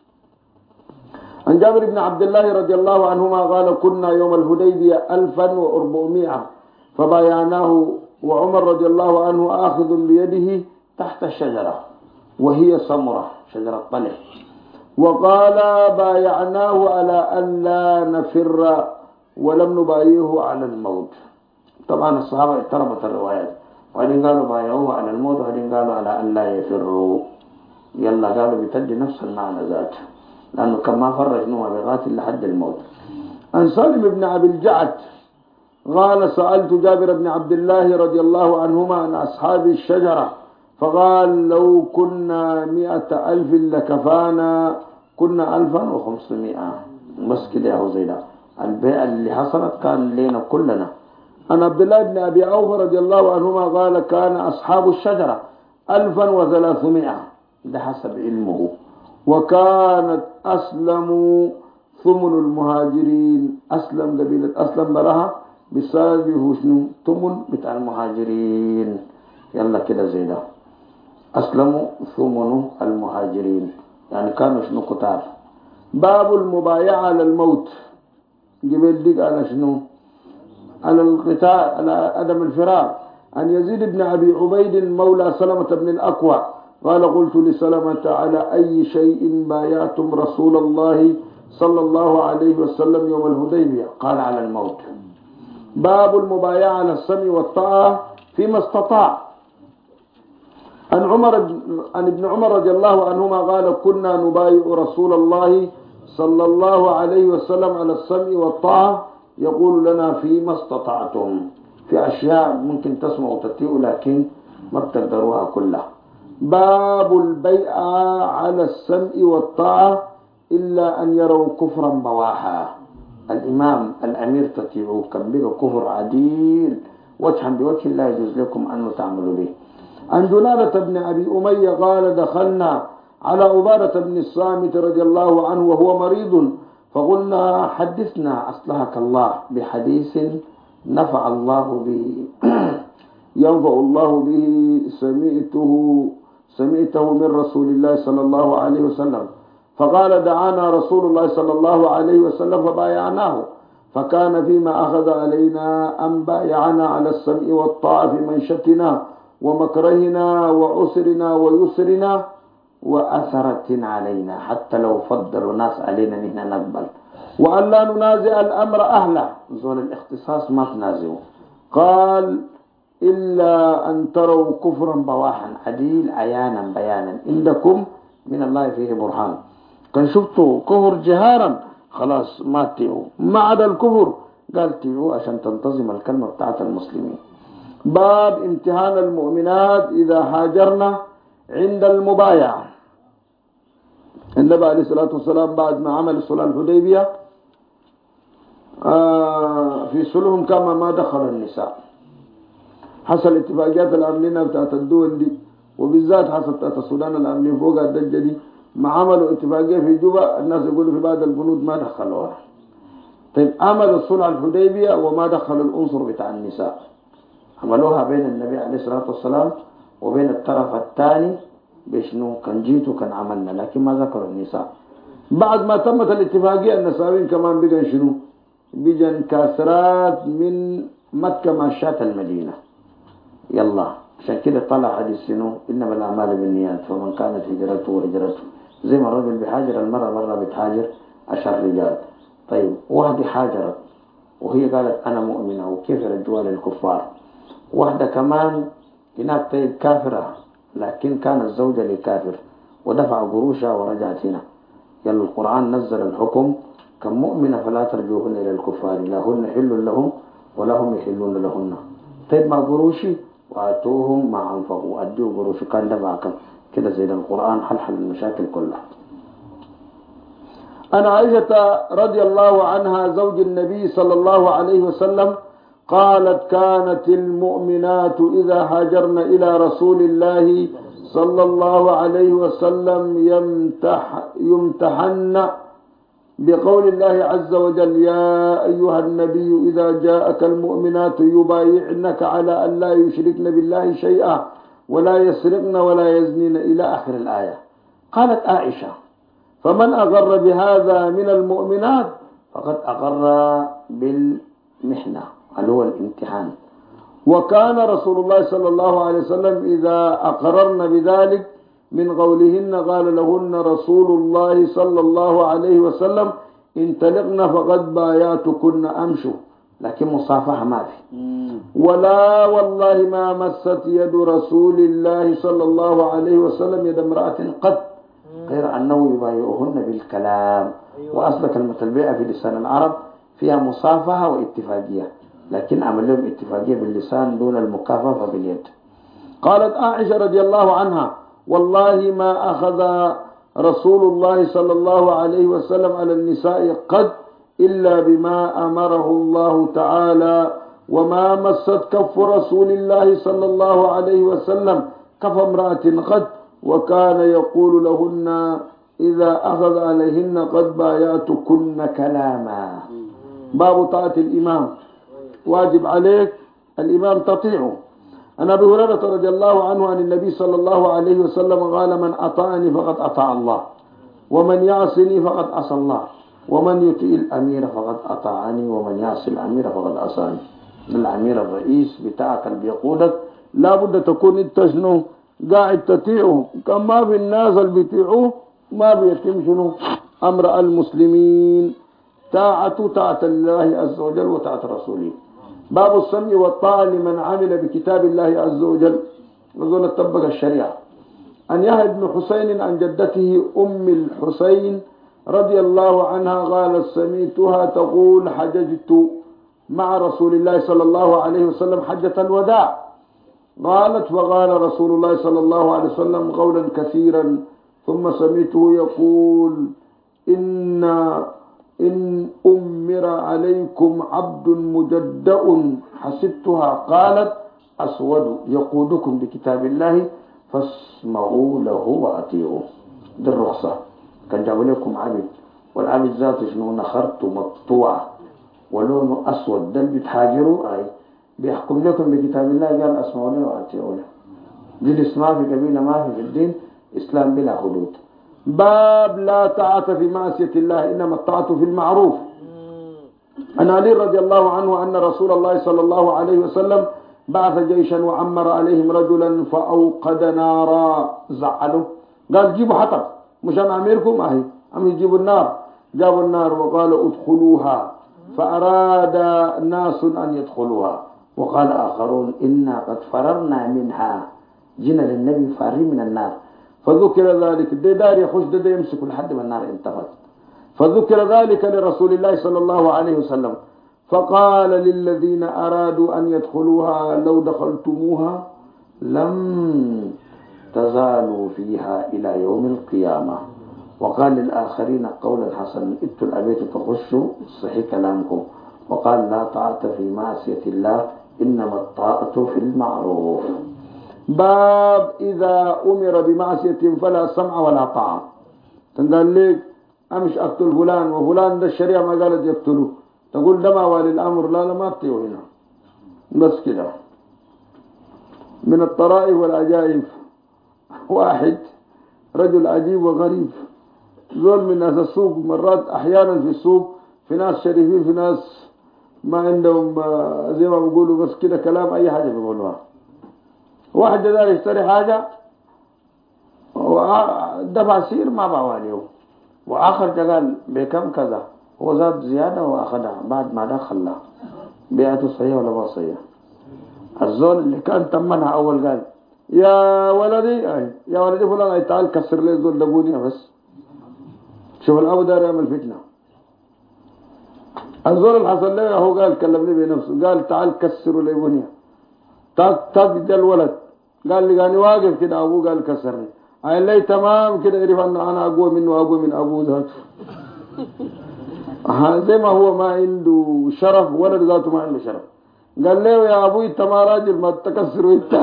عن جابر بن عبد الله رضي الله عنهما قال كنا يوم الهديبية 1400 فبايعناه وعمر رضي الله عنه آخذ بيده تحت الشجرة وهي سمرة شجرة طلح، وقال بايعناه على أن لا نفر ولم نبايعه على الموت. طبعا الصحابة اضطربت الروايات، وبعدين قالوا بايعوه على الموت، وبعدين قالوا على أن لا يفروا. يلا قالوا بتدي نفس المعنى ذاته، لأنه كما فرج نوع بقاتل لحد الموت. عن سالم بن أبي الجعد قال سألت جابر بن عبد الله رضي الله عنهما عن أصحاب الشجرة فقال لو كنا 100,000 لكفانا، كنا 1500 بس كده يا زيدا. البيع اللي حصلت كان لنا كلنا. عن عبد الله بن أبي عوف رضي الله عنهما قال كان أصحاب الشجرة 1300، ده حسب علمه، وكانت أسلم ثمن المهاجرين، أسلم قبيلة أسلم برها بسببه شنو؟ ثمن بتاع المهاجرين. يلا كده زي ده، أسلموا ثمن المهاجرين، يعني كانوا شنو قتال. باب المبايعة على الموت، جبل ديك على شنو؟ على القتال، على عدم الفرار. عن يزيد بن أبي عبيد مولى سلمة بن الأكوع قال قلت لسلمة على أي شيء بايعتم رسول الله صلى الله عليه وسلم يوم الهديبية؟ قال على الموت. باب المبايعة على السمع والطاعة فيما استطاع. عن ابن عمر رضي الله عنهما قال كنا نبايع رسول الله صلى الله عليه وسلم على السمع والطاعة يقول لنا فيما استطعتم، في أشياء ممكن تسمعوا وتطيعوا لكن ما بتقدروها كلها. باب البيع على السمع والطاعة إلا أن يروا كفرا بواحا. الإمام الأمير تطيعوه كان بقى كفر عديل وجها بوجه لا يجوز لكم أن تعملوا به. عن جلالة بن أبي أمية قال دخلنا على عبادة بن الصامت رضي الله عنه وهو مريض فقلنا حدثنا أصلحك الله بحديث نفع الله به ينفع الله به سمعته من رسول الله صلى الله عليه وسلم. فقال دعانا رسول الله صلى الله عليه وسلم فبايعناه، فكان فيما أخذ علينا أن بايعنا على السمع والطاعة في منشتنا ومكرهنا وعسرنا ويسرنا وأثرة علينا، حتى لو فضلوا ناس علينا نحن نقبل، وأن لا ننازع الأمر أهله، زول الاختصاص ما تنازعوا. قال إلا أن تروا كفرا بواحا عديل عيانا بيانا عندكم من الله فيه برهان. كان شفتوا كفر جهارا خلاص ما تيعوا، ما عدا الكفر قال تيعوا عشان تنتظم الكلمة بتاعت المسلمين. باب امتحان المؤمنات إذا هاجرنا عند المبايعة. النبي عليه الصلاة والسلام بعد ما عمل صلح الحديبية في صلحهم كما ما دخل النساء، حصل اتفاقيات الأمنية بتاعت الدول دي، وبالذات حصلت السودان العاملين فوق الدجة دي ما عملوا اتفاقية في جوبا، الناس يقولوا في بعض البنود ما دخلوها. طيب عملوا الصلح الحديبية وما دخلوا العنصر بتاع النساء، عملوها بين النبي عليه الصلاة والسلام وبين الطرف الثاني بشنو كان جيتوا كان عملنا، لكن ما ذكروا النساء. بعد ما تمت الاتفاقية النساوين كمان بقى شنو؟ بيجن كاسرات من مكة ماشات المدينة. يلا عشان كده طلع حديث شنو؟ إنما الأعمال بالنيات، فمن كانت هجرته وهجرته، زي ما الرجل بيهاجر المرة مرة بتهاجر 10 رجال. طيب واحدة هاجرت وهي قالت أنا مؤمنة وكيف رجوها للكفار، واحدة كمان هناك طيب كافرة لكن كانت زوجة لكافر ودفع قروشها ورجعت هنا. يلا القرآن نزل الحكم كمؤمنة فلا ترجوهن إلى الكفار، لا هن حل لهم ولا هم يحلون لهن. طيب ما قروشي وآتوهم ما أنفقوا، أدوا قروشي كان دفع كده زي القرآن حل المشاكل كلها. أنا عائشة رضي الله عنها زوج النبي صلى الله عليه وسلم قالت كانت المؤمنات إذا هاجرن إلى رسول الله صلى الله عليه وسلم يمتحن بقول الله عز وجل يا أيها النبي إذا جاءك المؤمنات يبايعنك على أن لا يشركن بالله شيئا ولا يسرقن ولا يزنين إلى آخر الآية. قالت عائشة فمن أغر بهذا من المؤمنات فقد أغر بالمحنة اللي هو الامتحان. وكان رسول الله صلى الله عليه وسلم إذا أقررن بذلك من قولهن قال لهن رسول الله صلى الله عليه وسلم انطلقن فقد باياتكن أمشوا، لكن مصافحة ما في. ولا والله ما مست يد رسول الله صلى الله عليه وسلم يد امرأة قد غير أنه يبايعهن بالكلام. وأصل كلمة البيعة في لسان العرب فيها مصافحة واتفاقية، لكن عمل لهم اتفاقية باللسان دون المكافأة باليد. قالت عائشة رضي الله عنها والله ما أخذ رسول الله صلى الله عليه وسلم على النساء قد إلا بما أمره الله تعالى، وما مست كف رسول الله صلى الله عليه وسلم كف امرأة قد، وكان يقول لهن إذا أخذ عليهن قد باياتكن كلاما. باب طاعة الإمام، واجب عليك الإمام تطيعه. عن أبي هريرة رضي الله عنه عن النبي صلى الله عليه وسلم قال من أطاعني فقد أطاع الله ومن يعصني فقد عصى الله ومن يطيع الأمير فقد أطاعني ومن يعصي الأمير فقد عصاني. الأمير الرئيس بتاعك اللي بيقودك لابد تكون انت شنو قاعد تطيعه، كما في الناس اللي بيطيعوه ما بيتم شنو أمر المسلمين. طاعة الله عز وجل وطاعة رسوله. باب السمع والطاعة لمن عمل بكتاب الله عز وجل وظل طبق الشريعة. أن يحيى بن حسين عن جدته أم الحسين رضي الله عنها قالت سمعتها تقول حججت مع رسول الله صلى الله عليه وسلم حجة الوداع. قالت فقال رسول الله صلى الله عليه وسلم قولا كثيرا ثم سمعته يقول إن أمر عليكم عبد مجدأ حسبتها قالت أسود يقودكم بكتاب الله فاسمعوا له وأطيعوا. دي الرخصة. كان جابوا لكم عبد والعبد ذاته شنو نخرت مقطوع ولونه أسود، ده بتحاجروا أي بيحكم لكم بكتاب الله قال أسمعوا له وأطيعوا له. دي الاسماء في قبيلة ما في الدين إسلام بلا حدود. باب لا طاعة في معصية الله إنما الطاعة في المعروف. عن علي رضي الله عنه أن رسول الله صلى الله عليه وسلم بعث جيشا وعمر عليهم رجلا فأوقد نارا زعلوا، قال جيبوا حطب مشان أميركم أهي أم يجيبوا النار. جابوا النار وقال ادخلوها، فأراد ناس أن يدخلوها وقال آخرون إنا قد فررنا منها، جينا للنبي فارين من النار. فذكر ذلك دار يخش ده يمسك لحد ما النار انتفت. فذكر ذلك لرسول الله صلى الله عليه وسلم فقال للذين أرادوا أن يدخلوها لو دخلتموها لم تزالوا فيها إلى يوم القيامة. وقال للآخرين قولا حسنا ائتوا الأبيت فخشوا صحي كلامكم. وقال لا طاعة في معصية الله إنما الطاعة في المعروف. باب إذا أمر بمعصية فلا سمع ولا طاعة. تقول لك أمش أقتل فلان وفلان ده الشريعة ما قالت يقتله، تقول ده ما والي الأمر، لا ما تطيعه هنا. بس كده. من الطرائف والعجائب واحد رجل عجيب وغريب، زول من ناس السوق، مرات أحيانا في السوق في ناس شريفين، في ناس ما عندهم زي ما بيقولوا بس كده كلام أي حاجة بيقولوها. واحد ده يشتري حاجة ودفع سير ما بعواليه، وآخر قال بكم كذا، هو زاد زيادة وأخذها بعد ما دخلها، بيعته صحيح ولا ما صحيح؟ الزول اللي كان تمنها أول قال يا ولدي يا ولدي فلان تعال كسر لي الزول دبوني بس. شوف الأبو دار يعمل فتنة. الزول اللي حصل له هو قال كلمني بنفسه، قال تعال كسروا لي بنيه. طق جا الولد قال لي قاني واقف كده، أبوه قال كسرني، قال لي تمام كده يعرف أن أنا أقوى منه وأقوى من أبوه ذاته. زي ما هو ما عنده شرف، ولد ذاته ما عنده شرف. قال له يا أبوي أنت ما راجل ما تكسر أنت.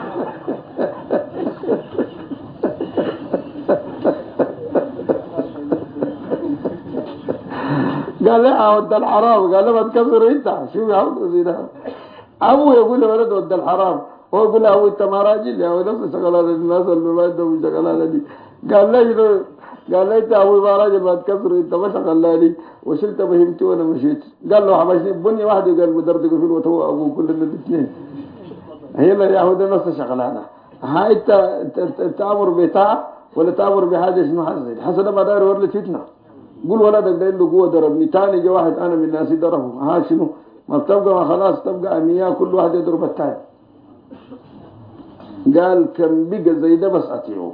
قال له ود الحرام، قال له ما تكسر أنت. شوف يا عبد زينة، أبوه يقول له ولد ود الحرام، هو يقول له أبوي أنت ما راجل، يا ولد نفس شغلانة الناس اللي ما عندهم شغلانة دي. قال له أنت أبوي ما راجل ما تكسر أنت، ما شغلاني وشلت بهمتي وأنا مشيت. قال له حبشني بني واحد وقال مدردق في الوت هو أبوه كلنا الاثنين. هي لا يهود نفس شغلانة. ها أنت تأمر بتاع ولا تأمر بحاجة شنو حسن ما داير ورلي فتنة. قول ولدك ده عنده قوة ضربني، تاني جا واحد أنا من الناس ضربه، ها شنو ما بتبقى ما خلاص تبقى أمياء كل واحد يضرب التاني. قال كم بقى زي ده بس أطيعه.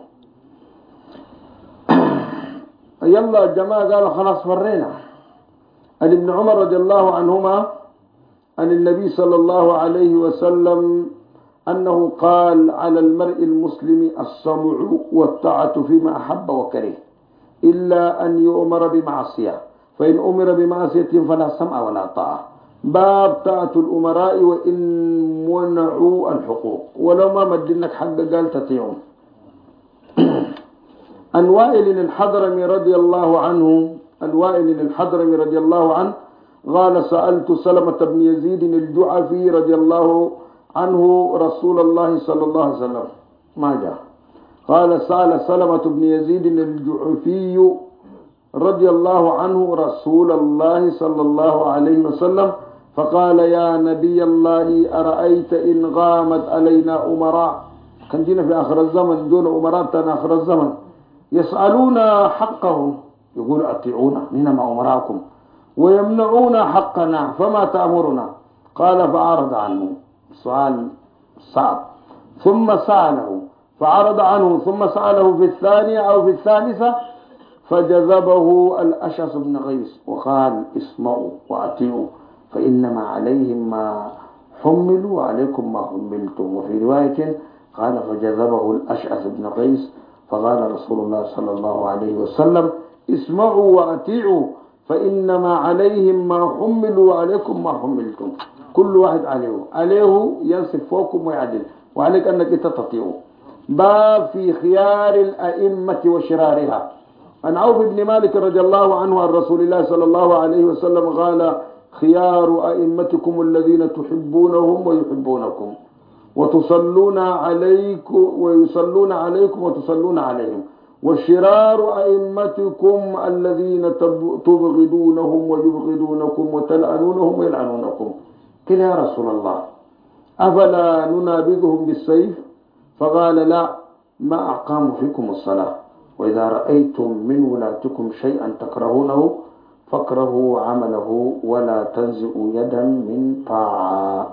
يلا الجماعة قالوا خلاص فرينا. عن ابن عمر رضي الله عنهما عن النبي صلى الله عليه وسلم أنه قال على المرء المسلم السمع والطاعة فيما أحب وكره إلا أن يؤمر بمعصية، فإن أمر بمعصية فلا سمع ولا طاعة. باب طاعة الأمراء وإن منعوا الحقوق، ولو ما مدينك حق قال تطيعهم. عن وائل الحضرمي رضي الله عنه، الوائل الحضرمي رضي الله عنه قال سألت سلمة بن يزيد الجعفي رضي الله عنه رسول الله صلى الله عليه وسلم، ما جاء. قال سأل سلمة بن يزيد الجعفي رضي الله عنه رسول الله صلى الله عليه وسلم فقال يا نبي الله أرأيت إن غامت علينا أمراء، كان جينا في آخر الزمن دون أمراء تنا آخر الزمن يسألون حقه، يقول أطيعونا نحن مع أمراءكم، ويمنعون حقنا فما تأمرنا؟ قال فعرض عنه، سؤال صعب، ثم سأله فعرض عنه، ثم سأله في الثانية أو في الثالثة فجذبه الأشعث بن قيس وقال اسمعوا وأطيعوا فإنما عليهم ما حملوا وعليكم ما حملتم. وفي رواية قال فجذبه الأشعث بن قيس فقال رسول الله صلى الله عليه وسلم اسمعوا وأطيعوا فإنما عليهم ما حملوا وعليكم ما حملتم. كل واحد عليه ينصف فوقكم ويعدل، وعليك أنك تطيعوا. باب في خيار الأئمة وشرارها. عن عوف بن مالك رضي الله عنه عن رسول الله صلى الله عليه وسلم قال خيار أئمتكم الذين تحبونهم ويحبونكم وتصلون عليكم ويصلون عليكم وتصلون عليهم، وشرار أئمتكم الذين تبغضونهم ويبغضونكم وتلعنونهم ويلعنونكم. قيل يا رسول الله أفلا ننابذهم بالسيف؟ فقال لا، ما أقاموا فيكم الصلاة، وإذا رأيتم من ولاتكم شيئا تكرهونه فاكرهوا عمله ولا تنزئوا يدا من طاعة.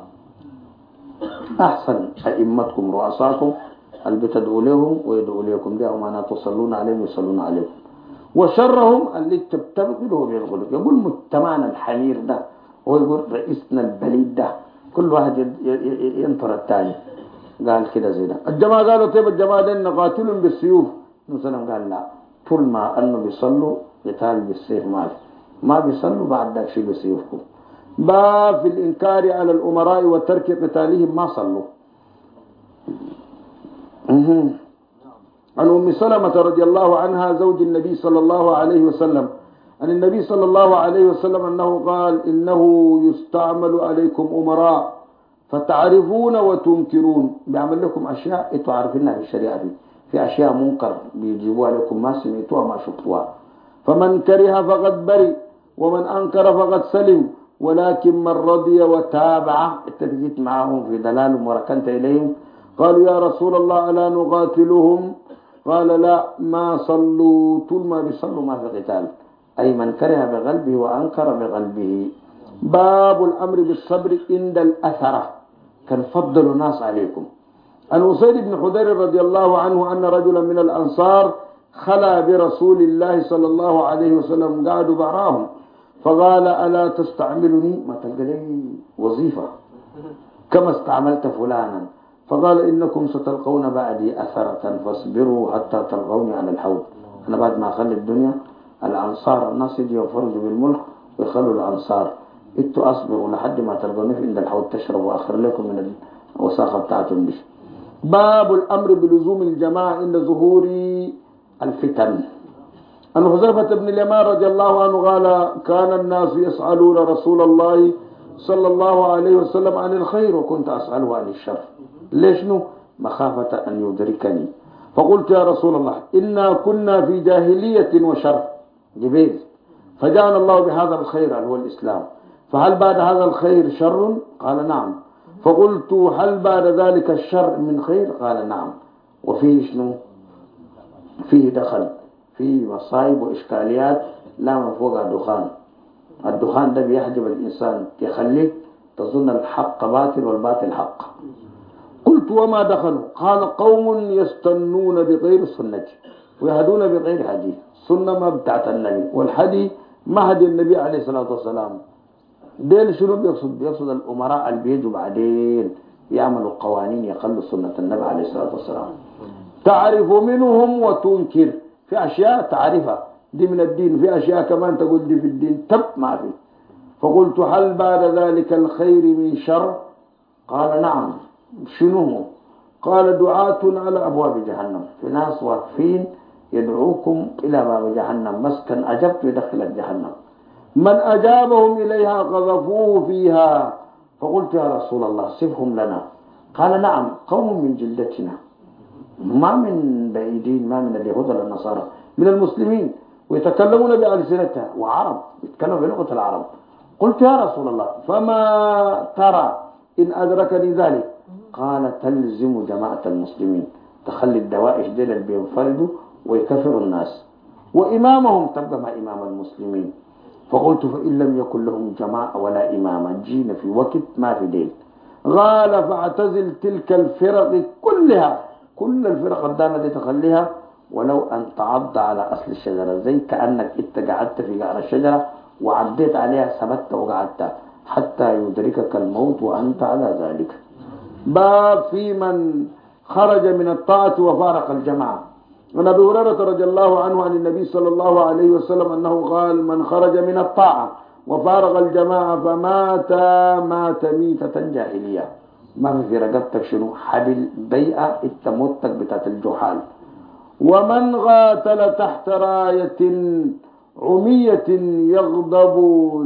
أحسن أئمتكم رؤساكم اللي بتدعوا لهم ويدعوا لكم، دي أمانة تصلون عليهم ويصلون عليكم. وشرهم اللي تبتغلوا بالغلق، يقول مجتمعنا الحمير ده، ويقول رئيسنا البليد ده، كل واحد ينطر الثاني. قال كده زي ده. الجماعة قالوا طيب الجماعة دي نقاتلهم بالسيوف، مثلا قال لا، طول ما أنه بيصلوا قتال بالسيف ما بيصلوا بعد ذاك شيء بسيوفكم. باب في الإنكار على الأمراء وترك قتالهم، ما صلوا. عن أم سلمة رضي الله عنها زوج النبي صلى الله عليه وسلم عن النبي صلى الله عليه وسلم أنه قال إنه يستعمل عليكم أمراء فتعرفون وتنكرون، بيعمل لكم أشياء أنتوا عارفينها في الشريعة دي، في أشياء منكر بيجيبوها لكم ما سمعتوها ما شفتوها، فمن كره فقد برئ ومن أنكر فقد سلم، ولكن من رضي وتابع اتفقت معهم في دلال وركنت إليهم قالوا يا رسول الله ألا نقاتلهم؟ قال لا، ما صلوا طول ما بيصلوا ما في قتال، أي من كره بقلبه وأنكر بقلبه. باب الأمر بالصبر عند الأثرة، كان فضل الناس عليكم. عن أسيد بن حضير رضي الله عنه أن رجلا من الأنصار خلا برسول الله صلى الله عليه وسلم، قعدوا براهم فقال ألا تستعملني، ما تلقى لي وظيفة كما استعملت فلانا، فقال إنكم ستلقون بعدي أثرة فاصبروا حتى تلقوني على الحوض. أنا بعد ما أخلي الدنيا الأنصار الناس يجوا يفرجوا بالملك ويخلوا الأنصار، انتوا أصبروا لحد ما تلقوني في عند الحوض تشربوا وآخر لكم من الوساخة بتاعتهم دي. باب الأمر بلزوم الجماعة عند ظهور الفتن. عن حذيفة بن اليمان رضي الله عنه قال كان الناس يسألون رسول الله صلى الله عليه وسلم عن الخير وكنت أسأله عن الشر. ليش؟ مخافة أن يدركني، فقلت يا رسول الله إنا كنا في جاهلية وشر جبيل، فجاءنا الله بهذا الخير هو الإسلام، فهل بعد هذا الخير شر؟ قال نعم. فقلت هل بعد ذلك الشر من خير؟ قال نعم. وفيه شنو؟ فيه دخل، فيه مصايب وإشكاليات لا من فوق الدخان. الدخان ده بيحجب الإنسان يخليك تظن الحق باطل والباطل حق. قلت وما دخلوا؟ قال قوم يستنون بغير سنتي ويهدون بغير هدي، سنة ما بتاعت النبي والهدي ما هدي النبي عليه الصلاة والسلام. ديل شنو بيقصد؟ بيقصد الأمراء اللي بيجوا بعدين يعملوا قوانين يخلوا سنة النبي عليه الصلاة والسلام. تعرف منهم وتنكر، في أشياء تعرفها دي من الدين، في أشياء كمان تقول دي في الدين تب ما في. فقلت هل بعد ذلك الخير من شر؟ قال نعم. شنو؟ قال دعاة على أبواب جهنم، في ناس واقفين يدعوكم إلى باب جهنم، مسكن أجبت يدخل جهنم، من أجابهم إليها قذفوه فيها. فقلت يا رسول الله صفهم لنا. قال نعم، قوم من جلدتنا، ما من بعيدين، ما من اليهود ولا النصارى، من المسلمين ويتكلمون بألسنتها وعرب يتكلموا بلغة العرب. قلت يا رسول الله فما ترى إن أدركني ذلك؟ قال تلزم جماعة المسلمين، تخلي الدوائش ديل اللي بينفردوا ويكفروا الناس، وإمامهم تبقى مع إمام المسلمين. فقلت فإن لم يكن لهم جماعة ولا إمامة، جينا في وقت ما في دين. قال فاعتزل تلك الفرق كلها، كل الفرق قدامنا دي تخليها، ولو أن تعض على أصل الشجرة، زي كأنك إنت قعدت في قعر الشجرة وعديت عليها ثبت وقعدت حتى يدركك الموت وأنت على ذلك. باب في من خرج من الطاعة وفارق الجماعة. عن أبي هريرة رضي الله عنه عن النبي صلى الله عليه وسلم أنه قال من خرج من الطاعة وفارق الجماعة فمات مات ميتة جاهلية، ما في رقبتك شنو حبل بيئة التموتك بتاعت الجحال. ومن قاتل تحت راية عمية يغضب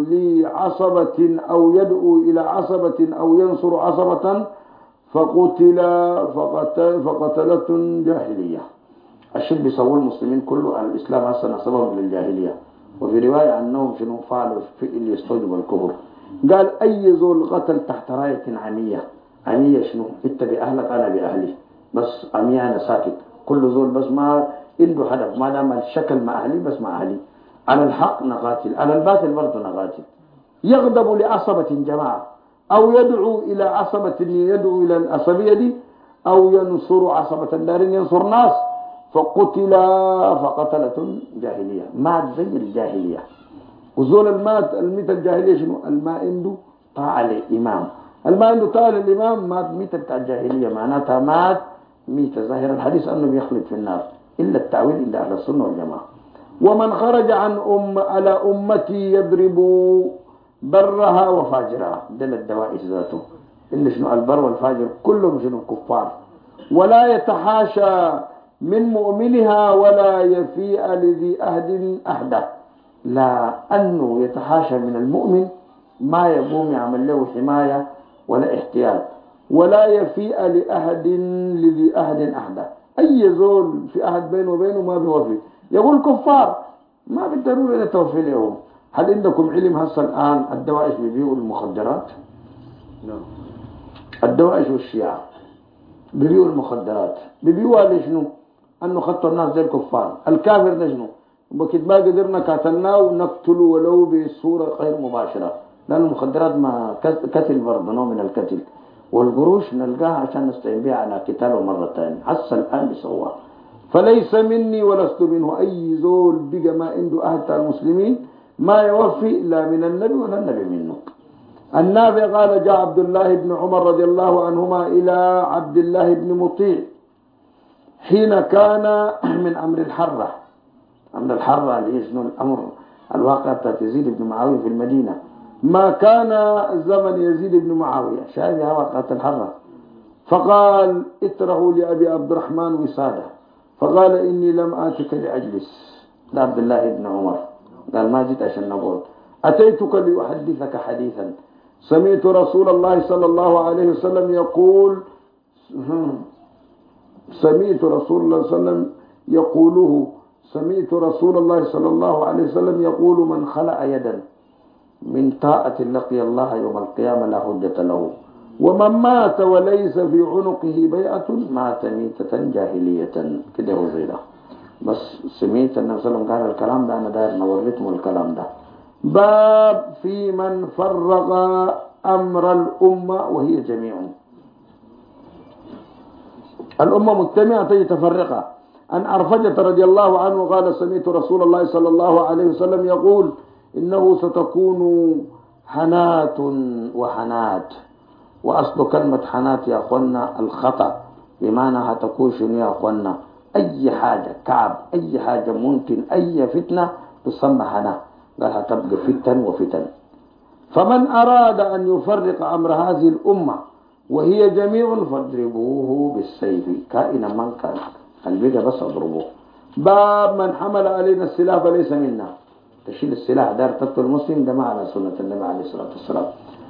لعصبة أو يدعو إلى عصبة أو ينصر عصبة فقتلة جاهلية. الشيء بيسووا المسلمين كله الإسلام هسه نصبهم للجاهلية. وفي رواية أنهم شنو فعلوا فعل يستوجب الكفر. قال أي زول قتل تحت راية عمية، عمية شنو؟ أنت بأهلك أنا بأهلي، بس عمية أنا ساكت، كل زول بس ما عنده هدف، ما دام الشكل مع أهلي بس مع أهلي، على الحق نقاتل، على الباطل برضه نقاتل. يغضب لعصبة جماعة أو يدعو إلى عصبة، يدعو إلى العصبية دي، أو ينصر عصبة دار ينصر ناس، فقتل فقتلة جاهلية، مات زي الجاهلية. وزول المات الميت الجاهلية شنو؟ الماء عنده طاعة للإمام، الماء عنده طاعة للإمام مات ميتة بتاع الجاهلية، معناتها مات ميتة. ظاهر الحديث أنه بيخلد في النار، إلا التعويل عند أهل السنة والجماعة. ومن خرج عن على أمتي يضرب برها وفاجرها، دل الدوائش ذاته، إن شنو البر والفاجر كلهم شنو كفار. ولا يتحاشى من مؤمنها ولا يفيء لذي أهد أهده. لا أنه يتحاشى من المؤمن ما يقوم يعمل له حماية ولا احتيال، ولا يفيء لأحد لذي أهد أهده. أي زول في أحد بينه وبينه ما بيوفي. يقول كفار ما بالضرورة توفي لهم. هل عندكم علم هسه الآن الدواعش بيبيعوا المخدرات؟ الدواعش والشيعة بيبيعوا المخدرات. بيبيعوها لشنو؟ أنه خطوا الناس زي الكفار. الكافر ده شنو؟ بكت ما قدرنا قاتلناه ونقتله ولو بصورة غير مباشرة، لأن المخدرات ما قتل برضه نوع من القتل، والقروش نلقاها عشان نستعين بها على قتاله مرة ثانية. حس الآن بسواه. فليس مني ولست منه. أي زول بقى ما عنده أهل المسلمين ما يوفي لا من النبي ولا النبي منه. النافع قال جاء عبد الله بن عمر رضي الله عنهما إلى عبد الله بن مطيع حين كان من أمر الحرة. أمر الحرة اللي هي شنو الأمر الواقع بتاعت يزيد بن معاوية في المدينة. ما كان زمن يزيد بن معاوية شايفها واقعة الحرة. فقال اترهوا لأبي عبد الرحمن وسادة. فقال إني لم آتك لأجلس. ده عبد الله بن عمر قال ما جيت عشان نقول، أتيتك لأحدثك حديثا سمعت رسول الله صلى الله عليه وسلم يقول، سمعت رسول الله صلى الله عليه وسلم يقوله، سمعت رسول الله صلى الله عليه وسلم يقول من خلع يدا من طاعة لقي الله يوم القيامة لا حجة له، ومن مات وليس في عنقه بيعة مات ميتة جاهلية. كده وزيرة. بس سمعت النبي صلى الله عليه وسلم قال الكلام ده، أنا داير نوريتم الكلام ده. باب في من فرغ أمر الأمة وهي جميع. الأمة مجتمعة تجي تفرقها. عن عرفجة رضي الله عنه قال سمعت رسول الله صلى الله عليه وسلم يقول إنه ستكون حنات وحنات. وأصل كلمة حنات يا أخوانا الخطأ، بمعنى هتكون شنو يا أخوانا؟ أي حاجة كعب، أي حاجة ممكن، أي فتنة تسمى حنا. قال هتبقى فتن وفتن. فمن أراد أن يفرق أمر هذه الأمة وهي جميع فاضربوه بالسيف كائنا من كان. البقى بس اضربوه. باب من حمل علينا السلاح فليس منا. تشيل السلاح دار تقتل المسلم ده ما على سنة النبي عليه الصلاة والسلام.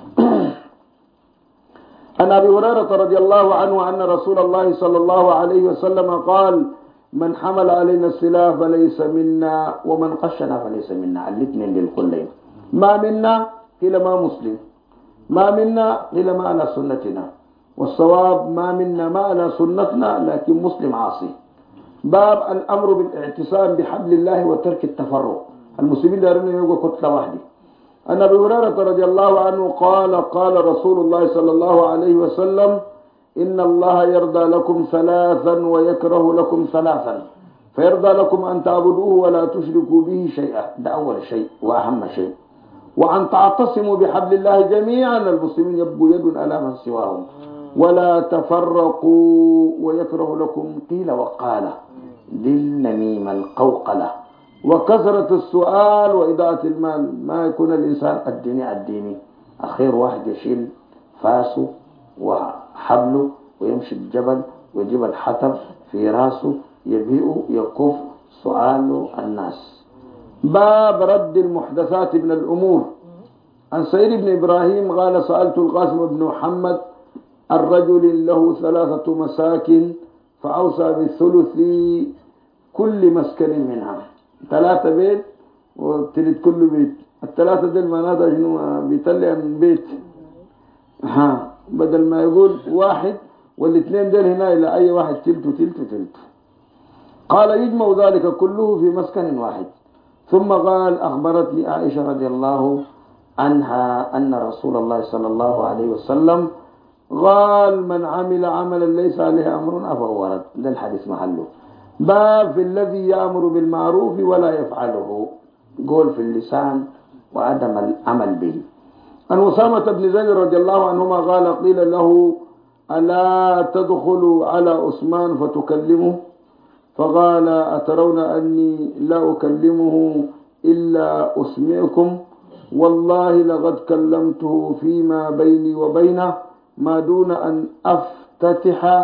عن أبي هريرة رضي الله عنه أن رسول الله صلى الله عليه وسلم قال من حمل علينا السلاح فليس منا ومن قشنا فليس منا. الاثنين للكلين. ما منا قيل ما مسلم، ما منا قيل ما على سنتنا، والصواب ما منا ما على سنتنا لكن مسلم عاصي. باب الأمر بالاعتصام بحبل الله وترك التفرق. المسلمين دارين يبقوا كتلة واحدة. أن أبي هريرة رضي الله عنه قال قال رسول الله صلى الله عليه وسلم إن الله يرضى لكم ثلاثا ويكره لكم ثلاثا، فيرضى لكم أن تعبدوه ولا تشركوا به شيئا. ده أول شيء وأهم شيء. وأن تعتصموا بحبل الله جميعا. المسلمين يبقوا يد على من سواهم. ولا تفرقوا. ويكره لكم قيل وقال للنميمة القوقلة وكثرة السؤال وإضاعة المال. ما يكون الإنسان الديني أخير واحد يشيل فاسه وحبله ويمشي الجبل ويجيب الحطب في راسه يبيئه يكف سؤال الناس. باب رد المحدثات من الأمور. عن سعيد بن إبراهيم قال سألت القاسم بن محمد الرجل له 3 مساكن فأوصى بالثلث كل مسكن منها. 3 بيت وتلت كل بيت. ال3 دي معناتها شنو؟ بيطلع من بيت بدل ما يقول واحد والاثنين دول هنا إلى أي واحد تلت. قال يجمع ذلك كله في مسكن واحد. ثم قال أخبرتني عائشة رضي الله عنها أن رسول الله صلى الله عليه وسلم قال من عمل عملا ليس عليه أمرنا فهو رد. ده الحديث محله. باب في الذي يأمر بالمعروف ولا يفعله. قول في اللسان وعدم العمل به. عن أسامة بن زيد رضي الله عنهما قال قيل له ألا تدخل على عثمان فتكلمه؟ فقال أترون أني لا أكلمه إلا أسمعكم؟ والله لقد كلمته فيما بيني وبينه ما دون أن أفتتح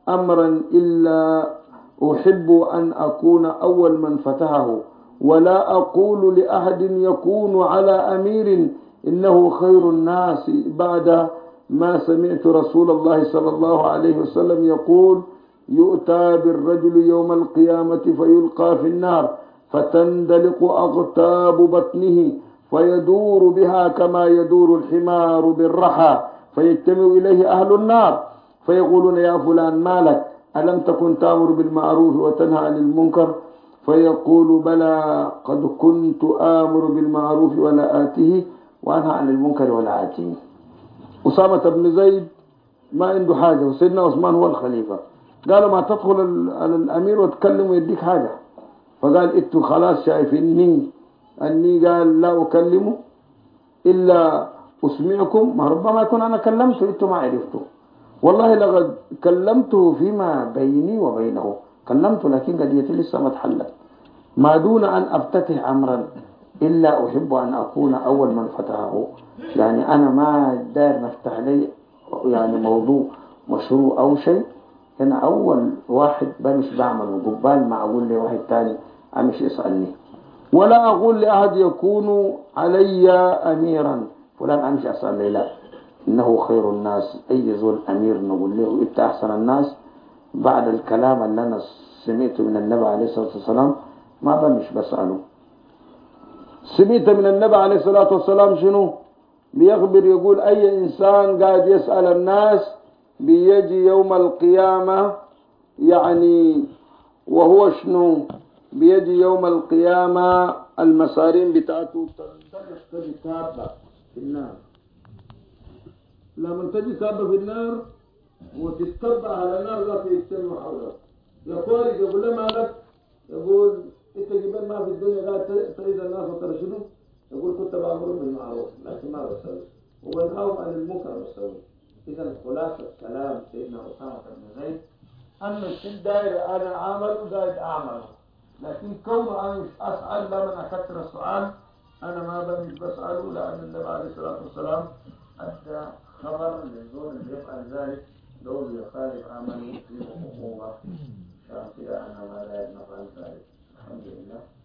أمرا إلا أحب أن أكون أول من فتحه، ولا أقول لأحد يكون على أمير إنه خير الناس بعد ما سمعت رسول الله صلى الله عليه وسلم يقول: يؤتى بالرجل يوم القيامة فيلقى في النار فتندلق أغتاب بطنه فيدور بها كما يدور الحمار بالرحى، فيجتمع إليه أهل النار فيقولون: يا فلان ما لك؟ ألم تكن تأمر بالمعروف وتنهى عن المنكر؟ فيقول: بلى، قد كنت آمر بالمعروف ولا آته وأنهى عن المنكر ولا آته. أسامة بن زيد ما عنده حاجة، وسيدنا عثمان هو الخليفة. قالوا: ما تدخل على الأمير وتكلم ويديك حاجة. فقال: انتوا خلاص شايفيني أني قال لا أكلمه إلا أسمعكم، ما ربما يكون أنا كلمته انتوا ما عرفتوا. والله لقد كلمته فيما بيني وبينه، كلمته لكن قضيتي لسه ما اتحلت. ما دون أن أفتتح أمرا إلا أحب أن أكون أول من فتحه. يعني أنا ما داير نفتح لي يعني موضوع مشروع أو شيء، أنا أول واحد بمش بعمل قبال ما أقول لي واحد تاني أمش يسألني، ولا أقول لأحد يكون علي أميرا فلان أمش أسأل لي، لا، إنه خير الناس. أي زول أمير نقول له إنت أحسن الناس بعد الكلام اللي أنا سمعته من النبي عليه الصلاة والسلام ما بمش بسأله. سمعت من النبي عليه الصلاة والسلام شنو؟ بيخبر يقول: أي إنسان قاعد يسأل الناس بيجي يوم القيامة، يعني وهو شنو؟ بيجي يوم القيامة المصارين بتاعته تجي كابة في النار. لما تجي كابة في النار وتتبع على النار لا يجتمع حولها. يقول يقول له: مالك؟ يقول: انت جبال ما في الدنيا قاعد تريد الناس وترى شنو؟ يقول: كنت بأمر بالمعروف لكن ما بسوي، وبنهاهم عن المنكر بسوي. إذا خلاصة كلام سيدنا أسامة بن زيد أن الشيء داير أنا عامل وقاعد أعمله، لكن كونه أنا مش أسأل لما أكثر السؤال أنا ما بمش بسأله، لأن النبي عليه الصلاة والسلام أدى خبر للزول اللي يفعل ذلك دول يخالف عمله في حقوقه. عشان كده أنا ما لا نفعل ذلك. الحمد لله.